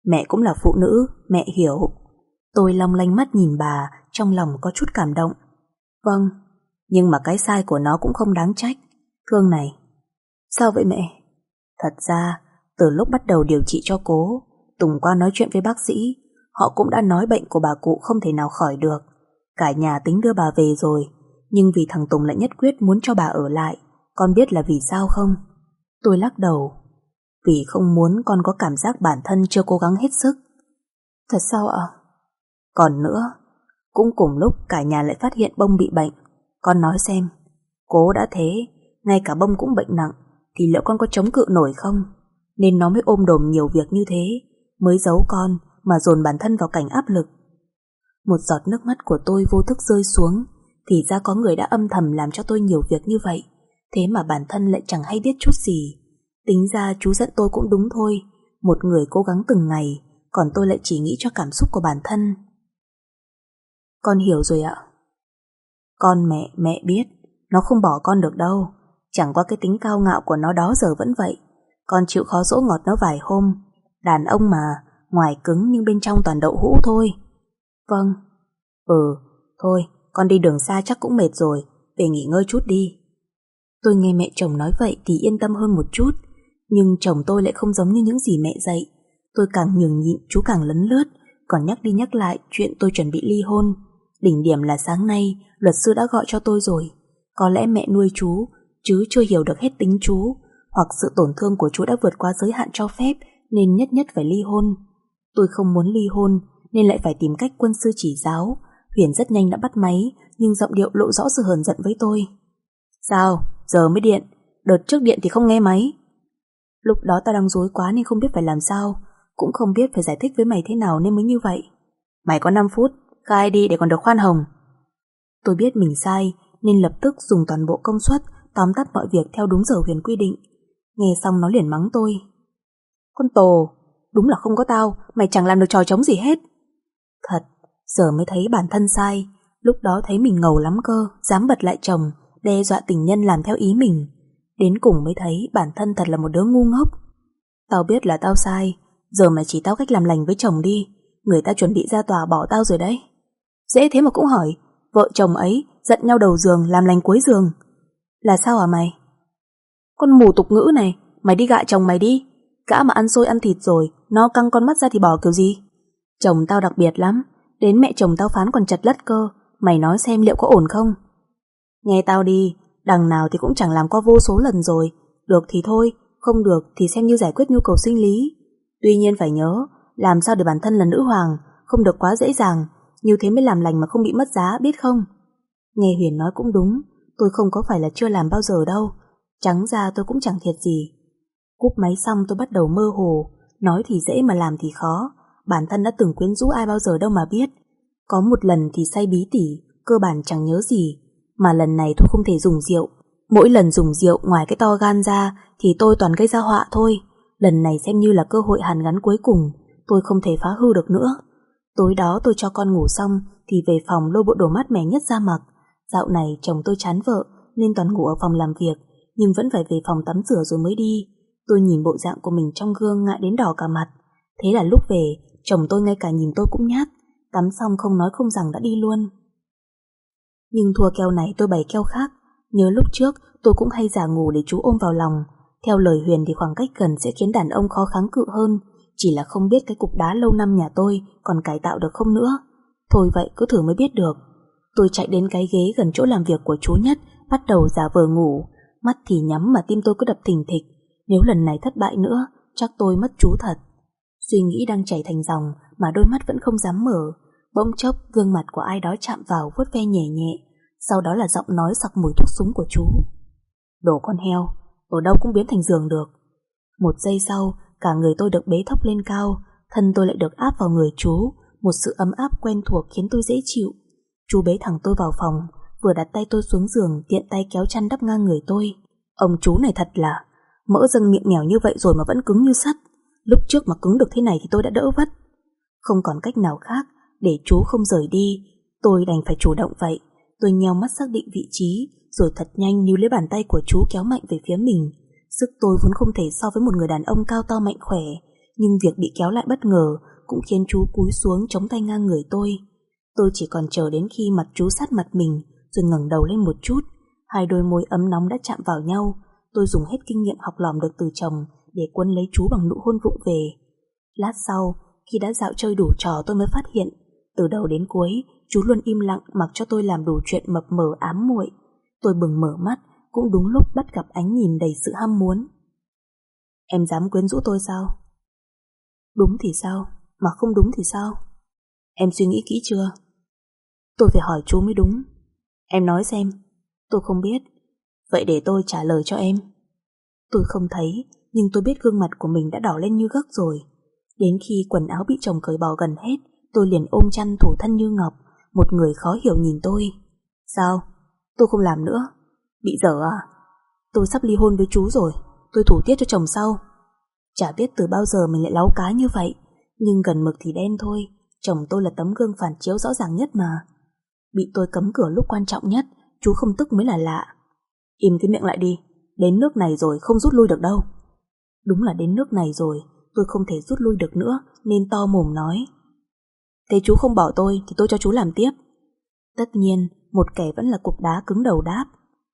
Mẹ cũng là phụ nữ, mẹ hiểu. Tôi long lanh mắt nhìn bà, trong lòng có chút cảm động. Vâng, nhưng mà cái sai của nó cũng không đáng trách. Thương này. Sao vậy mẹ? Thật ra, từ lúc bắt đầu điều trị cho cố, Tùng qua nói chuyện với bác sĩ, họ cũng đã nói bệnh của bà cụ không thể nào khỏi được. Cả nhà tính đưa bà về rồi, nhưng vì thằng Tùng lại nhất quyết muốn cho bà ở lại. Con biết là vì sao không? Tôi lắc đầu. Vì không muốn con có cảm giác bản thân chưa cố gắng hết sức. Thật sao ạ? Còn nữa, cũng cùng lúc cả nhà lại phát hiện Bông bị bệnh. Con nói xem, cố đã thế, ngay cả Bông cũng bệnh nặng, thì liệu con có chống cự nổi không? Nên nó mới ôm đồm nhiều việc như thế, mới giấu con mà dồn bản thân vào cảnh áp lực. Một giọt nước mắt của tôi vô thức rơi xuống. Thì ra có người đã âm thầm làm cho tôi nhiều việc như vậy, thế mà bản thân lại chẳng hay biết chút gì. Tính ra chú giận tôi cũng đúng thôi, một người cố gắng từng ngày, còn tôi lại chỉ nghĩ cho cảm xúc của bản thân. Con hiểu rồi ạ. Con mẹ biết, nó không bỏ con được đâu. Chẳng qua cái tính cao ngạo của nó đó giờ vẫn vậy. Con chịu khó dỗ ngọt nó vài hôm. Đàn ông mà, ngoài cứng nhưng bên trong toàn đậu hũ thôi. Vâng. Thôi, con đi đường xa chắc cũng mệt rồi, về nghỉ ngơi chút đi. Tôi nghe mẹ chồng nói vậy thì yên tâm hơn một chút, nhưng chồng tôi lại không giống như những gì mẹ dạy. Tôi càng nhường nhịn chú càng lấn lướt, còn nhắc đi nhắc lại chuyện tôi chuẩn bị ly hôn. Đỉnh điểm là sáng nay luật sư đã gọi cho tôi rồi. Có lẽ mẹ nuôi chú chứ chưa hiểu được hết tính chú, hoặc sự tổn thương của chú đã vượt qua giới hạn cho phép nên nhất nhất phải ly hôn. Tôi không muốn ly hôn nên lại phải tìm cách quân sư chỉ giáo. Huyền rất nhanh đã bắt máy, nhưng giọng điệu lộ rõ sự hờn giận với tôi. Sao? Giờ mới điện. Đợt trước điện thì không nghe máy. Lúc đó tao đang rối quá nên không biết phải làm sao, cũng không biết phải giải thích với mày thế nào nên mới như vậy. Mày có 5 phút, khai đi để còn được khoan hồng. Tôi biết mình sai nên lập tức dùng toàn bộ công suất tóm tắt mọi việc theo đúng giờ Huyền quy định. Nghe xong nó liền mắng tôi. Con Tồ, đúng là không có tao, mày chẳng làm được trò trống gì hết. Thật, giờ mới thấy bản thân sai. Lúc đó thấy mình ngầu lắm cơ, dám bật lại chồng, đe dọa tình nhân làm theo ý mình. Đến cùng mới thấy bản thân thật là một đứa ngu ngốc. Tao biết là tao sai, giờ mà chỉ tao cách làm lành với chồng đi, người ta chuẩn bị ra tòa bỏ tao rồi đấy. Dễ thế mà cũng hỏi, vợ chồng ấy giận nhau đầu giường làm lành cuối giường. Là sao hả mày? Con mù tục ngữ này, mày đi gạ chồng mày đi. Gã mà ăn xôi ăn thịt rồi, nó căng con mắt ra thì bỏ kiểu gì? Chồng tao đặc biệt lắm, đến mẹ chồng tao phán còn chật lất cơ. Mày nói xem liệu có ổn không? Nghe tao đi, đằng nào thì cũng chẳng làm qua vô số lần rồi. Được thì thôi, không được thì xem như giải quyết nhu cầu sinh lý. Tuy nhiên phải nhớ, làm sao để bản thân là nữ hoàng, không được quá dễ dàng. Như thế mới làm lành mà không bị mất giá, biết không? Nghe Huyền nói cũng đúng, tôi không có phải là chưa làm bao giờ đâu. Trắng ra tôi cũng chẳng thiệt gì. Cúp máy xong tôi bắt đầu mơ hồ. Nói thì dễ mà làm thì khó. Bản thân đã từng quyến rũ ai bao giờ đâu mà biết. Có một lần thì say bí tỉ, cơ bản chẳng nhớ gì. Mà lần này tôi không thể dùng rượu. Mỗi lần dùng rượu ngoài cái to gan ra thì tôi toàn gây ra họa thôi. Lần này xem như là cơ hội hàn gắn cuối cùng. Tôi không thể phá hư được nữa. Tối đó tôi cho con ngủ xong thì về phòng lôi bộ đồ mát mẻ nhất ra mặc. Dạo này chồng tôi chán vợ nên toàn ngủ ở phòng làm việc, nhưng vẫn phải về phòng tắm rửa rồi mới đi. Tôi nhìn bộ dạng của mình trong gương ngại đến đỏ cả mặt. Thế là lúc về, chồng tôi ngay cả nhìn tôi cũng nhát. Tắm xong không nói không rằng đã đi luôn. Nhưng thua keo này tôi bày keo khác. Nhớ lúc trước tôi cũng hay giả ngủ để chú ôm vào lòng. Theo lời Huyền thì khoảng cách gần sẽ khiến đàn ông khó kháng cự hơn. Chỉ là không biết cái cục đá lâu năm nhà tôi còn cải tạo được không nữa. Thôi vậy cứ thử mới biết được. Tôi chạy đến cái ghế gần chỗ làm việc của chú Nhất, bắt đầu giả vờ ngủ. Mắt thì nhắm mà tim tôi cứ đập thình thịch. Nếu lần này thất bại nữa chắc tôi mất chú thật. Suy nghĩ đang chảy thành dòng mà đôi mắt vẫn không dám mở. Bỗng chốc gương mặt của ai đó chạm vào vuốt ve nhẹ nhẹ. Sau đó là giọng nói sặc mùi thuốc súng của chú. Đồ con heo, ở đâu cũng biến thành giường được. Một giây sau, cả người tôi được bế thốc lên cao, thân tôi lại được áp vào người chú. Một sự ấm áp quen thuộc khiến tôi dễ chịu. Chú bế thẳng tôi vào phòng, vừa đặt tay tôi xuống giường, tiện tay kéo chăn đắp ngang người tôi. Ông chú này thật là mỡ dâng miệng nghèo như vậy rồi mà vẫn cứng như sắt. Lúc trước mà cứng được thế này thì tôi đã đỡ vất. Không còn cách nào khác, để chú không rời đi, tôi đành phải chủ động vậy. Tôi nheo mắt xác định vị trí, rồi thật nhanh níu lấy bàn tay của chú kéo mạnh về phía mình. Sức tôi vốn không thể so với một người đàn ông cao to mạnh khỏe, nhưng việc bị kéo lại bất ngờ cũng khiến chú cúi xuống chống tay ngang người tôi. Tôi chỉ còn chờ đến khi mặt chú sát mặt mình rồi ngẩng đầu lên một chút. Hai đôi môi ấm nóng đã chạm vào nhau. Tôi dùng hết kinh nghiệm học lỏm được từ chồng để quấn lấy chú bằng nụ hôn vụng về. Lát sau, khi đã dạo chơi đủ trò, tôi mới phát hiện từ đầu đến cuối chú luôn im lặng mặc cho tôi làm đủ chuyện mập mờ ám muội. Tôi bừng mở mắt cũng đúng lúc bắt gặp ánh nhìn đầy sự ham muốn. Em dám quyến rũ tôi sao? Đúng thì sao, mà không đúng thì sao? Em suy nghĩ kỹ chưa? Tôi phải hỏi chú mới đúng. Em nói xem. Tôi không biết. Vậy để tôi trả lời cho em. Tôi không thấy, nhưng tôi biết gương mặt của mình đã đỏ lên như gấc rồi. Đến khi quần áo bị chồng cởi bỏ gần hết, tôi liền ôm chăn thủ thân như ngọc. Một người khó hiểu nhìn tôi. Sao? Tôi không làm nữa. Bị dở à? Tôi sắp ly hôn với chú rồi. Tôi thủ tiết cho chồng sau. Chả biết từ bao giờ mình lại láu cá như vậy. Nhưng gần mực thì đen thôi. Chồng tôi là tấm gương phản chiếu rõ ràng nhất mà. Bị tôi cấm cửa lúc quan trọng nhất, chú không tức mới là lạ. Im cái miệng lại đi. Đến nước này rồi không rút lui được đâu. Đúng là đến nước này rồi, tôi không thể rút lui được nữa nên to mồm nói. Thế chú không bỏ tôi thì tôi cho chú làm tiếp. Tất nhiên, một kẻ vẫn là cục đá cứng đầu đáp.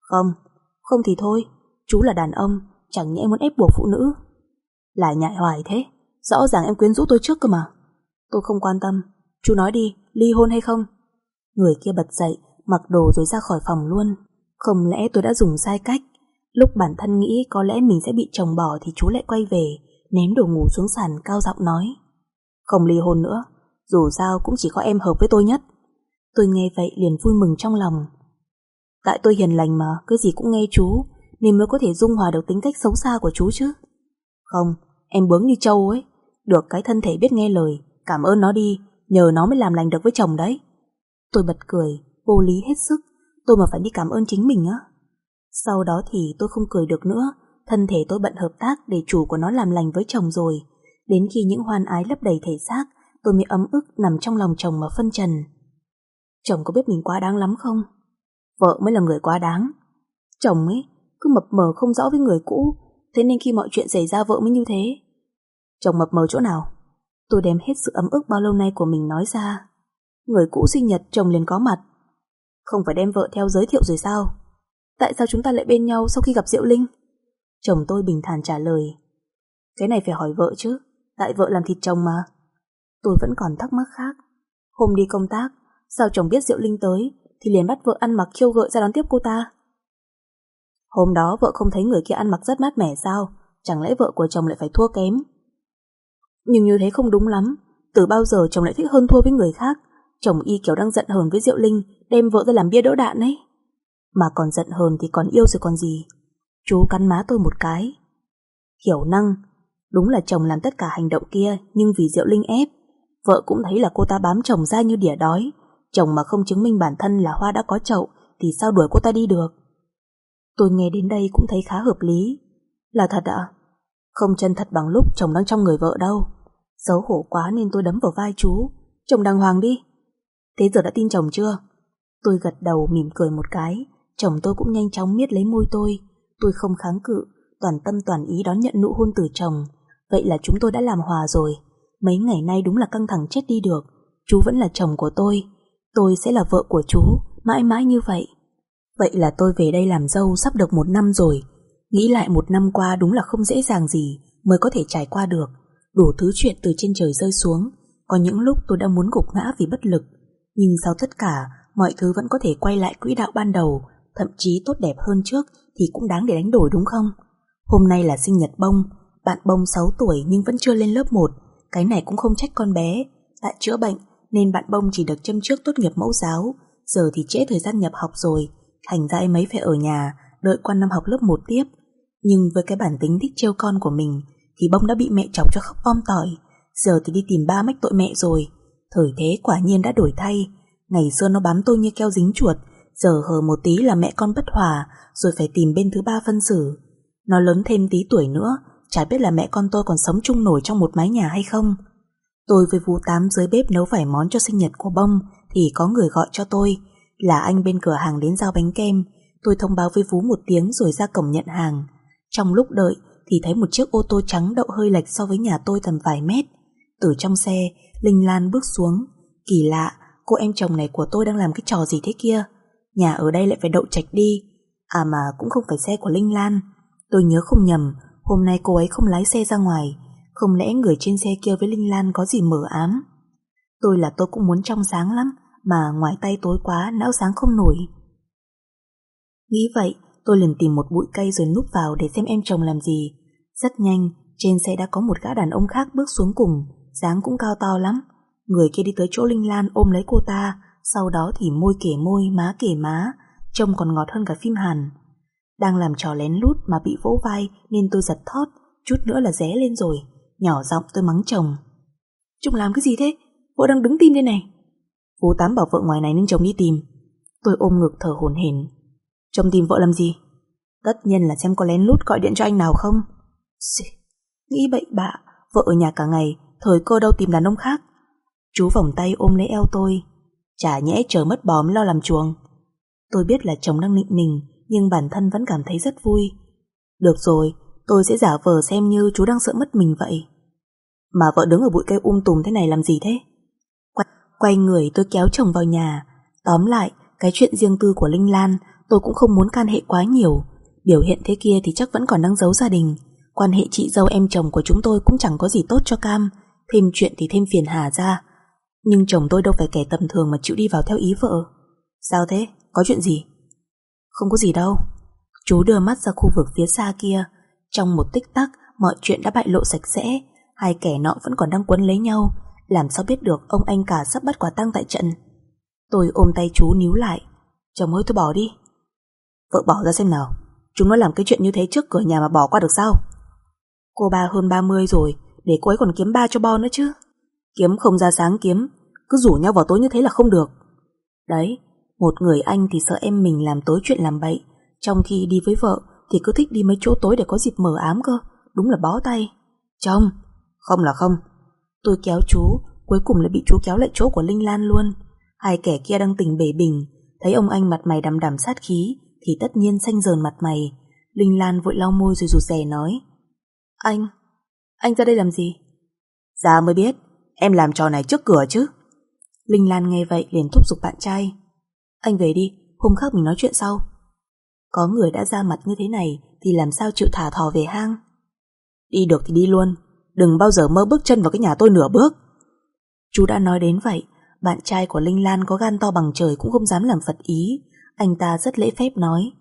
Không thì thôi. Chú là đàn ông, chẳng nhẽ muốn ép buộc phụ nữ. Lại nhại hoài thế. Rõ ràng em quyến rũ tôi trước cơ mà. Tôi không quan tâm. Chú nói đi, ly hôn hay không? Người kia bật dậy, mặc đồ rồi ra khỏi phòng luôn. Không lẽ tôi đã dùng sai cách? Lúc bản thân nghĩ có lẽ mình sẽ bị chồng bỏ thì chú lại quay về, ném đồ ngủ xuống sàn cao giọng nói. Không ly hôn nữa, dù sao cũng chỉ có em hợp với tôi nhất. Tôi nghe vậy liền vui mừng trong lòng. Tại tôi hiền lành mà, cái gì cũng nghe chú, nên mới có thể dung hòa được tính cách xấu xa của chú chứ. Không, em bướng như trâu ấy. Được cái thân thể biết nghe lời, cảm ơn nó đi, nhờ nó mới làm lành được với chồng đấy. Tôi bật cười, vô lý hết sức. Tôi mà phải đi cảm ơn chính mình á. Sau đó thì tôi không cười được nữa. Thân thể tôi bận hợp tác để chủ của nó làm lành với chồng rồi. Đến khi những hoan ái lấp đầy thể xác, tôi mới ấm ức nằm trong lòng chồng mà phân trần. Chồng có biết mình quá đáng lắm không? Vợ mới là người quá đáng. Chồng ấy cứ mập mờ không rõ với người cũ, thế nên khi mọi chuyện xảy ra vợ mới như thế. Chồng mập mờ chỗ nào? Tôi đem hết sự ấm ức bao lâu nay của mình nói ra. Người cũ sinh nhật chồng liền có mặt. Không phải đem vợ theo giới thiệu rồi sao? Tại sao chúng ta lại bên nhau sau khi gặp Diệu Linh? Chồng tôi bình thản trả lời. Cái này phải hỏi vợ chứ, tại vợ làm thịt chồng mà. Tôi vẫn còn thắc mắc khác. Hôm đi công tác, sao chồng biết Diệu Linh tới thì liền bắt vợ ăn mặc khiêu gợi ra đón tiếp cô ta? Hôm đó vợ không thấy người kia ăn mặc rất mát mẻ sao? Chẳng lẽ vợ của chồng lại phải thua kém? Nhưng như thế không đúng lắm. Từ bao giờ chồng lại thích hơn thua với người khác? Chồng y kiểu đang giận hờn với Diệu Linh, đem vợ ra làm bia đỡ đạn ấy. Mà còn giận hờn thì còn yêu rồi còn gì. Chú cắn má tôi một cái. Hiểu năng. Đúng là chồng làm tất cả hành động kia, nhưng vì Diệu Linh ép. Vợ cũng thấy là cô ta bám chồng ra như đỉa đói. Chồng mà không chứng minh bản thân là hoa đã có chậu thì sao đuổi cô ta đi được? Tôi nghe đến đây cũng thấy khá hợp lý. Là thật ạ? Không chân thật bằng lúc chồng đang trong người vợ đâu. Xấu hổ quá nên tôi đấm vào vai chú. Chồng đàng hoàng đi. Thế giờ đã tin chồng chưa? Tôi gật đầu mỉm cười một cái. Chồng tôi cũng nhanh chóng miết lấy môi tôi. Tôi không kháng cự, toàn tâm toàn ý đón nhận nụ hôn từ chồng. Vậy là chúng tôi đã làm hòa rồi. Mấy ngày nay đúng là căng thẳng chết đi được. Chú vẫn là chồng của tôi sẽ là vợ của chú, mãi mãi như vậy. Vậy là tôi về đây làm dâu sắp được 1 năm rồi. Nghĩ lại 1 năm qua đúng là không dễ dàng gì mới có thể trải qua được. Đủ thứ chuyện từ trên trời rơi xuống. Có những lúc tôi đã muốn gục ngã vì bất lực. Nhưng sau tất cả, mọi thứ vẫn có thể quay lại quỹ đạo ban đầu, thậm chí tốt đẹp hơn trước thì cũng đáng để đánh đổi đúng không? Hôm nay là sinh nhật Bông. Bạn Bông 6 tuổi nhưng vẫn chưa lên lớp 1. Cái này cũng không trách con bé. Tại chữa bệnh nên bạn Bông chỉ được châm trước tốt nghiệp mẫu giáo. Giờ thì trễ thời gian nhập học rồi, thành ra em ấy phải ở nhà đợi qua năm học lớp 1 tiếp. Nhưng với cái bản tính thích trêu con của mình thì Bông đã bị mẹ chọc cho khóc om tỏi. Giờ thì đi tìm ba mách tội mẹ rồi. Thời thế quả nhiên đã đổi thay. Ngày xưa nó bám tôi như keo dính chuột, giờ hờ một tí là mẹ con bất hòa, rồi phải tìm bên thứ ba phân xử. Nó lớn thêm tí tuổi nữa, chả biết là mẹ con tôi còn sống chung nổi trong một mái nhà hay không. Tôi với Vũ Tám dưới bếp nấu vài món cho sinh nhật của Bông thì có người gọi cho tôi. Là anh bên cửa hàng đến giao bánh kem. Tôi thông báo với Vũ một tiếng rồi ra cổng nhận hàng. Trong lúc đợi thì thấy một chiếc ô tô trắng đậu hơi lệch so với nhà tôi tầm vài mét. Từ trong xe, Linh Lan bước xuống. Kỳ lạ, cô em chồng này của tôi đang làm cái trò gì thế kia? Nhà ở đây lại phải đậu chạch đi. À mà cũng không phải xe của Linh Lan. Tôi nhớ không nhầm, hôm nay cô ấy không lái xe ra ngoài. Không lẽ người trên xe kia với Linh Lan có gì mờ ám? Tôi cũng muốn trong sáng lắm, mà ngoài tay tối quá, não sáng không nổi. Nghĩ vậy, tôi liền tìm một bụi cây rồi núp vào để xem em chồng làm gì. Rất nhanh, trên xe đã có một gã đàn ông khác bước xuống cùng, dáng cũng cao to lắm. Người kia đi tới chỗ Linh Lan ôm lấy cô ta, sau đó thì môi kể môi, má kể má, trông còn ngọt hơn cả phim Hàn. Đang làm trò lén lút mà bị vỗ vai nên tôi giật thót, chút nữa là ré lên rồi. Nhỏ giọng tôi mắng chồng. Chồng làm cái gì thế? Vợ đang đứng tim đây này. Phú Tám bảo vợ ngoài này nên chồng đi tìm. Tôi ôm ngực thở hổn hển. Chồng tìm vợ làm gì? Tất nhiên là xem có lén lút gọi điện cho anh nào không. Nghĩ bậy bạ, vợ ở nhà cả ngày, thời cơ đâu tìm đàn ông khác. Chú vòng tay ôm lấy eo tôi. Chả nhẽ chờ mất bò mới lo làm chuồng. Tôi biết là chồng đang nịnh mình, nhưng bản thân vẫn cảm thấy rất vui. Được rồi, tôi sẽ giả vờ xem như chú đang sợ mất mình vậy. Mà vợ đứng ở bụi cây tùm thế này làm gì thế? Quay người tôi kéo chồng vào nhà. Tóm lại, cái chuyện riêng tư của Linh Lan tôi cũng không muốn can hệ quá nhiều. Biểu hiện thế kia thì chắc vẫn còn đang giấu gia đình. Quan hệ chị dâu em chồng của chúng tôi cũng chẳng có gì tốt cho cam. Thêm chuyện thì thêm phiền hà ra. Nhưng chồng tôi đâu phải kẻ tầm thường mà chịu đi vào theo ý vợ. Sao thế? Có chuyện gì? Không có gì đâu. Chú đưa mắt ra khu vực phía xa kia. Trong một tích tắc, mọi chuyện đã bại lộ sạch sẽ. Hai kẻ nọ vẫn còn đang quấn lấy nhau. Làm sao biết được ông anh cả sắp bắt quả tang tại trận. Tôi ôm tay chú níu lại. Chồng ơi, tôi bỏ đi. Vợ bỏ ra xem nào. Chúng nó làm cái chuyện như thế trước cửa nhà mà bỏ qua được sao? Cô ba hơn 30 rồi, để cô ấy còn kiếm ba cho bo nữa chứ. Kiếm không ra sáng kiếm, cứ rủ nhau vào tối như thế là không được. Đấy, một người anh thì sợ em mình làm tối chuyện làm bậy, trong khi đi với vợ thì cứ thích đi mấy chỗ tối để có dịp mờ ám cơ. Đúng là bó tay. Chồng, không là không. Tôi kéo chú, cuối cùng lại bị chú kéo lại chỗ của Linh Lan luôn. Hai kẻ kia đang tình bể bình, thấy ông anh mặt mày đằm đằm sát khí thì tất nhiên xanh dờn mặt mày. Linh Lan vội lau môi rồi rụt rè nói. Anh ra đây làm gì? Ra mới biết, em làm trò này trước cửa chứ. Linh Lan nghe vậy liền thúc giục bạn trai. Anh về đi, hôm khác mình nói chuyện sau. Có người đã ra mặt như thế này thì làm sao chịu thả thò về hang. Đi được thì đi luôn, đừng bao giờ mơ bước chân vào cái nhà tôi nửa bước. Chú đã nói đến vậy, bạn trai của Linh Lan có gan to bằng trời cũng không dám làm phật ý. Anh ta rất lễ phép nói.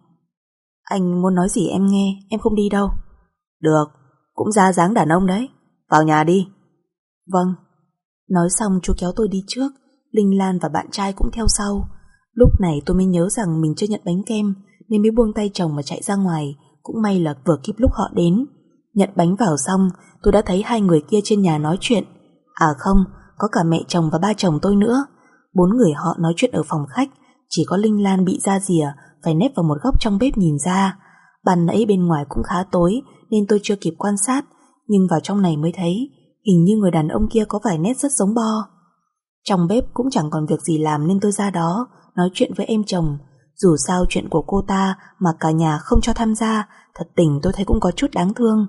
Anh muốn nói gì em nghe, em không đi đâu. Được, cũng ra dáng đàn ông đấy. Vào nhà đi. Vâng. Nói xong chú kéo tôi đi trước, Linh Lan và bạn trai cũng theo sau. Lúc này tôi mới nhớ rằng mình chưa nhận bánh kem nên mới buông tay chồng mà chạy ra ngoài. Cũng may là vừa kịp lúc họ đến. Nhận bánh vào xong, tôi đã thấy hai người kia trên nhà nói chuyện. À không, có cả mẹ chồng và ba chồng tôi nữa. 4 người họ nói chuyện ở phòng khách. Chỉ có Linh Lan bị ra rìa, phải nép vào một góc trong bếp nhìn ra. Ban nãy bên ngoài cũng khá tối nên tôi chưa kịp quan sát, nhưng vào trong này mới thấy hình như người đàn ông kia có vài nét rất giống Bo. Trong bếp cũng chẳng còn việc gì làm nên tôi ra đó nói chuyện với em chồng. Dù sao chuyện của cô ta mà cả nhà không cho tham gia, thật tình tôi thấy cũng có chút đáng thương.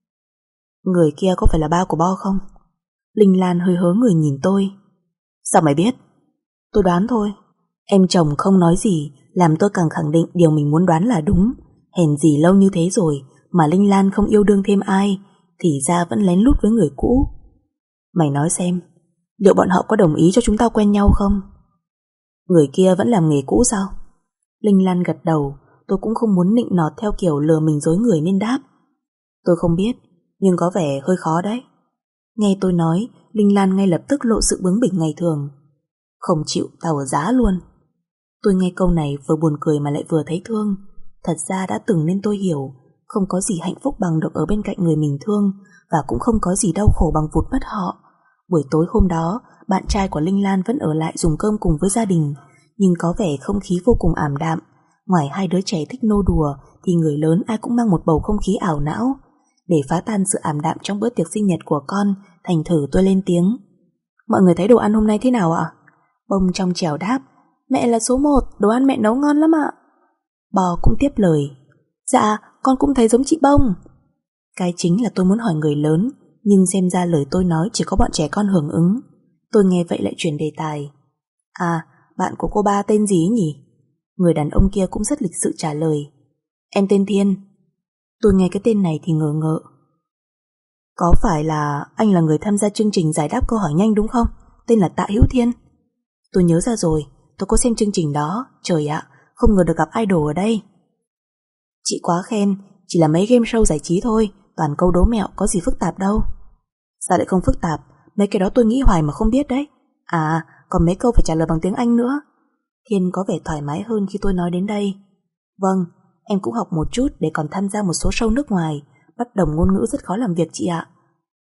Người kia có phải là ba của Bo không? Linh Lan hơi hớ người nhìn tôi. Sao mày biết? Tôi đoán thôi. Em chồng không nói gì làm tôi càng khẳng định điều mình muốn đoán là đúng. Hèn gì lâu như thế rồi mà Linh Lan không yêu đương thêm ai, thì ra vẫn lén lút với người cũ. Mày nói xem, liệu bọn họ có đồng ý cho chúng ta quen nhau không? Người kia vẫn làm nghề cũ sao? Linh Lan gật đầu. Tôi cũng không muốn nịnh nọt theo kiểu lừa mình dối người nên đáp. Tôi không biết, nhưng có vẻ hơi khó đấy. Nghe tôi nói, Linh Lan ngay lập tức lộ sự bướng bỉnh ngày thường. Không chịu, tao ở giá luôn. Tôi nghe câu này vừa buồn cười mà lại vừa thấy thương. Thật ra đã từng nên tôi hiểu, không có gì hạnh phúc bằng được ở bên cạnh người mình thương, và cũng không có gì đau khổ bằng vụt mất họ. Buổi tối hôm đó, bạn trai của Linh Lan vẫn ở lại dùng cơm cùng với gia đình, nhưng có vẻ không khí vô cùng ảm đạm. Ngoài hai đứa trẻ thích nô đùa thì người lớn ai cũng mang một bầu không khí ảo não. Để phá tan sự ảm đạm trong bữa tiệc sinh nhật của con, thành thử tôi lên tiếng. Mọi người thấy đồ ăn hôm nay thế nào ạ? Bông trong trẻo đáp. Mẹ là số 1, đồ ăn mẹ nấu ngon lắm ạ. Bò cũng tiếp lời. Dạ, con cũng thấy giống chị Bông. Cái chính là tôi muốn hỏi người lớn, nhưng xem ra lời tôi nói chỉ có bọn trẻ con hưởng ứng. Tôi nghe vậy lại chuyển đề tài. À, bạn của cô ba tên gì nhỉ? Người đàn ông kia cũng rất lịch sự trả lời. Em tên Thiên. Tôi nghe cái tên này thì ngờ ngợ. Có phải là anh là người tham gia chương trình giải đáp câu hỏi nhanh đúng không? Tên là Tạ Hữu Thiên. Tôi nhớ ra rồi, tôi có xem chương trình đó. Trời ạ, không ngờ được gặp idol ở đây. Chị quá khen, chỉ là mấy game show giải trí thôi, toàn câu đố mẹo, có gì phức tạp đâu. Sao lại không phức tạp? Mấy cái đó tôi nghĩ hoài mà không biết đấy. À, còn mấy câu phải trả lời bằng tiếng Anh nữa. Thiên có vẻ thoải mái hơn khi tôi nói đến đây. Vâng, em cũng học một chút để còn tham gia một số show nước ngoài. Bất đồng ngôn ngữ rất khó làm việc chị ạ.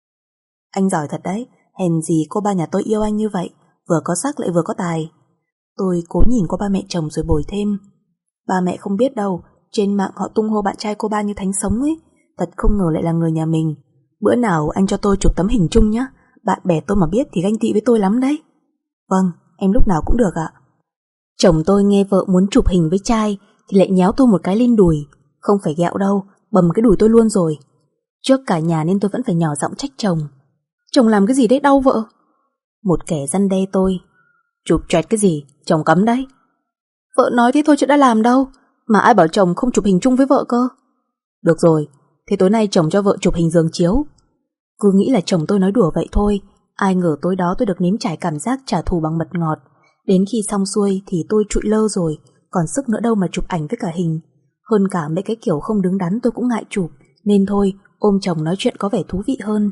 Anh giỏi thật đấy, hèn gì cô ba nhà tôi yêu anh như vậy, vừa có sắc lại vừa có tài. Tôi cố nhìn qua ba mẹ chồng rồi bồi thêm. Ba mẹ không biết đâu, trên mạng họ tung hô bạn trai cô ba như thánh sống ấy. Thật không ngờ lại là người nhà mình. Bữa nào anh cho tôi chụp tấm hình chung nhé. Bạn bè tôi mà biết thì ganh tị với tôi lắm đấy. Vâng, em lúc nào cũng được ạ. Chồng tôi nghe vợ muốn chụp hình với trai thì lại nhéo tôi một cái lên đùi. Không phải ghẹo đâu, bầm cái đùi tôi luôn rồi. Trước cả nhà nên tôi vẫn phải nhỏ giọng trách chồng. Chồng làm cái gì đấy đau vợ? Một kẻ răn đe tôi. Chụp choẹt cái gì, chồng cấm đấy. Vợ nói thế thôi chứ đã làm đâu. Mà ai bảo chồng không chụp hình chung với vợ cơ? Được rồi, thế tối nay chồng cho vợ chụp hình giường chiếu. Cứ nghĩ là chồng tôi nói đùa vậy thôi. Ai ngờ tối đó tôi được nếm trải cảm giác trả thù bằng mật ngọt. Đến khi xong xuôi thì tôi trụi lơ rồi, còn sức nữa đâu mà chụp ảnh với cả hình. Hơn cả mấy cái kiểu không đứng đắn tôi cũng ngại chụp, nên thôi ôm chồng nói chuyện có vẻ thú vị hơn.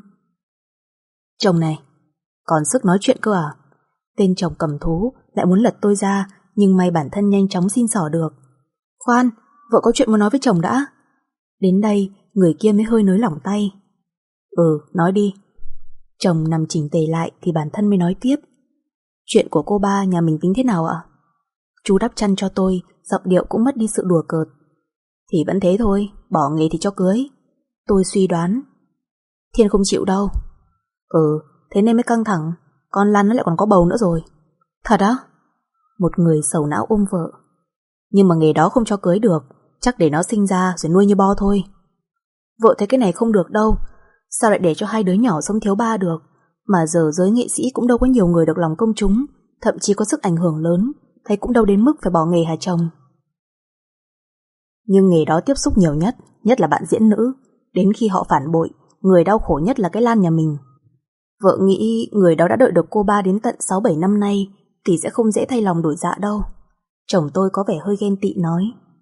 Chồng này, còn sức nói chuyện cơ à? Tên chồng cầm thú lại muốn lật tôi ra, nhưng may bản thân nhanh chóng xin xỏ được. Khoan, vợ có chuyện muốn nói với chồng đã. Đến đây người kia mới hơi nới lỏng tay. Nói đi. Chồng nằm chỉnh tề lại thì bản thân mới nói tiếp. Chuyện của cô ba nhà mình tính thế nào ạ? Chú đắp chăn cho tôi, giọng điệu cũng mất đi sự đùa cợt. Thì vẫn thế thôi, bỏ nghề thì cho cưới. Tôi suy đoán. Thiên không chịu đâu. Thế nên mới căng thẳng. Con Lan nó lại còn có bầu nữa rồi. Thật á? Một người sầu não ôm vợ. Nhưng mà nghề đó không cho cưới được, chắc để nó sinh ra rồi nuôi như bo thôi. Vợ thấy cái này không được đâu. Sao lại để cho hai đứa nhỏ sống thiếu ba được? Mà giờ giới nghệ sĩ cũng đâu có nhiều người được lòng công chúng, thậm chí có sức ảnh hưởng lớn. Thấy cũng đâu đến mức phải bỏ nghề hả chồng? Nhưng nghề đó tiếp xúc nhiều nhất là bạn diễn nữ. Đến khi họ phản bội, người đau khổ nhất là cái Lan nhà mình. Vợ nghĩ người đó đã đợi được cô ba đến tận 6-7 năm nay thì sẽ không dễ thay lòng đổi dạ đâu. Chồng tôi có vẻ hơi ghen tị nói.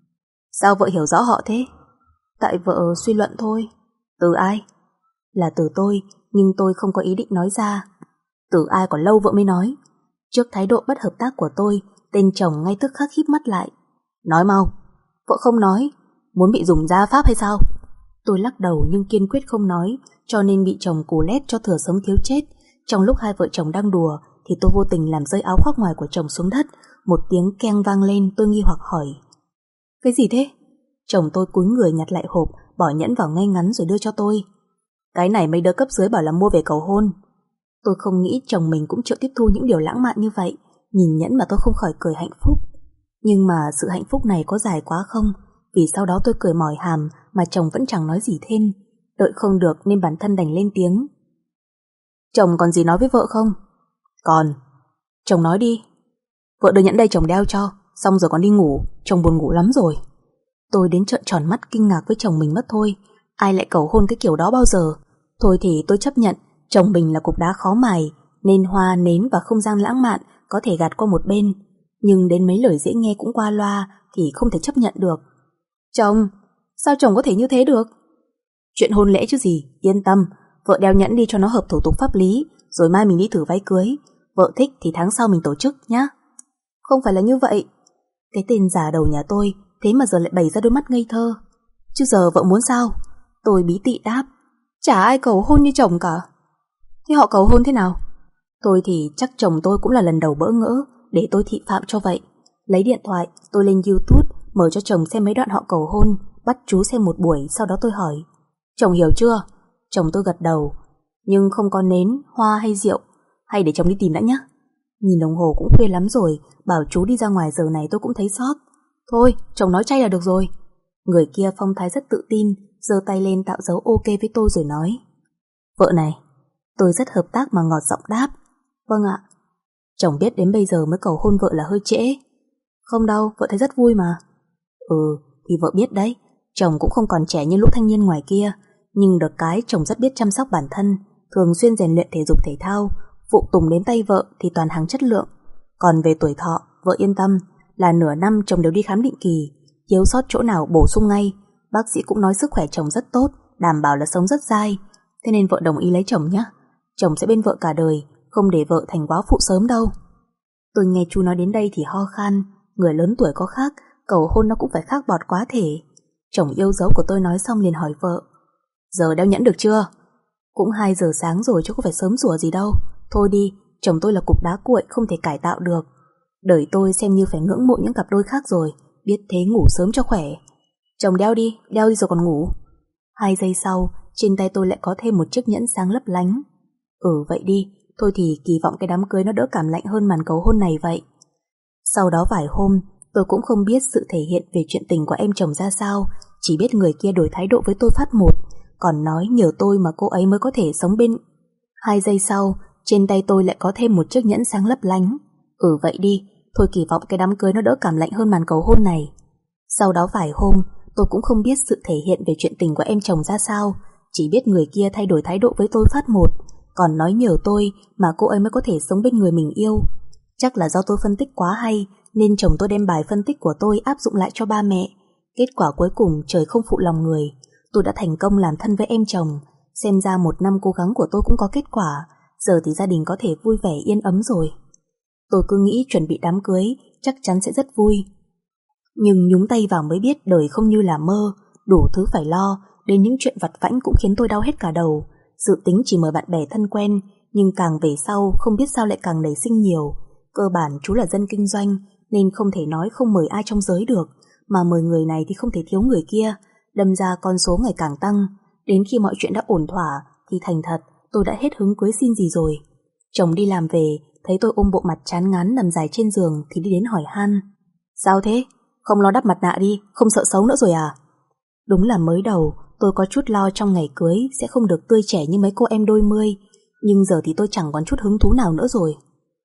Sao vợ hiểu rõ họ thế? Tại vợ suy luận thôi. Từ ai? Là từ tôi, nhưng tôi không có ý định nói ra. Từ ai còn lâu vợ mới nói. Trước thái độ bất hợp tác của tôi, tên chồng ngay tức khắc híp mắt lại. Nói mau. Vợ không nói. Muốn bị dùng gia pháp hay sao? Tôi lắc đầu nhưng kiên quyết không nói, cho nên bị chồng cù lét cho thừa sống thiếu chết. Trong lúc hai vợ chồng đang đùa thì tôi vô tình làm rơi áo khoác ngoài của chồng xuống đất. Một tiếng keng vang lên, tôi nghi hoặc hỏi. Cái gì thế? Chồng tôi cúi người nhặt lại hộp, bỏ nhẫn vào ngay ngắn rồi đưa cho tôi. Cái này mấy đứa cấp dưới bảo là mua về cầu hôn. Tôi không nghĩ chồng mình cũng chịu tiếp thu những điều lãng mạn như vậy. Nhìn nhẫn mà tôi không khỏi cười hạnh phúc. Nhưng mà sự hạnh phúc này có dài quá không? Vì sau đó tôi cười mỏi hàm mà chồng vẫn chẳng nói gì thêm. Đợi không được nên bản thân đành lên tiếng. Chồng còn gì nói với vợ không? Còn. Chồng nói đi. Vợ đưa nhẫn đây chồng đeo cho, xong rồi còn đi ngủ. Chồng buồn ngủ lắm rồi. Tôi đến trợn tròn mắt kinh ngạc với chồng mình mất thôi. Ai lại cầu hôn cái kiểu đó bao giờ? Thôi thì tôi chấp nhận chồng mình là cục đá khó mài, nên hoa, nến và không gian lãng mạn có thể gạt qua một bên. Nhưng đến mấy lời dễ nghe cũng qua loa thì không thể chấp nhận được. Chồng, sao chồng có thể như thế được? Chuyện hôn lễ chứ gì, yên tâm. Vợ đeo nhẫn đi cho nó hợp thủ tục pháp lý, rồi mai mình đi thử váy cưới. Vợ thích thì tháng sau mình tổ chức nhá. Không phải là như vậy. Cái tên già đầu nhà tôi thế mà giờ lại bày ra đôi mắt ngây thơ. Chứ giờ vợ muốn sao? Tôi bí tị đáp. Chả ai cầu hôn như chồng cả. Thế họ cầu hôn thế nào? Tôi thì chắc chồng tôi cũng là lần đầu bỡ ngỡ, để tôi thị phạm cho vậy. Lấy điện thoại, tôi lên YouTube, mở cho chồng xem mấy đoạn họ cầu hôn, bắt chú xem một buổi, sau đó tôi hỏi. Chồng hiểu chưa? Chồng tôi gật đầu. Nhưng không có nến, hoa hay rượu? Hay để chồng đi tìm đã nhé. Nhìn đồng hồ cũng khuya lắm rồi, bảo chú đi ra ngoài giờ này tôi cũng thấy sót. Thôi, chồng nói chay là được rồi. Người kia phong thái rất tự tin, giơ tay lên tạo dấu ok với tôi rồi nói: Vợ này. Tôi rất hợp tác mà ngọt giọng đáp: Vâng ạ. Chồng biết đến bây giờ mới cầu hôn vợ là hơi trễ. Không đâu, vợ thấy rất vui mà. Thì vợ biết đấy, chồng cũng không còn trẻ như lũ thanh niên ngoài kia, nhưng được cái chồng rất biết chăm sóc bản thân, thường xuyên rèn luyện thể dục thể thao, phụ tùng đến tay vợ thì toàn hàng chất lượng. Còn về tuổi thọ, vợ yên tâm, là nửa năm chồng đều đi khám định kỳ, thiếu sót chỗ nào bổ sung ngay. Bác sĩ cũng nói sức khỏe chồng rất tốt, đảm bảo là sống rất dai. Thế nên vợ đồng ý lấy chồng nhé. Chồng sẽ bên vợ cả đời, không để vợ thành quá phụ sớm đâu. Tôi nghe chú nói đến đây thì ho khan. Người lớn tuổi có khác, cầu hôn nó cũng phải khác bọt quá thể. Chồng yêu dấu của tôi nói xong liền hỏi vợ: Giờ đeo nhẫn được chưa? Cũng 2 giờ sáng rồi chứ có phải sớm rủa gì đâu. Thôi đi, chồng tôi là cục đá cuội không thể cải tạo được. Đời tôi xem như phải ngưỡng mộ những cặp đôi khác rồi, biết thế ngủ sớm cho khỏe. Chồng đeo đi rồi còn ngủ. 2 giây sau, trên tay tôi lại có thêm một chiếc nhẫn sáng lấp lánh. Vậy đi, thôi thì kỳ vọng cái đám cưới nó đỡ cảm lạnh hơn màn cầu hôn này vậy. Sau đó vài hôm, tôi cũng không biết sự thể hiện về chuyện tình của em chồng ra sao, chỉ biết người kia đổi thái độ với tôi phát một, còn nói nhờ tôi mà cô ấy mới có thể sống bên. 2 giây sau, trên tay tôi lại có thêm một chiếc nhẫn sáng lấp lánh. Vậy đi, thôi kỳ vọng cái đám cưới nó đỡ cảm lạnh hơn màn cầu hôn này. Sau đó vài hôm, tôi cũng không biết sự thể hiện về chuyện tình của em chồng ra sao, chỉ biết người kia thay đổi thái độ với tôi phát một, còn nói nhờ tôi mà cô ấy mới có thể sống bên người mình yêu. Chắc là do tôi phân tích quá hay, nên chồng tôi đem bài phân tích của tôi áp dụng lại cho ba mẹ. Kết quả cuối cùng trời không phụ lòng người, tôi đã thành công làm thân với em chồng. Xem ra 1 năm cố gắng của tôi cũng có kết quả, giờ thì gia đình có thể vui vẻ yên ấm rồi. Tôi cứ nghĩ chuẩn bị đám cưới chắc chắn sẽ rất vui, nhưng nhúng tay vào mới biết đời không như là mơ, đủ thứ phải lo, đến những chuyện vặt vãnh cũng khiến tôi đau hết cả đầu. Dự tính chỉ mời bạn bè thân quen, nhưng càng về sau không biết sao lại càng nảy sinh nhiều. Cơ bản chú là dân kinh doanh nên không thể nói không mời ai trong giới được, mà mời người này thì không thể thiếu người kia, đâm ra con số ngày càng tăng. Đến khi mọi chuyện đã ổn thỏa thì thành thật tôi đã hết hứng cưới xin gì rồi. Chồng đi làm về thấy tôi ôm bộ mặt chán ngán nằm dài trên giường thì đi đến hỏi han: Sao thế? Không lo đắp mặt nạ đi, không sợ xấu nữa rồi à? Đúng là mới đầu tôi có chút lo trong ngày cưới sẽ không được tươi trẻ như mấy cô em đôi mươi, nhưng giờ thì tôi chẳng còn chút hứng thú nào nữa rồi.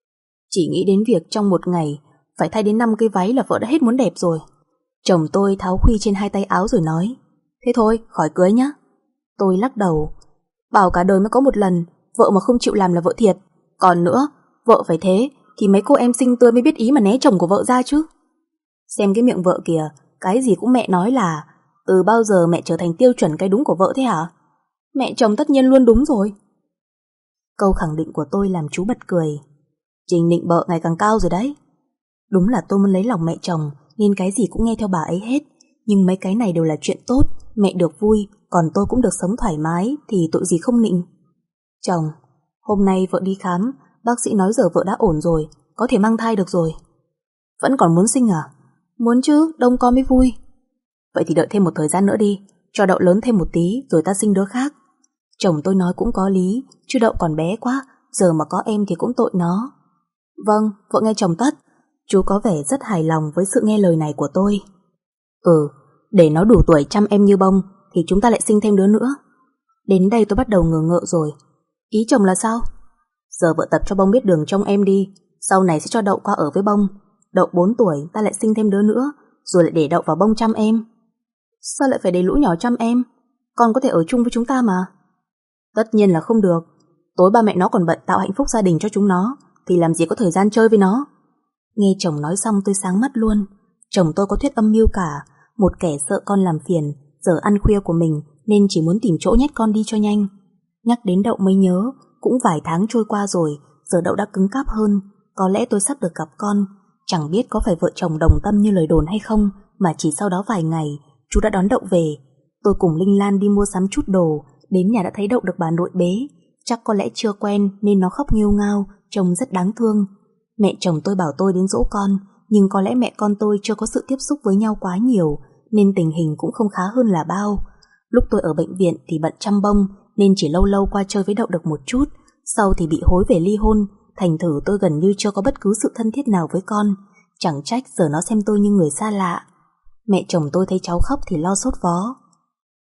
Chỉ nghĩ đến việc trong một ngày phải thay đến 5 cái váy là vợ đã hết muốn đẹp rồi. Chồng tôi tháo khuy trên 2 tay áo rồi nói: Thế thôi, khỏi cưới nhá. Tôi lắc đầu: Bảo cả đời mới có một lần, vợ mà không chịu làm là vợ thiệt. Còn nữa, vợ phải thế thì mấy cô em xinh tươi mới biết ý mà né chồng của vợ ra chứ. Xem cái miệng vợ kìa, cái gì cũng mẹ nói là: Từ bao giờ mẹ trở thành tiêu chuẩn cái đúng của vợ thế hả? Mẹ chồng tất nhiên luôn đúng rồi. Câu khẳng định của tôi làm chú bật cười. Trình định bợ ngày càng cao rồi đấy. Đúng là tôi muốn lấy lòng mẹ chồng nên cái gì cũng nghe theo bà ấy hết, nhưng mấy cái này đều là chuyện tốt, mẹ được vui, còn tôi cũng được sống thoải mái thì tội gì không nịnh. Chồng, hôm nay vợ đi khám, bác sĩ nói giờ vợ đã ổn rồi, có thể mang thai được rồi. Vẫn còn muốn sinh à? Muốn chứ, đông con mới vui. Vậy thì đợi thêm một thời gian nữa đi, cho Đậu lớn thêm một tí rồi ta sinh đứa khác. Chồng tôi nói cũng có lý, chứ Đậu còn bé quá, giờ mà có em thì cũng tội nó. Vâng, vợ nghe chồng tất. Chú có vẻ rất hài lòng với sự nghe lời này của tôi. Để nó đủ tuổi chăm em như bông thì chúng ta lại sinh thêm đứa nữa. Đến đây tôi bắt đầu ngờ ngợ rồi. Ý chồng là sao? Giờ vợ tập cho bông biết đường trông em đi, sau này sẽ cho Đậu qua ở với bông. Đậu 4 tuổi ta lại sinh thêm đứa nữa, rồi lại để Đậu vào bông chăm em. Sao lại phải để lũ nhỏ chăm em? Con có thể ở chung với chúng ta mà. Tất nhiên là không được. Tối ba mẹ nó còn bận tạo hạnh phúc gia đình cho chúng nó, thì làm gì có thời gian chơi với nó. Nghe chồng nói xong tôi sáng mắt luôn. Chồng tôi có thuyết âm mưu cả, một kẻ sợ con làm phiền, giờ ăn khuya của mình nên chỉ muốn tìm chỗ nhét con đi cho nhanh. Nhắc đến Đậu mới nhớ, cũng vài tháng trôi qua rồi, giờ Đậu đã cứng cáp hơn. Có lẽ tôi sắp được gặp con. Chẳng biết có phải vợ chồng đồng tâm như lời đồn hay không, mà chỉ sau đó vài ngày chú đã đón Đậu về. Tôi cùng Linh Lan đi mua sắm chút đồ, đến nhà đã thấy Đậu được bà nội bế. Chắc có lẽ chưa quen nên nó khóc nghêu ngao, trông rất đáng thương. Mẹ chồng tôi bảo tôi đến dỗ con, nhưng có lẽ mẹ con tôi chưa có sự tiếp xúc với nhau quá nhiều, nên tình hình cũng không khá hơn là bao. Lúc tôi ở bệnh viện thì bận chăm bông, nên chỉ lâu lâu qua chơi với Đậu được một chút, sau thì bị hối về ly hôn, thành thử tôi gần như chưa có bất cứ sự thân thiết nào với con. Chẳng trách giờ nó xem tôi như người xa lạ. Mẹ chồng tôi thấy cháu khóc thì lo sốt vó.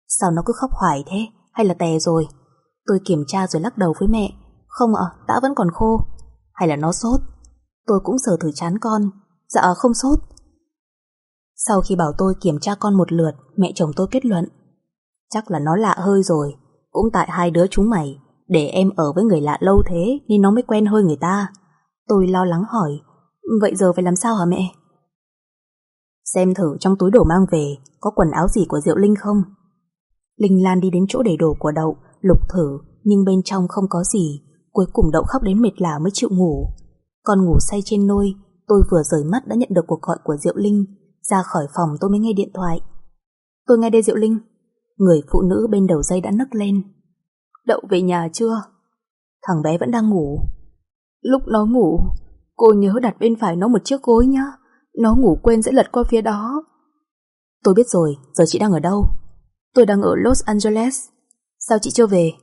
Sao nó cứ khóc hoài thế? Hay là tè rồi? Tôi kiểm tra rồi lắc đầu với mẹ. Không ạ, đã vẫn còn khô. Hay là nó sốt? Tôi cũng sờ thử trán con. Dạ không sốt. Sau khi bảo tôi kiểm tra con một lượt, mẹ chồng tôi kết luận: chắc là nó lạ hơi rồi. Cũng tại hai đứa chúng mày để em ở với người lạ lâu thế nên nó mới quen hơi người ta. Tôi lo lắng hỏi: vậy giờ phải làm sao hả mẹ? Xem thử trong túi đồ mang về có quần áo gì của Diệu Linh không. Linh Lan đi đến chỗ để đồ của Đậu, lục thử nhưng bên trong không có gì. Cuối cùng Đậu khóc đến mệt lả mới chịu ngủ. Còn ngủ say trên nôi, tôi vừa rời mắt đã nhận được cuộc gọi của Diệu Linh. Ra khỏi phòng tôi mới nghe điện thoại. Tôi nghe đây Diệu Linh. Người phụ nữ bên đầu dây đã nấc lên. Đậu về nhà chưa? Thằng bé vẫn đang ngủ. Lúc nó ngủ, cô nhớ đặt bên phải nó một chiếc gối nhá. Nó ngủ quên sẽ lật qua phía đó. Tôi biết rồi, giờ chị đang ở đâu? Tôi đang ở Los Angeles. Sao chị chưa về?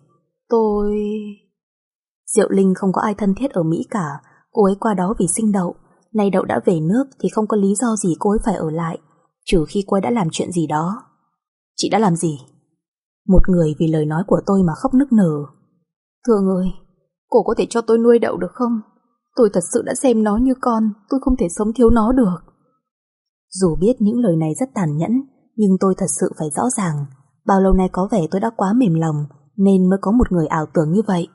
Diệu Linh không có ai thân thiết ở Mỹ cả. Cô ấy qua đó vì sinh Đậu. Nay Đậu đã về nước thì không có lý do gì cô ấy phải ở lại, trừ khi cô ấy đã làm chuyện gì đó. Chị đã làm gì? Một người vì lời nói của tôi mà khóc nức nở. Thương ơi, cô có thể cho tôi nuôi Đậu được không? Tôi thật sự đã xem nó như con. Tôi không thể sống thiếu nó được. Dù biết những lời này rất tàn nhẫn, nhưng tôi thật sự phải rõ ràng. Bao lâu nay có vẻ tôi đã quá mềm lòng nên mới có một người ảo tưởng như vậy.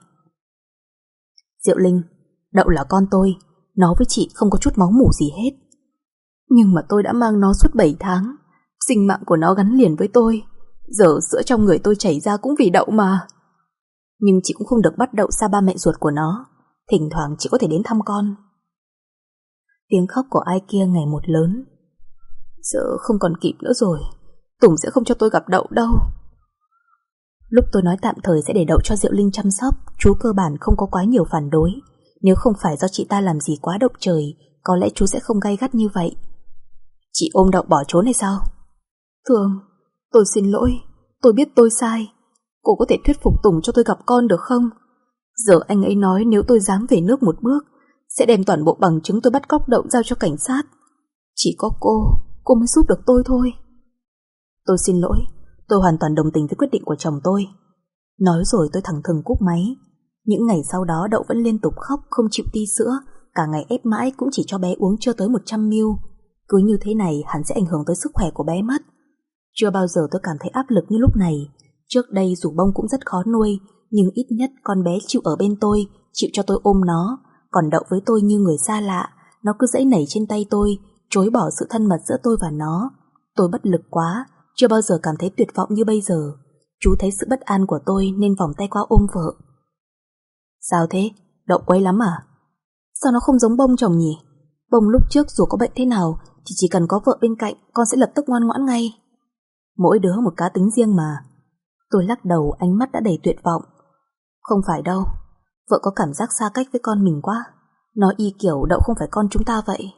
Diệu Linh, Đậu là con tôi. Nó với chị không có chút máu mủ gì hết. Nhưng mà tôi đã mang nó suốt 7 tháng. Sinh mạng của nó gắn liền với tôi. Giờ sữa trong người tôi chảy ra cũng vì Đậu mà. Nhưng chị cũng không được bắt Đậu xa ba mẹ ruột của nó. Thỉnh thoảng chị có thể đến thăm con. Tiếng khóc của ai kia ngày một lớn. Giờ không còn kịp nữa rồi. Tùng sẽ không cho tôi gặp Đậu đâu. Lúc tôi nói tạm thời sẽ để Đậu cho Diệu Linh chăm sóc, chú cơ bản không có quá nhiều phản đối. Nếu không phải do chị ta làm gì quá động trời, có lẽ chú sẽ không gay gắt như vậy. Chị ôm Đậu bỏ trốn hay sao? Thường, tôi xin lỗi. Tôi biết tôi sai. Cô có thể thuyết phục Tùng cho tôi gặp con được không? Giờ anh ấy nói nếu tôi dám về nước một bước sẽ đem toàn bộ bằng chứng tôi bắt cóc Đậu giao cho cảnh sát. Chỉ có cô mới giúp được tôi thôi. Tôi xin lỗi. Tôi hoàn toàn đồng tình với quyết định của chồng tôi. Nói rồi tôi thẳng thừng cúp máy. Những ngày sau đó Đậu vẫn liên tục khóc, không chịu ti sữa. Cả ngày ép mãi cũng chỉ cho bé uống chưa tới 100ml. Cứ như thế này hẳn sẽ ảnh hưởng tới sức khỏe của bé mất. Chưa bao giờ tôi cảm thấy áp lực như lúc này. Trước đây dù Bông cũng rất khó nuôi, nhưng ít nhất con bé chịu ở bên tôi, chịu cho tôi ôm nó. Còn Đậu với tôi như người xa lạ. Nó cứ giãy nảy trên tay tôi, chối bỏ sự thân mật giữa tôi và nó. Tôi bất lực quá, chưa bao giờ cảm thấy tuyệt vọng như bây giờ. Chú thấy sự bất an của tôi nên vòng tay qua ôm vợ. Sao thế? Đậu quấy lắm à? Sao nó không giống Bông chồng nhỉ? Bông lúc trước dù có bệnh thế nào thì chỉ cần có vợ bên cạnh con sẽ lập tức ngoan ngoãn ngay. Mỗi đứa một cá tính riêng mà. Tôi lắc đầu, ánh mắt đã đầy tuyệt vọng. Không phải đâu. Vợ có cảm giác xa cách với con mình quá. Nó y kiểu Đậu không phải con chúng ta vậy.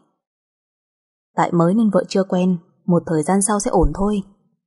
Tại mới nên vợ chưa quen. Một thời gian sau sẽ ổn thôi.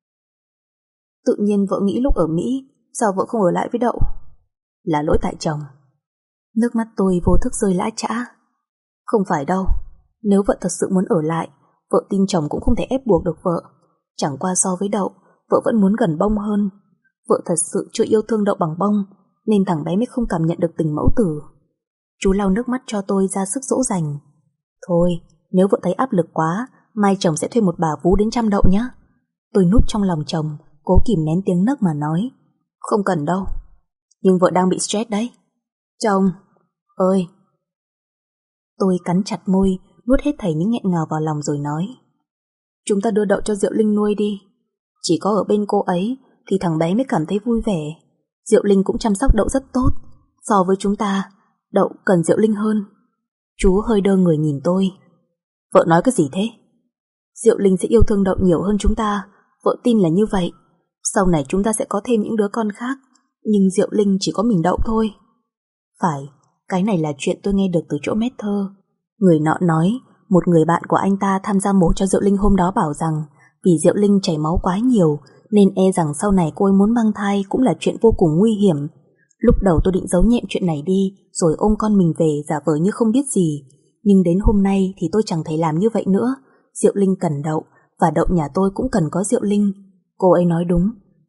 Tự nhiên vợ nghĩ lúc ở Mỹ sao vợ không ở lại với Đậu? Là lỗi tại chồng. Nước mắt tôi vô thức rơi lã chã. Không phải đâu. Nếu vợ thật sự muốn ở lại, vợ tin chồng cũng không thể ép buộc được vợ. Chẳng qua so với Đậu, vợ vẫn muốn gần Bông hơn. Vợ thật sự chưa yêu thương Đậu bằng Bông, nên thằng bé mới không cảm nhận được tình mẫu tử. Chú lau nước mắt cho tôi ra sức dỗ dành. Thôi, nếu vợ thấy áp lực quá, mai chồng sẽ thuê một bà vú đến chăm Đậu nhé. Tôi núp trong lòng chồng, cố kìm nén tiếng nấc mà nói. Không cần đâu. Nhưng vợ đang bị stress đấy. Chồng ơi. Tôi cắn chặt môi, nuốt hết thảy những nghẹn ngào vào lòng rồi nói. Chúng ta đưa Đậu cho Diệu Linh nuôi đi. Chỉ có ở bên cô ấy thì thằng bé mới cảm thấy vui vẻ. Diệu Linh cũng chăm sóc Đậu rất tốt. So với chúng ta, Đậu cần Diệu Linh hơn. Chú hơi đơ người nhìn tôi. Vợ nói cái gì thế? Diệu Linh sẽ yêu thương Đậu nhiều hơn chúng ta. Vợ tin là như vậy. Sau này chúng ta sẽ có thêm những đứa con khác, nhưng Diệu Linh chỉ có mình Đậu thôi. Phải, cái này là chuyện tôi nghe được từ chỗ mét thơ. Người nọ nói một người bạn của anh ta tham gia mổ cho Diệu Linh hôm đó bảo rằng vì Diệu Linh chảy máu quá nhiều nên e rằng sau này cô ấy muốn mang thai cũng là chuyện vô cùng nguy hiểm. Lúc đầu tôi định giấu nhẹm chuyện này đi rồi ôm con mình về giả vờ như không biết gì. Nhưng đến hôm nay thì tôi chẳng thể làm như vậy nữa. Diệu Linh cần Đậu và Đậu nhà tôi cũng cần có Diệu Linh. Cô ấy nói đúng,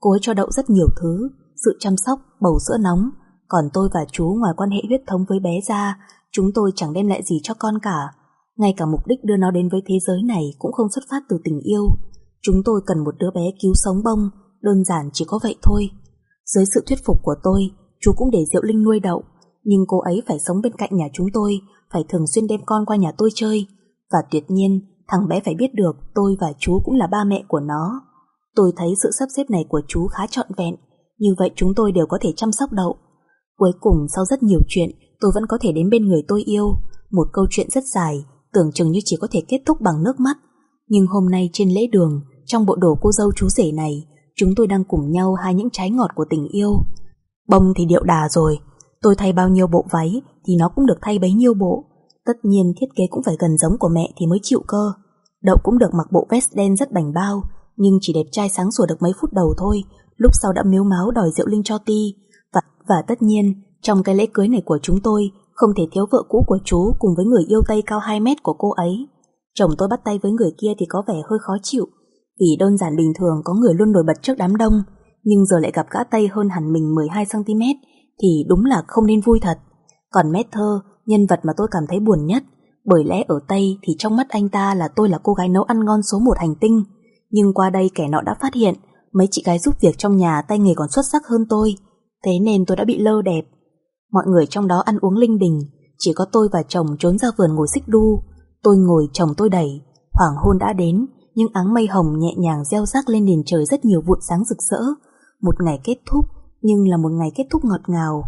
Cô ấy cho Đậu rất nhiều thứ, sự chăm sóc, bầu sữa nóng. Còn tôi và chú ngoài quan hệ huyết thống với bé ra, chúng tôi chẳng đem lại gì cho con cả. Ngay cả mục đích đưa nó đến với thế giới này cũng không xuất phát từ tình yêu. Chúng tôi cần một đứa bé cứu sống bông, đơn giản chỉ có vậy thôi. Dưới sự thuyết phục của tôi, chú cũng để Diệu Linh nuôi Đậu, nhưng cô ấy phải sống bên cạnh nhà chúng tôi, phải thường xuyên đem con qua nhà tôi chơi. Và tuyệt nhiên, thằng bé phải biết được tôi và chú cũng là ba mẹ của nó. Tôi thấy sự sắp xếp này của chú khá trọn vẹn, như vậy chúng tôi đều có thể chăm sóc Đậu. Cuối cùng sau rất nhiều chuyện, tôi vẫn có thể đến bên người tôi yêu. Một câu chuyện rất dài, tưởng chừng như chỉ có thể kết thúc bằng nước mắt. Nhưng hôm nay trên lễ đường, trong bộ đồ cô dâu chú rể này, chúng tôi đang cùng nhau hái những trái ngọt của tình yêu. Bông thì điệu đà rồi, tôi thay bao nhiêu bộ váy thì nó cũng được thay bấy nhiêu bộ. Tất nhiên thiết kế cũng phải gần giống của mẹ thì mới chịu cơ. Đậu cũng được mặc bộ vest đen rất bảnh bao, nhưng chỉ đẹp trai sáng sủa được mấy phút đầu thôi, lúc sau đã mếu máo đòi Diệu Linh cho ti. Và tất nhiên, trong cái lễ cưới này của chúng tôi, không thể thiếu vợ cũ của chú cùng với người yêu Tây cao 2 mét của cô ấy. Chồng tôi bắt tay với người kia thì có vẻ hơi khó chịu, vì đơn giản bình thường có người luôn nổi bật trước đám đông, nhưng giờ lại gặp gã Tây hơn hẳn mình 12cm thì đúng là không nên vui thật. Còn Mét Thơ, nhân vật mà tôi cảm thấy buồn nhất, bởi lẽ ở Tây thì trong mắt anh ta là tôi là cô gái nấu ăn ngon số 1 hành tinh, nhưng qua đây kẻ nọ đã phát hiện mấy chị gái giúp việc trong nhà tay nghề còn xuất sắc hơn tôi, thế nên tôi đã bị lơ đẹp. Mọi người trong đó ăn uống linh đình, chỉ có tôi và chồng trốn ra vườn ngồi xích đu. Tôi ngồi, chồng tôi đẩy. Hoàng hôn đã đến, nhưng áng mây hồng nhẹ nhàng gieo rắc lên nền trời rất nhiều vụn sáng rực rỡ. Một ngày kết thúc, nhưng là một ngày kết thúc ngọt ngào.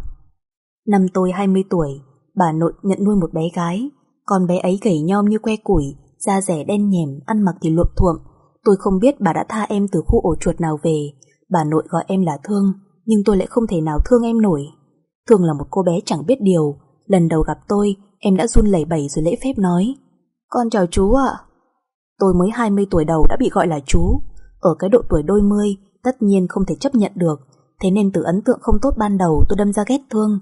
Năm tôi 20 tuổi, bà nội nhận nuôi một bé gái. Con bé ấy gầy nhom như que củi, da dẻ đen nhèm, ăn mặc thì luộm thuộm. Tôi không biết bà đã tha em từ khu ổ chuột nào về. Bà nội gọi em là Thương, nhưng tôi lại không thể nào thương em nổi. Thương là một cô bé chẳng biết điều. Lần đầu gặp tôi, em đã run lẩy bẩy rồi lễ phép nói: "Con chào chú ạ." Tôi mới 20 tuổi đầu đã bị gọi là chú. Ở cái độ tuổi đôi mươi, tất nhiên không thể chấp nhận được. Thế nên từ ấn tượng không tốt ban đầu tôi đâm ra ghét Thương.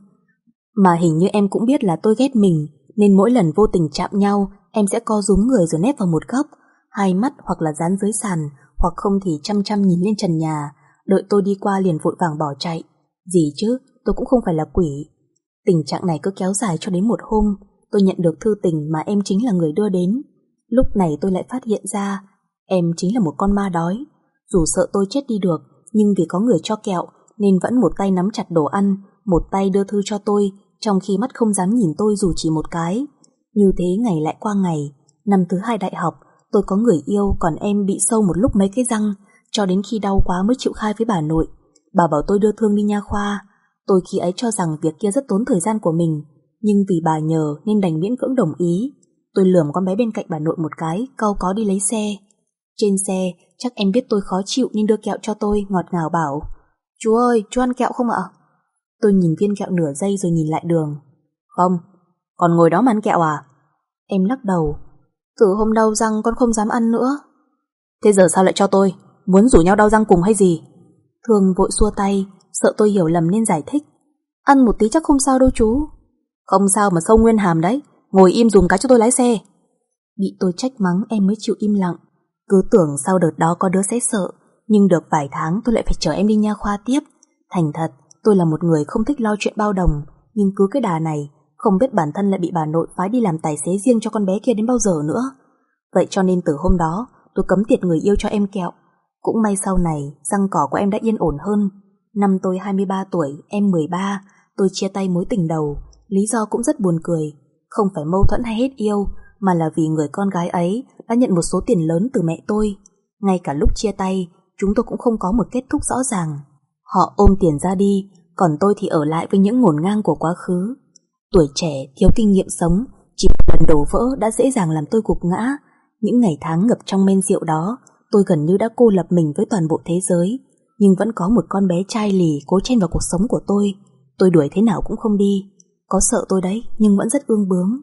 Mà hình như em cũng biết là tôi ghét mình, nên mỗi lần vô tình chạm nhau, em sẽ co rúm người rồi nép vào một góc, hai mắt hoặc là dán dưới sàn, hoặc không thì chăm chăm nhìn lên trần nhà, đợi tôi đi qua liền vội vàng bỏ chạy. Gì chứ, tôi cũng không phải là quỷ. Tình trạng này cứ kéo dài cho đến một hôm, tôi nhận được thư tình mà em chính là người đưa đến. Lúc này tôi lại phát hiện ra em chính là một con ma đói. Dù sợ tôi chết đi được, nhưng vì có người cho kẹo nên vẫn một tay nắm chặt đồ ăn, một tay đưa thư cho tôi, trong khi mắt không dám nhìn tôi dù chỉ một cái. Như thế ngày lại qua ngày. Năm thứ 2 đại học, tôi có người yêu, còn em bị sâu một lúc mấy cái răng, cho đến khi đau quá mới chịu khai với bà nội. Bà bảo tôi đưa Thương đi nha khoa. Tôi khi ấy cho rằng việc kia rất tốn thời gian của mình, nhưng vì bà nhờ nên đành miễn cưỡng đồng ý. Tôi lườm con bé bên cạnh bà nội một cái, cau có đi lấy xe. Trên xe, chắc em biết tôi khó chịu nên đưa kẹo cho tôi, ngọt ngào bảo: "Chú ơi, chú ăn kẹo không ạ?" Tôi nhìn viên kẹo nửa giây rồi nhìn lại đường. "Không, còn ngồi đó mà ăn kẹo à?" Em lắc đầu. "Từ hôm đau răng con không dám ăn nữa." "Thế giờ sao lại cho tôi? Muốn rủ nhau đau răng cùng hay gì?" Thương vội xua tay, sợ tôi hiểu lầm nên giải thích: "Ăn một tí chắc không sao đâu chú." "Không sao mà sâu nguyên hàm đấy, ngồi im dùm cái cho tôi lái xe." Bị tôi trách mắng em mới chịu im lặng. Cứ tưởng sau đợt đó có đứa sẽ sợ, nhưng được vài tháng tôi lại phải chở em đi nha khoa tiếp. Thành thật, tôi là một người không thích lo chuyện bao đồng, nhưng cứ cái đà này, không biết bản thân lại bị bà nội phái đi làm tài xế riêng cho con bé kia đến bao giờ nữa. Vậy cho nên từ hôm đó tôi cấm tiệt người yêu cho em kẹo. Cũng may sau này răng cỏ của em đã yên ổn hơn. Năm tôi 23 tuổi, em 13, tôi chia tay mối tình đầu. Lý do cũng rất buồn cười, không phải mâu thuẫn hay hết yêu, mà là vì người con gái ấy đã nhận một số tiền lớn từ mẹ tôi. Ngay cả lúc chia tay, chúng tôi cũng không có một kết thúc rõ ràng. Họ ôm tiền ra đi, còn tôi thì ở lại với những ngổn ngang của quá khứ. Tuổi trẻ, thiếu kinh nghiệm sống, chỉ một lần đổ vỡ đã dễ dàng làm tôi gục ngã. Những ngày tháng ngập trong men rượu đó, tôi gần như đã cô lập mình với toàn bộ thế giới. Nhưng vẫn có một con bé chai lì cố chen vào cuộc sống của tôi. Tôi đuổi thế nào cũng không đi. Có sợ tôi đấy, nhưng vẫn rất ương bướng.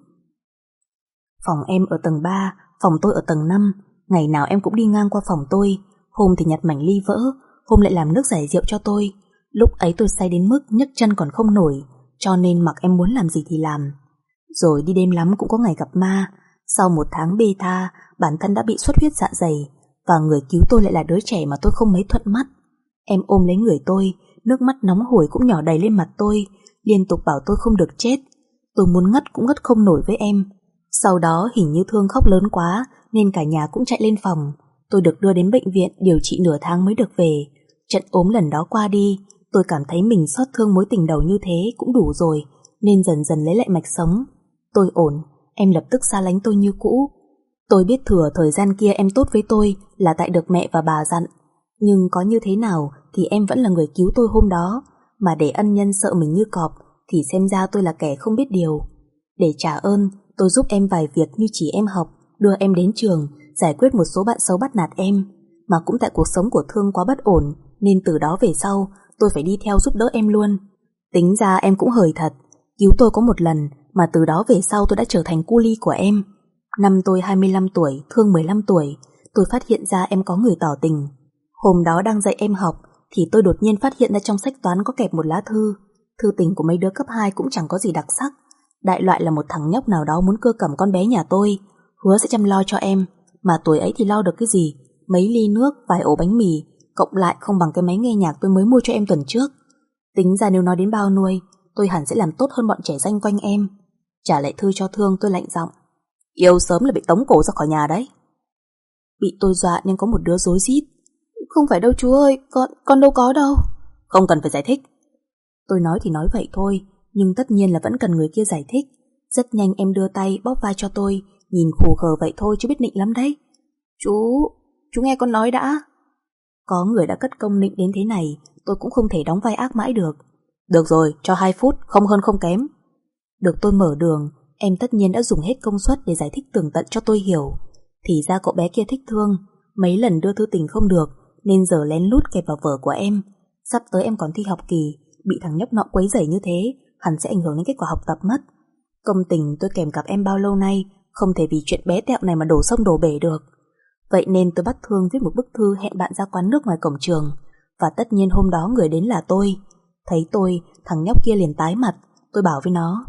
Phòng em ở tầng 3, phòng tôi ở tầng 5. Ngày nào em cũng đi ngang qua phòng tôi. Hôm thì nhặt mảnh ly vỡ, hôm lại làm nước giải rượu cho tôi. Lúc ấy tôi say đến mức nhấc chân còn không nổi, cho nên mặc em muốn làm gì thì làm. Rồi đi đêm lắm cũng có ngày gặp ma. Sau 1 tháng bê tha, bản thân đã bị xuất huyết dạ dày, và người cứu tôi lại là đứa trẻ mà tôi không mấy thuận mắt. Em ôm lấy người tôi, nước mắt nóng hổi cũng nhỏ đầy lên mặt tôi, liên tục bảo tôi không được chết. Tôi muốn ngất cũng ngất không nổi với em. Sau đó hình như Thương khóc lớn quá nên cả nhà cũng chạy lên phòng. Tôi được đưa đến bệnh viện điều trị nửa tháng mới được về. Trận ốm lần đó qua đi, tôi cảm thấy mình xót thương mối tình đầu như thế cũng đủ rồi, nên dần dần lấy lại mạch sống. Tôi ổn, em lập tức xa lánh tôi như cũ. Tôi biết thừa thời gian kia em tốt với tôi là tại được mẹ và bà dặn. Nhưng có như thế nào thì em vẫn là người cứu tôi hôm đó, mà để ân nhân sợ mình như cọp thì xem ra tôi là kẻ không biết điều. Để trả ơn, tôi giúp em vài việc như chỉ em học, đưa em đến trường, giải quyết một số bạn xấu bắt nạt em. Mà cũng tại cuộc sống của Thương quá bất ổn, nên từ đó về sau tôi phải đi theo giúp đỡ em luôn. Tính ra em cũng hời thật, cứu tôi có một lần mà từ đó về sau tôi đã trở thành cu li của em. Năm tôi 25 tuổi, Thương 15 tuổi, tôi phát hiện ra em có người tỏ tình. Hôm đó đang dạy em học thì tôi đột nhiên phát hiện ra trong sách toán có kẹp một lá thư. Thư tình của mấy đứa cấp 2 cũng chẳng có gì đặc sắc. Đại loại là một thằng nhóc nào đó muốn cưa cẩm con bé nhà tôi, hứa sẽ chăm lo cho em. Mà tuổi ấy thì lo được cái gì? Mấy ly nước, vài ổ bánh mì, cộng lại không bằng cái máy nghe nhạc tôi mới mua cho em tuần trước. Tính ra nếu nói đến bao nuôi, tôi hẳn sẽ làm tốt hơn bọn trẻ danh quanh em. Trả lại thư cho Thương, tôi lạnh giọng: yêu sớm là bị tống cổ ra khỏi nhà đấy. Bị tôi dọa nên có một đứa rối rít: không phải đâu chú ơi, con đâu có đâu. Không cần phải giải thích. Tôi nói thì nói vậy thôi, nhưng tất nhiên là vẫn cần người kia giải thích. Rất nhanh em đưa tay bóp vai cho tôi, nhìn khù khờ vậy thôi chứ biết nịnh lắm đấy. Chú nghe con nói đã. Có người đã cất công nịnh đến thế này, tôi cũng không thể đóng vai ác mãi được. Được rồi, cho 2 phút, không hơn không kém. Được tôi mở đường, em tất nhiên đã dùng hết công suất để giải thích tường tận cho tôi hiểu. Thì ra cậu bé kia thích Thương, mấy lần đưa thư tình không được nên giờ lén lút kẹp vào vở của em. Sắp tới em còn thi học kỳ, bị thằng nhóc nọ quấy rầy như thế hẳn sẽ ảnh hưởng đến kết quả học tập mất. Công tình tôi kèm cặp em bao lâu nay không thể vì chuyện bé tẹo này mà đổ sông đổ bể được. Vậy nên tôi bắt Thương viết một bức thư hẹn bạn ra quán nước ngoài cổng trường. Và tất nhiên hôm đó người đến là tôi. Thấy tôi, thằng nhóc kia liền tái mặt. Tôi bảo với nó: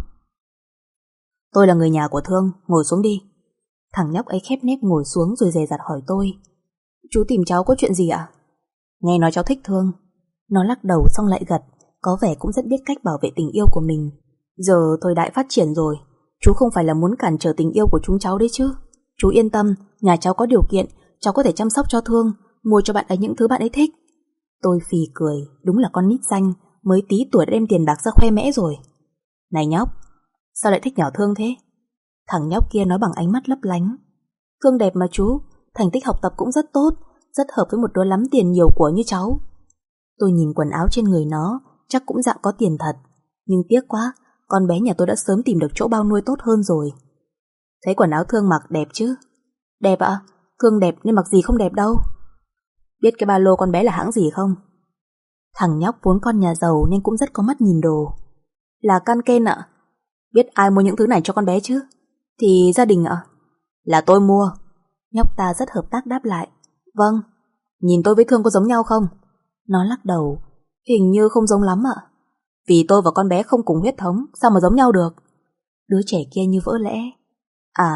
tôi là người nhà của Thương, ngồi xuống đi. Thằng nhóc ấy khép nép ngồi xuống rồi dè dặt hỏi tôi: chú tìm cháu có chuyện gì ạ? Nghe nói cháu thích Thương. Nó lắc đầu xong lại gật, có vẻ cũng rất biết cách bảo vệ tình yêu của mình. Giờ thời đại phát triển rồi, chú không phải là muốn cản trở tình yêu của chúng cháu đấy chứ. Chú yên tâm, nhà cháu có điều kiện, cháu có thể chăm sóc cho Thương, mua cho bạn ấy những thứ bạn ấy thích. Tôi phì cười, đúng là con nít danh, mới tí tuổi đã đem tiền bạc ra khoe mẽ rồi. Này nhóc, sao lại thích nhỏ Thương thế? Thằng nhóc kia nói bằng ánh mắt lấp lánh. Thương đẹp mà chú, thành tích học tập cũng rất tốt, rất hợp với một đứa lắm tiền nhiều của như cháu. Tôi nhìn quần áo trên người nó, chắc cũng dạng có tiền thật. Nhưng tiếc quá, con bé nhà tôi đã sớm tìm được chỗ bao nuôi tốt hơn rồi. Thấy quần áo Thương mặc đẹp chứ? Đẹp ạ? Thương đẹp nên mặc gì không đẹp đâu. Biết cái ba lô con bé là hãng gì không? Thằng nhóc vốn con nhà giàu nên cũng rất có mắt nhìn đồ. Là Kanken ạ. Biết ai mua những thứ này cho con bé chứ? Thì gia đình ạ. Là tôi mua. Nhóc ta rất hợp tác đáp lại. Vâng. Nhìn tôi với Thương có giống nhau không? Nó lắc đầu. Hình như không giống lắm ạ. Vì tôi và con bé không cùng huyết thống, sao mà giống nhau được? Đứa trẻ kia như vỡ lẽ. À,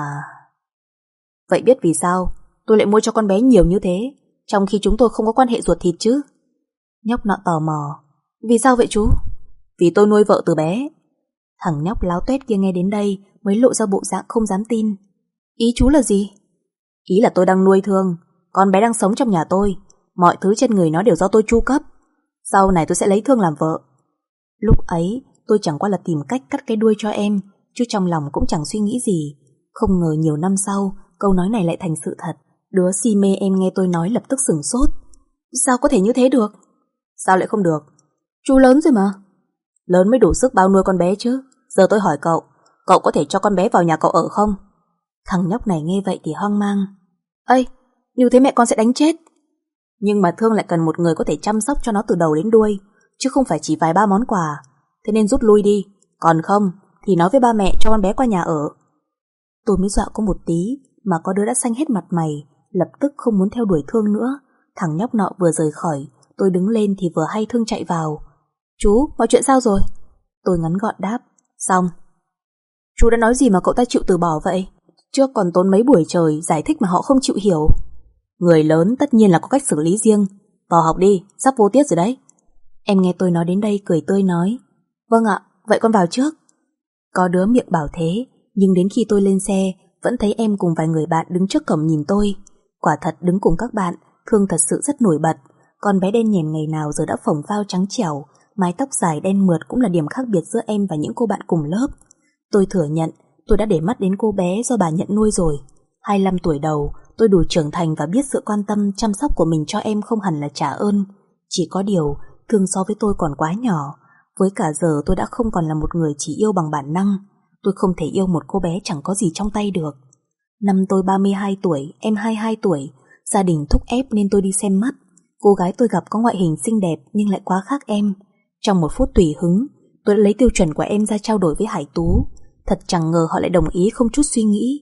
vậy biết vì sao tôi lại mua cho con bé nhiều như thế, trong khi chúng tôi không có quan hệ ruột thịt chứ? Nhóc nọ tò mò. Vì sao vậy chú? Vì tôi nuôi vợ từ bé. Thằng nhóc láo tuét kia nghe đến đây mới lộ ra bộ dạng không dám tin. Ý chú là gì? Ý là tôi đang nuôi Thương, con bé đang sống trong nhà tôi, mọi thứ trên người nó đều do tôi chu cấp. Sau này tôi sẽ lấy Thương làm vợ. Lúc ấy tôi chẳng qua là tìm cách cắt cái đuôi cho em, chứ trong lòng cũng chẳng suy nghĩ gì. Không ngờ nhiều năm sau câu nói này lại thành sự thật. Đứa si mê em nghe tôi nói lập tức sửng sốt. Sao có thể như thế được? Sao lại không được? Chú lớn rồi mà. Lớn mới đủ sức bao nuôi con bé chứ. Giờ tôi hỏi cậu, cậu có thể cho con bé vào nhà cậu ở không? Thằng nhóc này nghe vậy thì hoang mang. Ây, như thế mẹ con sẽ đánh chết. Nhưng mà Thương lại cần một người có thể chăm sóc cho nó từ đầu đến đuôi, chứ không phải chỉ vài ba món quà. Thế nên rút lui đi. Còn không thì nói với ba mẹ cho con bé qua nhà ở. Tôi mới dọa có một tí mà có đứa đã xanh hết mặt mày, lập tức không muốn theo đuổi Thương nữa. Thằng nhóc nọ vừa rời khỏi, tôi đứng lên thì vừa hay Thương chạy vào. Chú, mọi chuyện sao rồi? Tôi ngắn gọn đáp. Xong. Chú đã nói gì mà cậu ta chịu từ bỏ vậy? Trước còn tốn mấy buổi trời giải thích mà họ không chịu hiểu. Người lớn tất nhiên là có cách xử lý riêng, vào học đi, sắp vô tiết rồi đấy. Em nghe tôi nói đến đây cười tươi nói, vâng ạ, vậy con vào trước. Có đứa miệng bảo thế, nhưng đến khi tôi lên xe, vẫn thấy em cùng vài người bạn đứng trước cổng nhìn tôi. Quả thật đứng cùng các bạn, Thương thật sự rất nổi bật. Con bé đen nhèm ngày nào giờ đã phồng phao trắng trẻo, mái tóc dài đen mượt cũng là điểm khác biệt giữa em và những cô bạn cùng lớp. Tôi thừa nhận, tôi đã để mắt đến cô bé do bà nhận nuôi rồi. 25 tuổi đầu, tôi đủ trưởng thành và biết sự quan tâm, chăm sóc của mình cho em không hẳn là trả ơn. Chỉ có điều, Thương so với tôi còn quá nhỏ. Với cả giờ tôi đã không còn là một người chỉ yêu bằng bản năng. Tôi không thể yêu một cô bé chẳng có gì trong tay được. Năm tôi 32 tuổi, em 22 tuổi. Gia đình thúc ép nên tôi đi xem mắt. Cô gái tôi gặp có ngoại hình xinh đẹp nhưng lại quá khác em. Trong một phút tùy hứng, tôi đã lấy tiêu chuẩn của em ra trao đổi với Hải Tú. Thật chẳng ngờ họ lại đồng ý không chút suy nghĩ.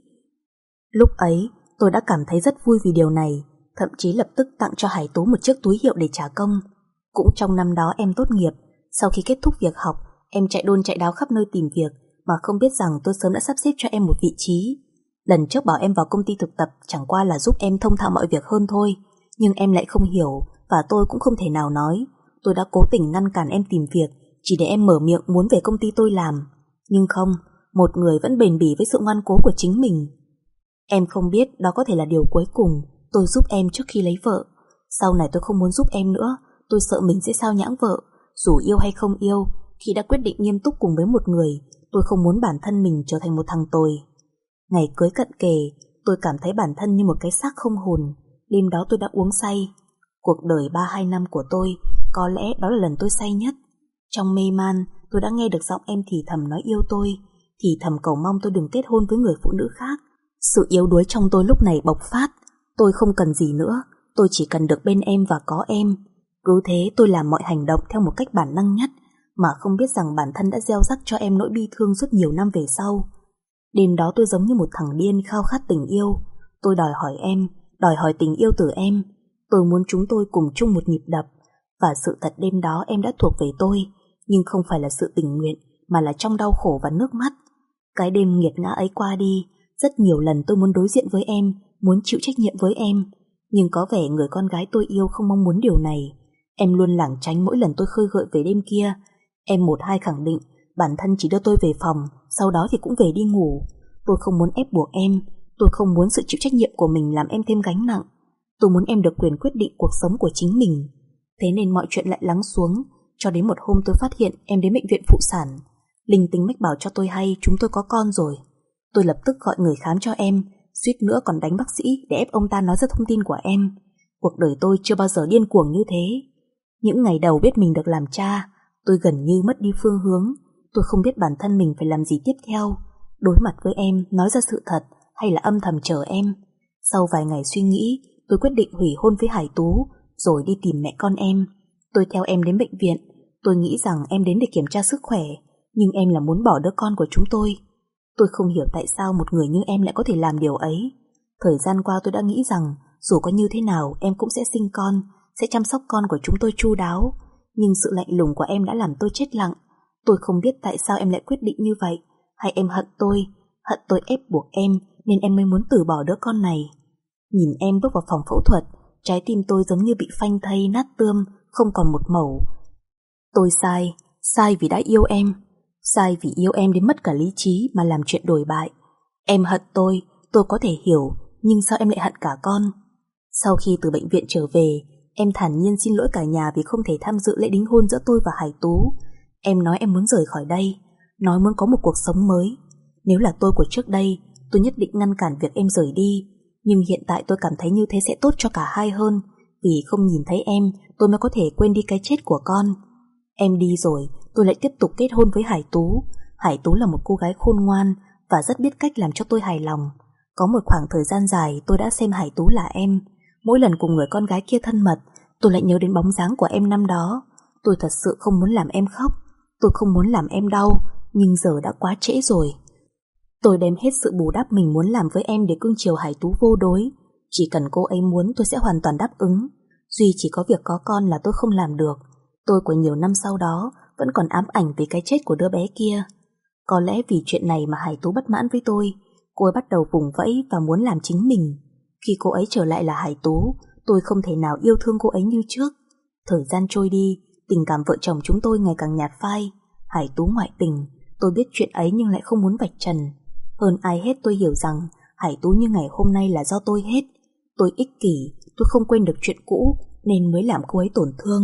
Lúc ấy, tôi đã cảm thấy rất vui vì điều này, thậm chí lập tức tặng cho Hải Tú một chiếc túi hiệu để trả công. Cũng trong năm đó em tốt nghiệp, sau khi kết thúc việc học, em chạy đôn chạy đáo khắp nơi tìm việc mà không biết rằng tôi sớm đã sắp xếp cho em một vị trí. Lần trước bảo em vào công ty thực tập chẳng qua là giúp em thông thạo mọi việc hơn thôi, nhưng em lại không hiểu và tôi cũng không thể nào nói. Tôi đã cố tình ngăn cản em tìm việc chỉ để em mở miệng muốn về công ty tôi làm. Nhưng không, một người vẫn bền bỉ với sự ngoan cố của chính mình. Em không biết đó có thể là điều cuối cùng tôi giúp em trước khi lấy vợ. Sau này tôi không muốn giúp em nữa. Tôi sợ mình sẽ sao nhãng vợ. Dù yêu hay không yêu, khi đã quyết định nghiêm túc cùng với một người, tôi không muốn bản thân mình trở thành một thằng tồi. Ngày cưới cận kề, tôi cảm thấy bản thân như một cái xác không hồn. Đêm đó tôi đã uống say. Cuộc đời 32 năm của tôi, có lẽ đó là lần tôi say nhất. Trong mê man, tôi đã nghe được giọng em thì thầm nói yêu tôi, thì thầm cầu mong tôi đừng kết hôn với người phụ nữ khác. Sự yếu đuối trong tôi lúc này bộc phát. Tôi không cần gì nữa, tôi chỉ cần được bên em và có em. Cứ thế tôi làm mọi hành động theo một cách bản năng nhất, mà không biết rằng bản thân đã gieo rắc cho em nỗi bi thương suốt nhiều năm về sau. Đêm đó tôi giống như một thằng điên khao khát tình yêu. Tôi đòi hỏi em, đòi hỏi tình yêu từ em. Tôi muốn chúng tôi cùng chung một nhịp đập. Và sự thật đêm đó em đã thuộc về tôi, nhưng không phải là sự tình nguyện, mà là trong đau khổ và nước mắt. Cái đêm nghiệt ngã ấy qua đi, rất nhiều lần tôi muốn đối diện với em, muốn chịu trách nhiệm với em. Nhưng có vẻ người con gái tôi yêu không mong muốn điều này. Em luôn lảng tránh mỗi lần tôi khơi gợi về đêm kia. Em một hai khẳng định bản thân chỉ đưa tôi về phòng, sau đó thì cũng về đi ngủ. Tôi không muốn ép buộc em. Tôi không muốn sự chịu trách nhiệm của mình làm em thêm gánh nặng. Tôi muốn em được quyền quyết định cuộc sống của chính mình. Thế nên mọi chuyện lại lắng xuống, cho đến một hôm tôi phát hiện em đến bệnh viện phụ sản. Linh tính mách bảo cho tôi hay chúng tôi có con rồi. Tôi lập tức gọi người khám cho em, suýt nữa còn đánh bác sĩ để ép ông ta nói ra thông tin của em. Cuộc đời tôi chưa bao giờ điên cuồng như thế. Những ngày đầu biết mình được làm cha, tôi gần như mất đi phương hướng. Tôi không biết bản thân mình phải làm gì tiếp theo. Đối mặt với em, nói ra sự thật hay là âm thầm chờ em. Sau vài ngày suy nghĩ, tôi quyết định hủy hôn với Hải Tú, rồi đi tìm mẹ con em. Tôi theo em đến bệnh viện. Tôi nghĩ rằng em đến để kiểm tra sức khỏe, nhưng em là muốn bỏ đứa con của chúng tôi. Tôi không hiểu tại sao một người như em lại có thể làm điều ấy. Thời gian qua tôi đã nghĩ rằng dù có như thế nào em cũng sẽ sinh con, sẽ chăm sóc con của chúng tôi chu đáo. Nhưng sự lạnh lùng của em đã làm tôi chết lặng. Tôi không biết tại sao em lại quyết định như vậy. Hay em hận tôi ép buộc em nên em mới muốn từ bỏ đứa con này. Nhìn em bước vào phòng phẫu thuật, trái tim tôi giống như bị phanh thây nát tươm, không còn một mẩu. Tôi sai vì đã yêu em. Sai vì yêu em đến mất cả lý trí mà làm chuyện đổi bại. Em hận tôi có thể hiểu, nhưng sao em lại hận cả con? Sau khi từ bệnh viện trở về, em thản nhiên xin lỗi cả nhà vì không thể tham dự lễ đính hôn giữa tôi và Hải Tú. Em nói em muốn rời khỏi đây, nói muốn có một cuộc sống mới. Nếu là tôi của trước đây, tôi nhất định ngăn cản việc em rời đi. Nhưng hiện tại tôi cảm thấy như thế sẽ tốt cho cả hai hơn. Vì không nhìn thấy em, tôi mới có thể quên đi cái chết của con. Em đi rồi, tôi lại tiếp tục kết hôn với Hải Tú. Hải Tú là một cô gái khôn ngoan và rất biết cách làm cho tôi hài lòng. Có một khoảng thời gian dài tôi đã xem Hải Tú là em. Mỗi lần cùng người con gái kia thân mật, tôi lại nhớ đến bóng dáng của em năm đó. Tôi thật sự không muốn làm em khóc, tôi không muốn làm em đau, nhưng giờ đã quá trễ rồi. Tôi đem hết sự bù đắp mình muốn làm với em để cưng chiều Hải Tú vô đối. Chỉ cần cô ấy muốn tôi sẽ hoàn toàn đáp ứng. Duy chỉ có việc có con là tôi không làm được. Tôi của nhiều năm sau đó vẫn còn ám ảnh vì cái chết của đứa bé kia. Có lẽ vì chuyện này mà Hải Tú bất mãn với tôi. Cô ấy bắt đầu vùng vẫy và muốn làm chính mình. Khi cô ấy trở lại là Hải Tú, tôi không thể nào yêu thương cô ấy như trước. Thời gian trôi đi, tình cảm vợ chồng chúng tôi ngày càng nhạt phai. Hải Tú ngoại tình, tôi biết chuyện ấy nhưng lại không muốn vạch trần. Hơn ai hết tôi hiểu rằng Hải Tú như ngày hôm nay là do tôi hết. Tôi ích kỷ, tôi không quên được chuyện cũ nên mới làm cô ấy tổn thương.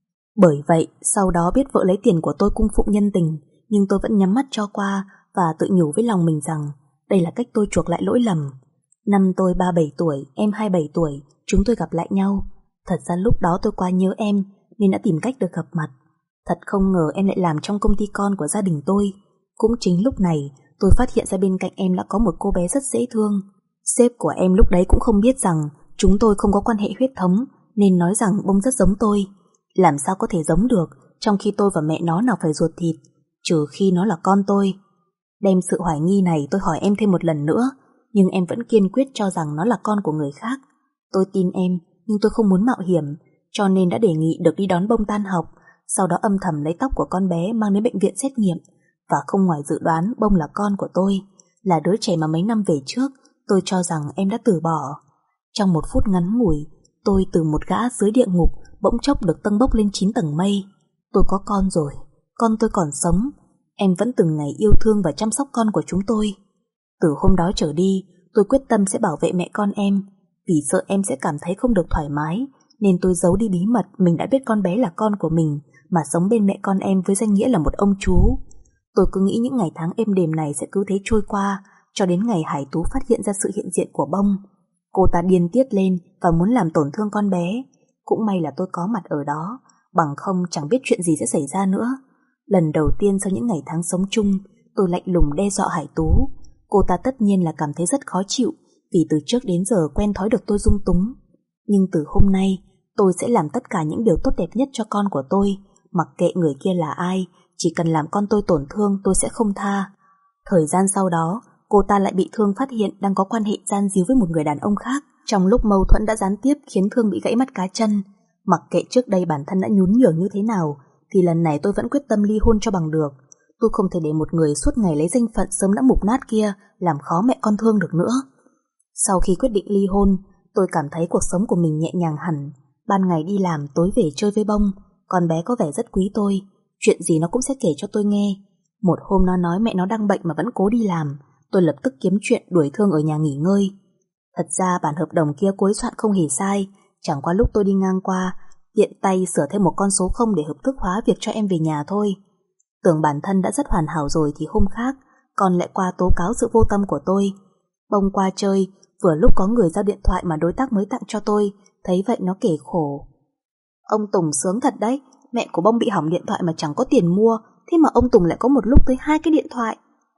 Bởi vậy, sau đó biết vợ lấy tiền của tôi cung phụng nhân tình, nhưng tôi vẫn nhắm mắt cho qua và tự nhủ với lòng mình rằng đây là cách tôi chuộc lại lỗi lầm. Năm tôi 37 tuổi, em 27 tuổi, chúng tôi gặp lại nhau. Thật ra lúc đó tôi quá nhớ em nên đã tìm cách được gặp mặt. Thật không ngờ em lại làm trong công ty con của gia đình tôi. Cũng chính lúc này tôi phát hiện ra bên cạnh em đã có một cô bé rất dễ thương. Sếp của em lúc đấy cũng không biết rằng chúng tôi không có quan hệ huyết thống nên nói rằng Bông rất giống tôi. Làm sao có thể giống được trong khi tôi và mẹ nó nào phải ruột thịt, trừ khi nó là con tôi. Đem sự hoài nghi này tôi hỏi em thêm một lần nữa, nhưng em vẫn kiên quyết cho rằng nó là con của người khác. Tôi tin em, nhưng tôi không muốn mạo hiểm, cho nên đã đề nghị được đi đón Bông tan học, sau đó âm thầm lấy tóc của con bé mang đến bệnh viện xét nghiệm. Và không ngoài dự đoán, Bông là con của tôi, là đứa trẻ mà mấy năm về trước tôi cho rằng em đã từ bỏ. Trong một phút ngắn ngủi, tôi từ một gã dưới địa ngục bỗng chốc được tâng bốc lên 9 tầng mây. Tôi có con rồi, con tôi còn sống. Em vẫn từng ngày yêu thương và chăm sóc con của chúng tôi. Từ hôm đó trở đi, tôi quyết tâm sẽ bảo vệ mẹ con em. Vì sợ em sẽ cảm thấy không được thoải mái, nên tôi giấu đi bí mật mình đã biết con bé là con của mình, mà sống bên mẹ con em với danh nghĩa là một ông chú. Tôi cứ nghĩ những ngày tháng êm đềm này sẽ cứ thế trôi qua, cho đến ngày Hải Tú phát hiện ra sự hiện diện của Bông. Cô ta điên tiết lên và muốn làm tổn thương con bé. Cũng may là tôi có mặt ở đó, bằng không chẳng biết chuyện gì sẽ xảy ra nữa. Lần đầu tiên sau những ngày tháng sống chung, tôi lạnh lùng đe dọa Hải Tú. Cô ta tất nhiên là cảm thấy rất khó chịu, vì từ trước đến giờ quen thói được tôi dung túng. Nhưng từ hôm nay, tôi sẽ làm tất cả những điều tốt đẹp nhất cho con của tôi, mặc kệ người kia là ai, chỉ cần làm con tôi tổn thương tôi sẽ không tha. Thời gian sau đó, cô ta lại bị Thương phát hiện đang có quan hệ gian díu với một người đàn ông khác. Trong lúc mâu thuẫn đã gián tiếp khiến Thương bị gãy mắt cá chân. Mặc kệ trước đây bản thân đã nhún nhường như thế nào, thì lần này tôi vẫn quyết tâm ly hôn cho bằng được. Tôi không thể để một người suốt ngày lấy danh phận sớm đã mục nát kia làm khó mẹ con Thương được nữa. Sau khi quyết định ly hôn, tôi cảm thấy cuộc sống của mình nhẹ nhàng hẳn. Ban ngày đi làm, tối về chơi với Bông. Con bé có vẻ rất quý tôi, chuyện gì nó cũng sẽ kể cho tôi nghe. Một hôm nó nói mẹ nó đang bệnh mà vẫn cố đi làm, tôi lập tức kiếm chuyện đuổi Thương ở nhà nghỉ ngơi. Thật ra bản hợp đồng kia cô ấy soạn không hề sai, chẳng qua lúc tôi đi ngang qua, tiện tay sửa thêm một con số 0 để hợp thức hóa việc cho em về nhà thôi. Tưởng bản thân đã rất hoàn hảo rồi thì hôm khác, con lại qua tố cáo sự vô tâm của tôi. Bông qua chơi, vừa lúc có người giao điện thoại mà đối tác mới tặng cho tôi, thấy vậy nó kể khổ. Ông Tùng sướng thật đấy, mẹ của Bông bị hỏng điện thoại mà chẳng có tiền mua, thế mà ông Tùng lại có một lúc tới 2 cái điện thoại.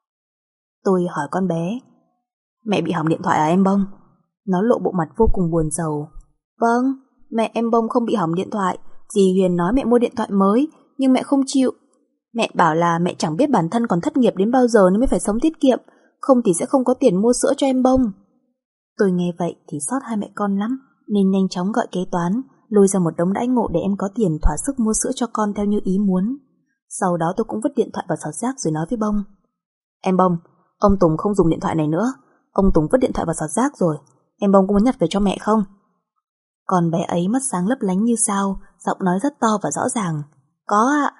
Tôi hỏi con bé, mẹ bị hỏng điện thoại à em Bông? Nó lộ bộ mặt vô cùng buồn rầu. Vâng, mẹ em Bông không bị hỏng điện thoại, dì Huyền nói mẹ mua điện thoại mới, nhưng mẹ không chịu. Mẹ bảo là mẹ chẳng biết bản thân còn thất nghiệp đến bao giờ nên mới phải sống tiết kiệm, không thì sẽ không có tiền mua sữa cho em Bông. Tôi nghe vậy thì xót hai mẹ con lắm, nên nhanh chóng gọi kế toán, lôi ra một đống đãi ngộ để em có tiền thỏa sức mua sữa cho con theo như ý muốn. Sau đó tôi cũng vứt điện thoại vào xọt rác rồi nói với Bông, em Bông, ông Tùng không dùng điện thoại này nữa, ông Tùng vứt điện thoại vào xọt rác rồi, em Bông có muốn nhặt về cho mẹ không? Con bé ấy mắt sáng lấp lánh như sao, giọng nói rất to và rõ ràng, có ạ.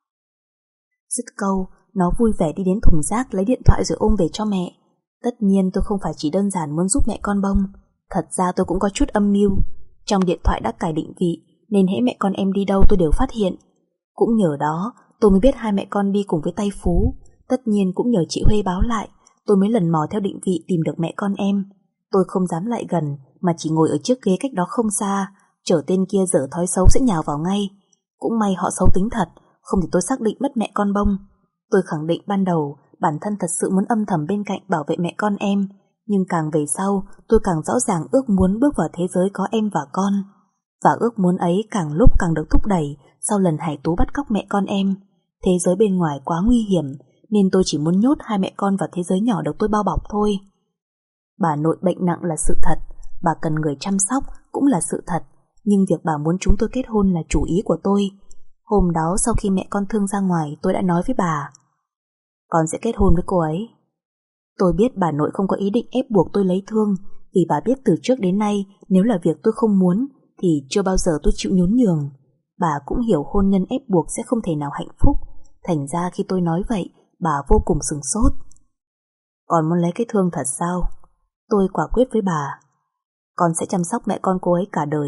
Dứt câu, nó vui vẻ đi đến thùng rác lấy điện thoại rồi ôm về cho mẹ. Tất nhiên tôi không phải chỉ đơn giản muốn giúp mẹ con Bông, thật ra tôi cũng có chút âm mưu. Trong điện thoại đã cài định vị, nên hễ mẹ con em đi đâu tôi đều phát hiện. Cũng nhờ đó, tôi mới biết hai mẹ con đi cùng với tay Phú. Tất nhiên cũng nhờ chị Huê báo lại, tôi mới lần mò theo định vị tìm được mẹ con em. Tôi không dám lại gần, mà chỉ ngồi ở chiếc ghế cách đó không xa, chờ tên kia dở thói xấu sẽ nhào vào ngay. Cũng may họ xấu tính thật, không thì tôi xác định mất mẹ con Bông. Tôi khẳng định ban đầu bản thân thật sự muốn âm thầm bên cạnh bảo vệ mẹ con em, nhưng càng về sau tôi càng rõ ràng ước muốn bước vào thế giới có em và con. Và ước muốn ấy càng lúc càng được thúc đẩy sau lần Hải Tú bắt cóc mẹ con em. Thế giới bên ngoài quá nguy hiểm, nên tôi chỉ muốn nhốt hai mẹ con vào thế giới nhỏ được tôi bao bọc thôi. Bà nội bệnh nặng là sự thật, bà cần người chăm sóc cũng là sự thật, nhưng việc bà muốn chúng tôi kết hôn là chủ ý của tôi. Hôm đó sau khi mẹ con Thương ra ngoài, tôi đã nói với bà, con sẽ kết hôn với cô ấy. Tôi biết bà nội không có ý định ép buộc tôi lấy Thương, vì bà biết từ trước đến nay nếu là việc tôi không muốn thì chưa bao giờ tôi chịu nhún nhường. Bà cũng hiểu hôn nhân ép buộc sẽ không thể nào hạnh phúc. Thành ra khi tôi nói vậy, bà vô cùng sửng sốt. Con muốn lấy cái Thương thật sao? Tôi quả quyết với bà. Con sẽ chăm sóc mẹ con cô ấy cả đời.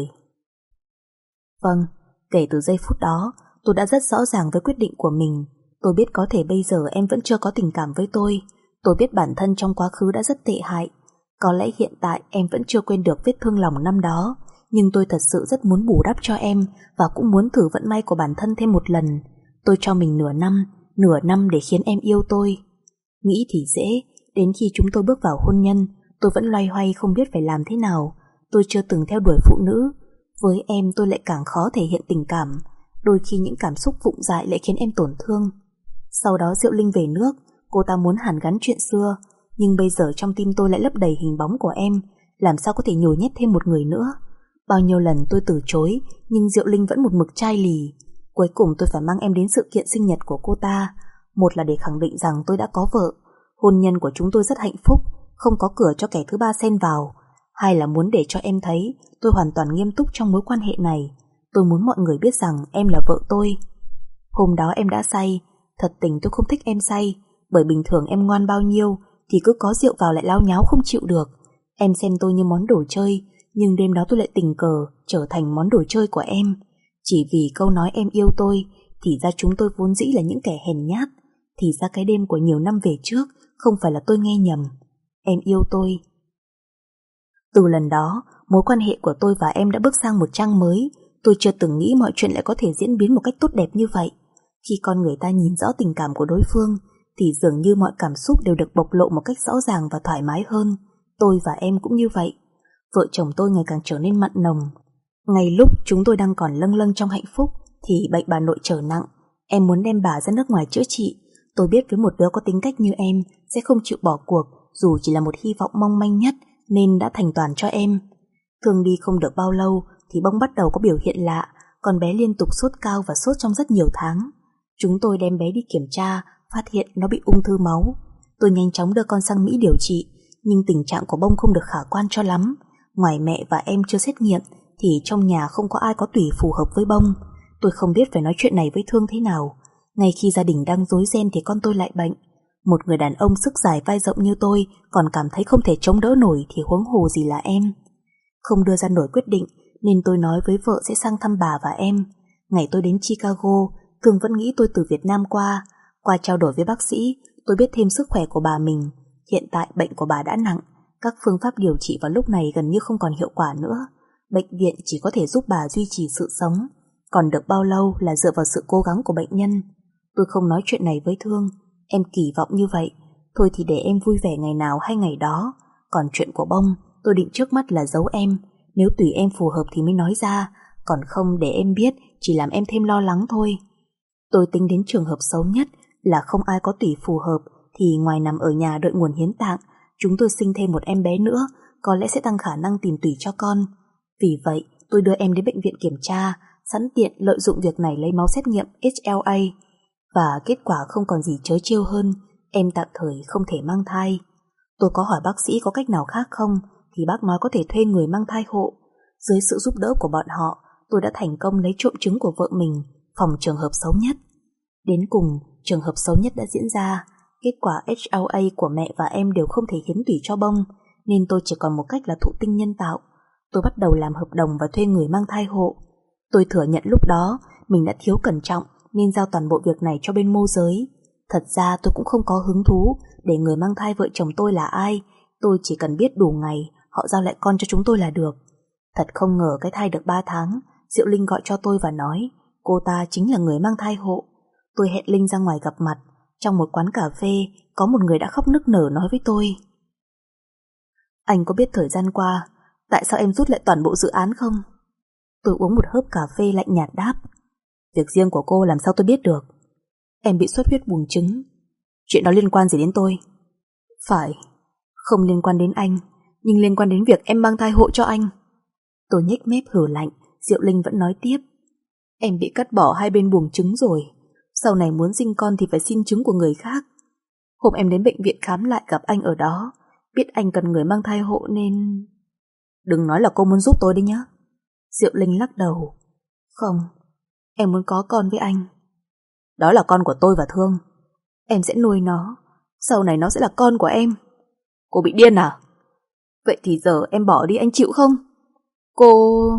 Vâng, kể từ giây phút đó, tôi đã rất rõ ràng với quyết định của mình. Tôi biết có thể bây giờ em vẫn chưa có tình cảm với tôi. Tôi biết bản thân trong quá khứ đã rất tệ hại. Có lẽ hiện tại em vẫn chưa quên được vết thương lòng năm đó. Nhưng tôi thật sự rất muốn bù đắp cho em và cũng muốn thử vận may của bản thân thêm một lần. Tôi cho mình nửa năm để khiến em yêu tôi. Nghĩ thì dễ, đến khi chúng tôi bước vào hôn nhân, tôi vẫn loay hoay không biết phải làm thế nào. Tôi chưa từng theo đuổi phụ nữ. Với em tôi lại càng khó thể hiện tình cảm. Đôi khi những cảm xúc vụng dại lại khiến em tổn thương. Sau đó Diệu Linh về nước, cô ta muốn hàn gắn chuyện xưa. Nhưng bây giờ trong tim tôi lại lấp đầy hình bóng của em. Làm sao có thể nhồi nhét thêm một người nữa. Bao nhiêu lần tôi từ chối, nhưng Diệu Linh vẫn một mực chai lì. Cuối cùng tôi phải mang em đến sự kiện sinh nhật của cô ta. Một là để khẳng định rằng tôi đã có vợ, hôn nhân của chúng tôi rất hạnh phúc, không có cửa cho kẻ thứ ba xen vào. Hai là muốn để cho em thấy tôi hoàn toàn nghiêm túc trong mối quan hệ này. Tôi muốn mọi người biết rằng em là vợ tôi. Hôm đó em đã say. Thật tình tôi không thích em say, bởi bình thường em ngoan bao nhiêu thì cứ có rượu vào lại láo nháo không chịu được. Em xem tôi như món đồ chơi, nhưng đêm đó tôi lại tình cờ trở thành món đồ chơi của em. Chỉ vì câu nói em yêu tôi, thì ra chúng tôi vốn dĩ là những kẻ hèn nhát. Thì ra cái đêm của nhiều năm về trước không phải là tôi nghe nhầm. Em yêu tôi. Từ lần đó, mối quan hệ của tôi và em đã bước sang một trang mới. Tôi chưa từng nghĩ mọi chuyện lại có thể diễn biến một cách tốt đẹp như vậy. Khi con người ta nhìn rõ tình cảm của đối phương, thì dường như mọi cảm xúc đều được bộc lộ một cách rõ ràng và thoải mái hơn. Tôi và em cũng như vậy. Vợ chồng tôi ngày càng trở nên mặn nồng. Ngay lúc chúng tôi đang còn lâng lâng trong hạnh phúc, thì bệnh bà nội trở nặng. Em muốn đem bà ra nước ngoài chữa trị. Tôi biết với một đứa có tính cách như em sẽ không chịu bỏ cuộc, dù chỉ là một hy vọng mong manh nhất, nên đã thành toàn cho em. Thương đi không được bao lâu thì bông bắt đầu có biểu hiện lạ. Con bé liên tục sốt cao và sốt trong rất nhiều tháng. Chúng tôi đem bé đi kiểm tra, phát hiện nó bị ung thư máu. Tôi nhanh chóng đưa con sang Mỹ điều trị, nhưng tình trạng của bông không được khả quan cho lắm. Ngoài mẹ và em chưa xét nghiệm thì trong nhà không có ai có tủy phù hợp với bông. Tôi không biết phải nói chuyện này với Thương thế nào. Ngay khi gia đình đang rối ren thì con tôi lại bệnh. Một người đàn ông sức dài vai rộng như tôi còn cảm thấy không thể chống đỡ nổi thì huống hồ gì là em. Không đưa ra nổi quyết định nên tôi nói với vợ sẽ sang thăm bà và em. Ngày tôi đến Chicago, Thương vẫn nghĩ tôi từ Việt Nam qua. Qua trao đổi với bác sĩ, tôi biết thêm sức khỏe của bà mình. Hiện tại bệnh của bà đã nặng. Các phương pháp điều trị vào lúc này gần như không còn hiệu quả nữa. Bệnh viện chỉ có thể giúp bà duy trì sự sống. Còn được bao lâu là dựa vào sự cố gắng của bệnh nhân. Tôi không nói chuyện này với Thương. Em kỳ vọng như vậy. Thôi thì để em vui vẻ ngày nào hay ngày đó. Còn chuyện của bông, tôi định trước mắt là giấu em. Nếu tùy em phù hợp thì mới nói ra. Còn không để em biết chỉ làm em thêm lo lắng thôi. Tôi tính đến trường hợp xấu nhất là không ai có tủy phù hợp, thì ngoài nằm ở nhà đợi nguồn hiến tạng, chúng tôi sinh thêm một em bé nữa, có lẽ sẽ tăng khả năng tìm tủy cho con. Vì vậy tôi đưa em đến bệnh viện kiểm tra, sẵn tiện lợi dụng việc này lấy máu xét nghiệm HLA. Và kết quả không còn gì trớ trêu hơn, em tạm thời không thể mang thai. Tôi có hỏi bác sĩ có cách nào khác không, thì bác nói có thể thuê người mang thai hộ. Dưới sự giúp đỡ của bọn họ, tôi đã thành công lấy trộm trứng của vợ mình, phòng trường hợp xấu nhất. Đến cùng, trường hợp xấu nhất đã diễn ra. Kết quả HLA của mẹ và em đều không thể hiến tủy cho bông, nên tôi chỉ còn một cách là thụ tinh nhân tạo. Tôi bắt đầu làm hợp đồng và thuê người mang thai hộ. Tôi thừa nhận lúc đó mình đã thiếu cẩn trọng nên giao toàn bộ việc này cho bên môi giới. Thật ra tôi cũng không có hứng thú để người mang thai vợ chồng tôi là ai. Tôi chỉ cần biết đủ ngày họ giao lại con cho chúng tôi là được. Thật không ngờ cái thai được 3 tháng, Diệu Linh gọi cho tôi và nói cô ta chính là người mang thai hộ. Tôi hẹn Linh ra ngoài gặp mặt. Trong một quán cà phê, có một người đã khóc nức nở nói với tôi: anh có biết thời gian qua tại sao em rút lại toàn bộ dự án không? Tôi uống một hớp cà phê lạnh nhạt đáp: việc riêng của cô làm sao tôi biết được. Em bị xuất huyết buồng trứng. Chuyện đó liên quan gì đến tôi? Phải, không liên quan đến anh, nhưng liên quan đến việc em mang thai hộ cho anh. Tôi nhếch mép hừ lạnh. Diệu Linh vẫn nói tiếp: em bị cắt bỏ 2 bên buồng trứng rồi. Sau này muốn sinh con thì phải xin trứng của người khác. Hôm em đến bệnh viện khám lại gặp anh ở đó, biết anh cần người mang thai hộ nên... Đừng nói là cô muốn giúp tôi đấy nhá. Diệu Linh lắc đầu. Không, em muốn có con với anh. Đó là con của tôi và Thương. Em sẽ nuôi nó, sau này nó sẽ là con của em. Cô bị điên à? Vậy thì giờ em bỏ đi, anh chịu không? Cô...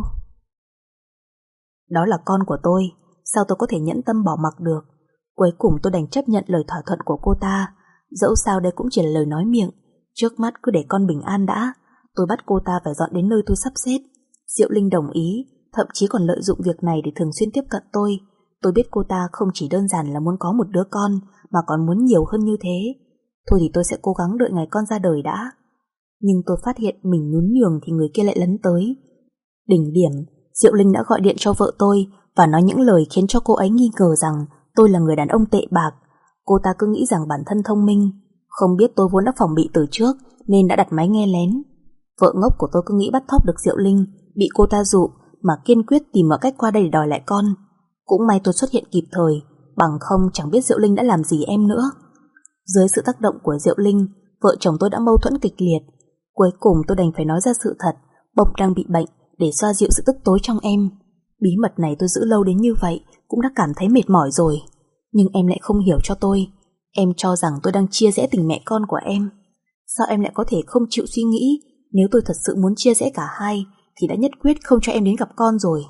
Đó là con của tôi, sao tôi có thể nhẫn tâm bỏ mặc được? Cuối cùng tôi đành chấp nhận lời thỏa thuận của cô ta. Dẫu sao đây cũng chỉ là lời nói miệng. Trước mắt cứ để con bình an đã. Tôi bắt cô ta phải dọn đến nơi tôi sắp xếp. Diệu Linh đồng ý, thậm chí còn lợi dụng việc này để thường xuyên tiếp cận tôi. Tôi biết cô ta không chỉ đơn giản là muốn có một đứa con, mà còn muốn nhiều hơn như thế. Thôi thì tôi sẽ cố gắng đợi ngày con ra đời đã. Nhưng tôi phát hiện mình nhún nhường thì người kia lại lấn tới. Đỉnh điểm, Diệu Linh đã gọi điện cho vợ tôi và nói những lời khiến cho cô ấy nghi ngờ rằng tôi là người đàn ông tệ bạc. Cô ta cứ nghĩ rằng bản thân thông minh, không biết tôi vốn đã phòng bị từ trước nên đã đặt máy nghe lén. Vợ ngốc của tôi cứ nghĩ bắt thóp được Diệu Linh, bị cô ta dụ mà kiên quyết tìm mọi cách qua đây để đòi lại con. Cũng may tôi xuất hiện kịp thời, bằng không chẳng biết Diệu Linh đã làm gì em nữa. Dưới sự tác động của Diệu Linh, vợ chồng tôi đã mâu thuẫn kịch liệt. Cuối cùng tôi đành phải nói ra sự thật, Bông đang bị bệnh, để xoa dịu sự tức tối trong em. Bí mật này tôi giữ lâu đến như vậy cũng đã cảm thấy mệt mỏi rồi. Nhưng em lại không hiểu cho tôi. Em cho rằng tôi đang chia rẽ tình mẹ con của em. Sao em lại có thể không chịu suy nghĩ? Nếu tôi thật sự muốn chia rẽ cả hai thì đã nhất quyết không cho em đến gặp con rồi.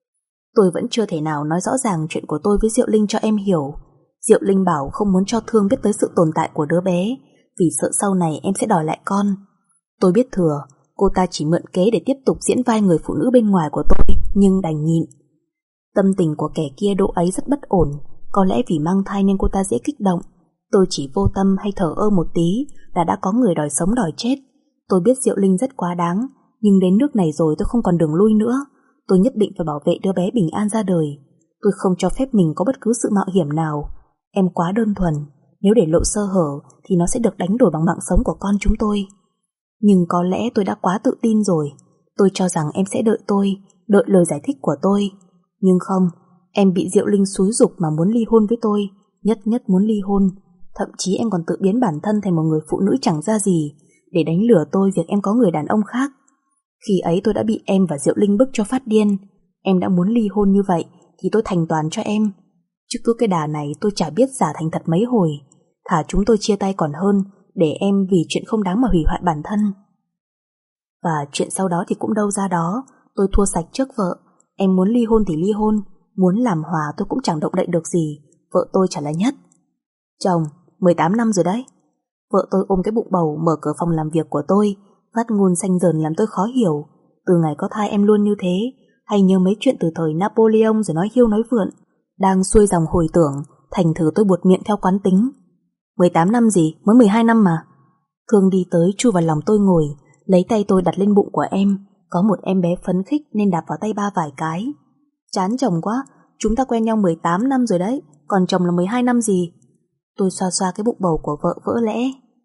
Tôi vẫn chưa thể nào nói rõ ràng chuyện của tôi với Diệu Linh cho em hiểu. Diệu Linh bảo không muốn cho Thương biết tới sự tồn tại của đứa bé, vì sợ sau này em sẽ đòi lại con. Tôi biết thừa, cô ta chỉ mượn kế để tiếp tục diễn vai người phụ nữ bên ngoài của tôi, nhưng đành nhịn. Tâm tình của kẻ kia độ ấy rất bất ổn, có lẽ vì mang thai nên cô ta dễ kích động. Tôi chỉ vô tâm hay thờ ơ một tí là đã có người đòi sống đòi chết. Tôi biết Diệu Linh rất quá đáng, nhưng đến nước này rồi tôi không còn đường lui nữa. Tôi nhất định phải bảo vệ đứa bé bình an ra đời. Tôi không cho phép mình có bất cứ sự mạo hiểm nào. Em quá đơn thuần, nếu để lộ sơ hở thì nó sẽ được đánh đổi bằng mạng sống của con chúng tôi. Nhưng có lẽ tôi đã quá tự tin rồi. Tôi cho rằng em sẽ đợi tôi, đợi lời giải thích của tôi. Nhưng không, em bị Diệu Linh xúi giục mà muốn ly hôn với tôi, nhất muốn ly hôn. Thậm chí em còn tự biến bản thân thành một người phụ nữ chẳng ra gì để đánh lừa tôi việc em có người đàn ông khác. Khi ấy tôi đã bị em và Diệu Linh bức cho phát điên. Em đã muốn ly hôn như vậy thì tôi thành toàn cho em. Chứ cứ cái đà này tôi chả biết giả thành thật mấy hồi. Thà chúng tôi chia tay còn hơn, để em vì chuyện không đáng mà hủy hoại bản thân. Và chuyện sau đó thì cũng đâu ra đó. Tôi thua sạch trước vợ. Em muốn ly hôn thì ly hôn, muốn làm hòa tôi cũng chẳng động đậy được gì. Vợ tôi chả là nhất. Chồng, 18 năm rồi đấy. Vợ tôi ôm cái bụng bầu mở cửa phòng làm việc của tôi, phát ngôn xanh dờn làm tôi khó hiểu. Từ ngày có thai em luôn như thế, hay nhớ mấy chuyện từ thời Napoleon rồi nói hiêu nói vượn. Đang xuôi dòng hồi tưởng, thành thử tôi buột miệng theo quán tính. 18 năm gì, mới 12 năm mà. Thương đi tới chui vào lòng tôi ngồi, lấy tay tôi đặt lên bụng của em. Có một em bé phấn khích nên đạp vào tay ba vài cái. Chán chồng quá, chúng ta quen nhau 18 năm rồi đấy, còn chồng là 12 năm gì. Tôi xoa xoa cái bụng bầu của vợ vỡ lẽ.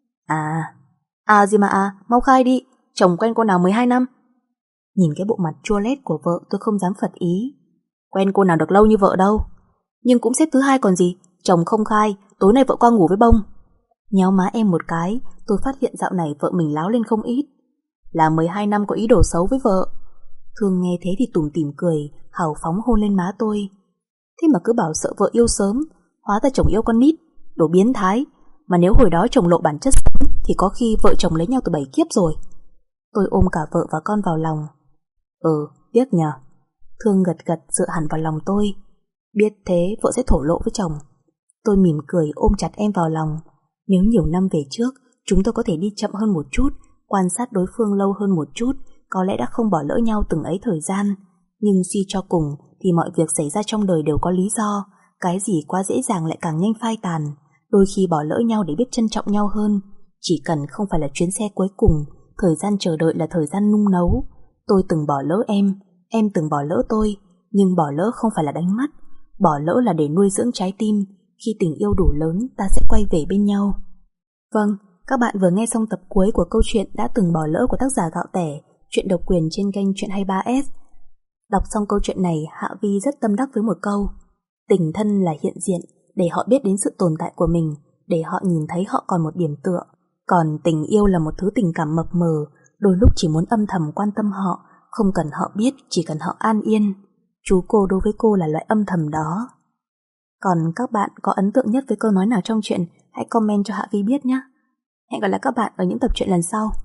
Gì mà mau khai đi, chồng quen cô nào 12 năm? Nhìn cái bộ mặt chua lét của vợ tôi không dám phật ý. Quen cô nào được lâu như vợ đâu. Nhưng cũng xếp thứ hai còn gì, chồng không khai, tối nay vợ qua ngủ với Bông. Nhéo má em một cái, tôi phát hiện dạo này vợ mình láo lên không ít. Là 12 năm có ý đồ xấu với vợ. Thương nghe thế thì tủm tỉm cười, hào phóng hôn lên má tôi. Thế mà cứ bảo sợ vợ yêu sớm, hóa ra chồng yêu con nít, đồ biến thái. Mà nếu hồi đó chồng lộ bản chất sớm thì có khi vợ chồng lấy nhau từ 7 kiếp rồi. Tôi ôm cả vợ và con vào lòng. Tiếc nhờ. Thương gật gật dựa hẳn vào lòng tôi. Biết thế vợ sẽ thổ lộ với chồng. Tôi mỉm cười ôm chặt em vào lòng. Nếu nhiều năm về trước chúng tôi có thể đi chậm hơn một chút, quan sát đối phương lâu hơn một chút, có lẽ đã không bỏ lỡ nhau từng ấy thời gian. Nhưng suy cho cùng thì mọi việc xảy ra trong đời đều có lý do. Cái gì quá dễ dàng lại càng nhanh phai tàn. Đôi khi bỏ lỡ nhau để biết trân trọng nhau hơn. Chỉ cần không phải là chuyến xe cuối cùng, thời gian chờ đợi là thời gian nung nấu. Tôi từng bỏ lỡ em từng bỏ lỡ tôi. Nhưng bỏ lỡ không phải là đánh mất, bỏ lỡ là để nuôi dưỡng trái tim. Khi tình yêu đủ lớn ta sẽ quay về bên nhau. Vâng, các bạn vừa nghe xong tập cuối của câu chuyện Đã từng bỏ lỡ của tác giả Gạo Tẻ, chuyện độc quyền trên kênh Chuyện 23S. Đọc xong câu chuyện này, Hạ Vi rất tâm đắc với một câu: tình thân là hiện diện, để họ biết đến sự tồn tại của mình, để họ nhìn thấy họ còn một điểm tựa. Còn tình yêu là một thứ tình cảm mập mờ, đôi lúc chỉ muốn âm thầm quan tâm họ, Không cần họ biết, chỉ cần họ an yên. Chú cô đối với cô là loại âm thầm đó. Còn các bạn có ấn tượng nhất với câu nói nào trong truyện, hãy comment cho Hạ Vi biết nhé. Hẹn gặp lại các bạn ở những tập truyện lần sau.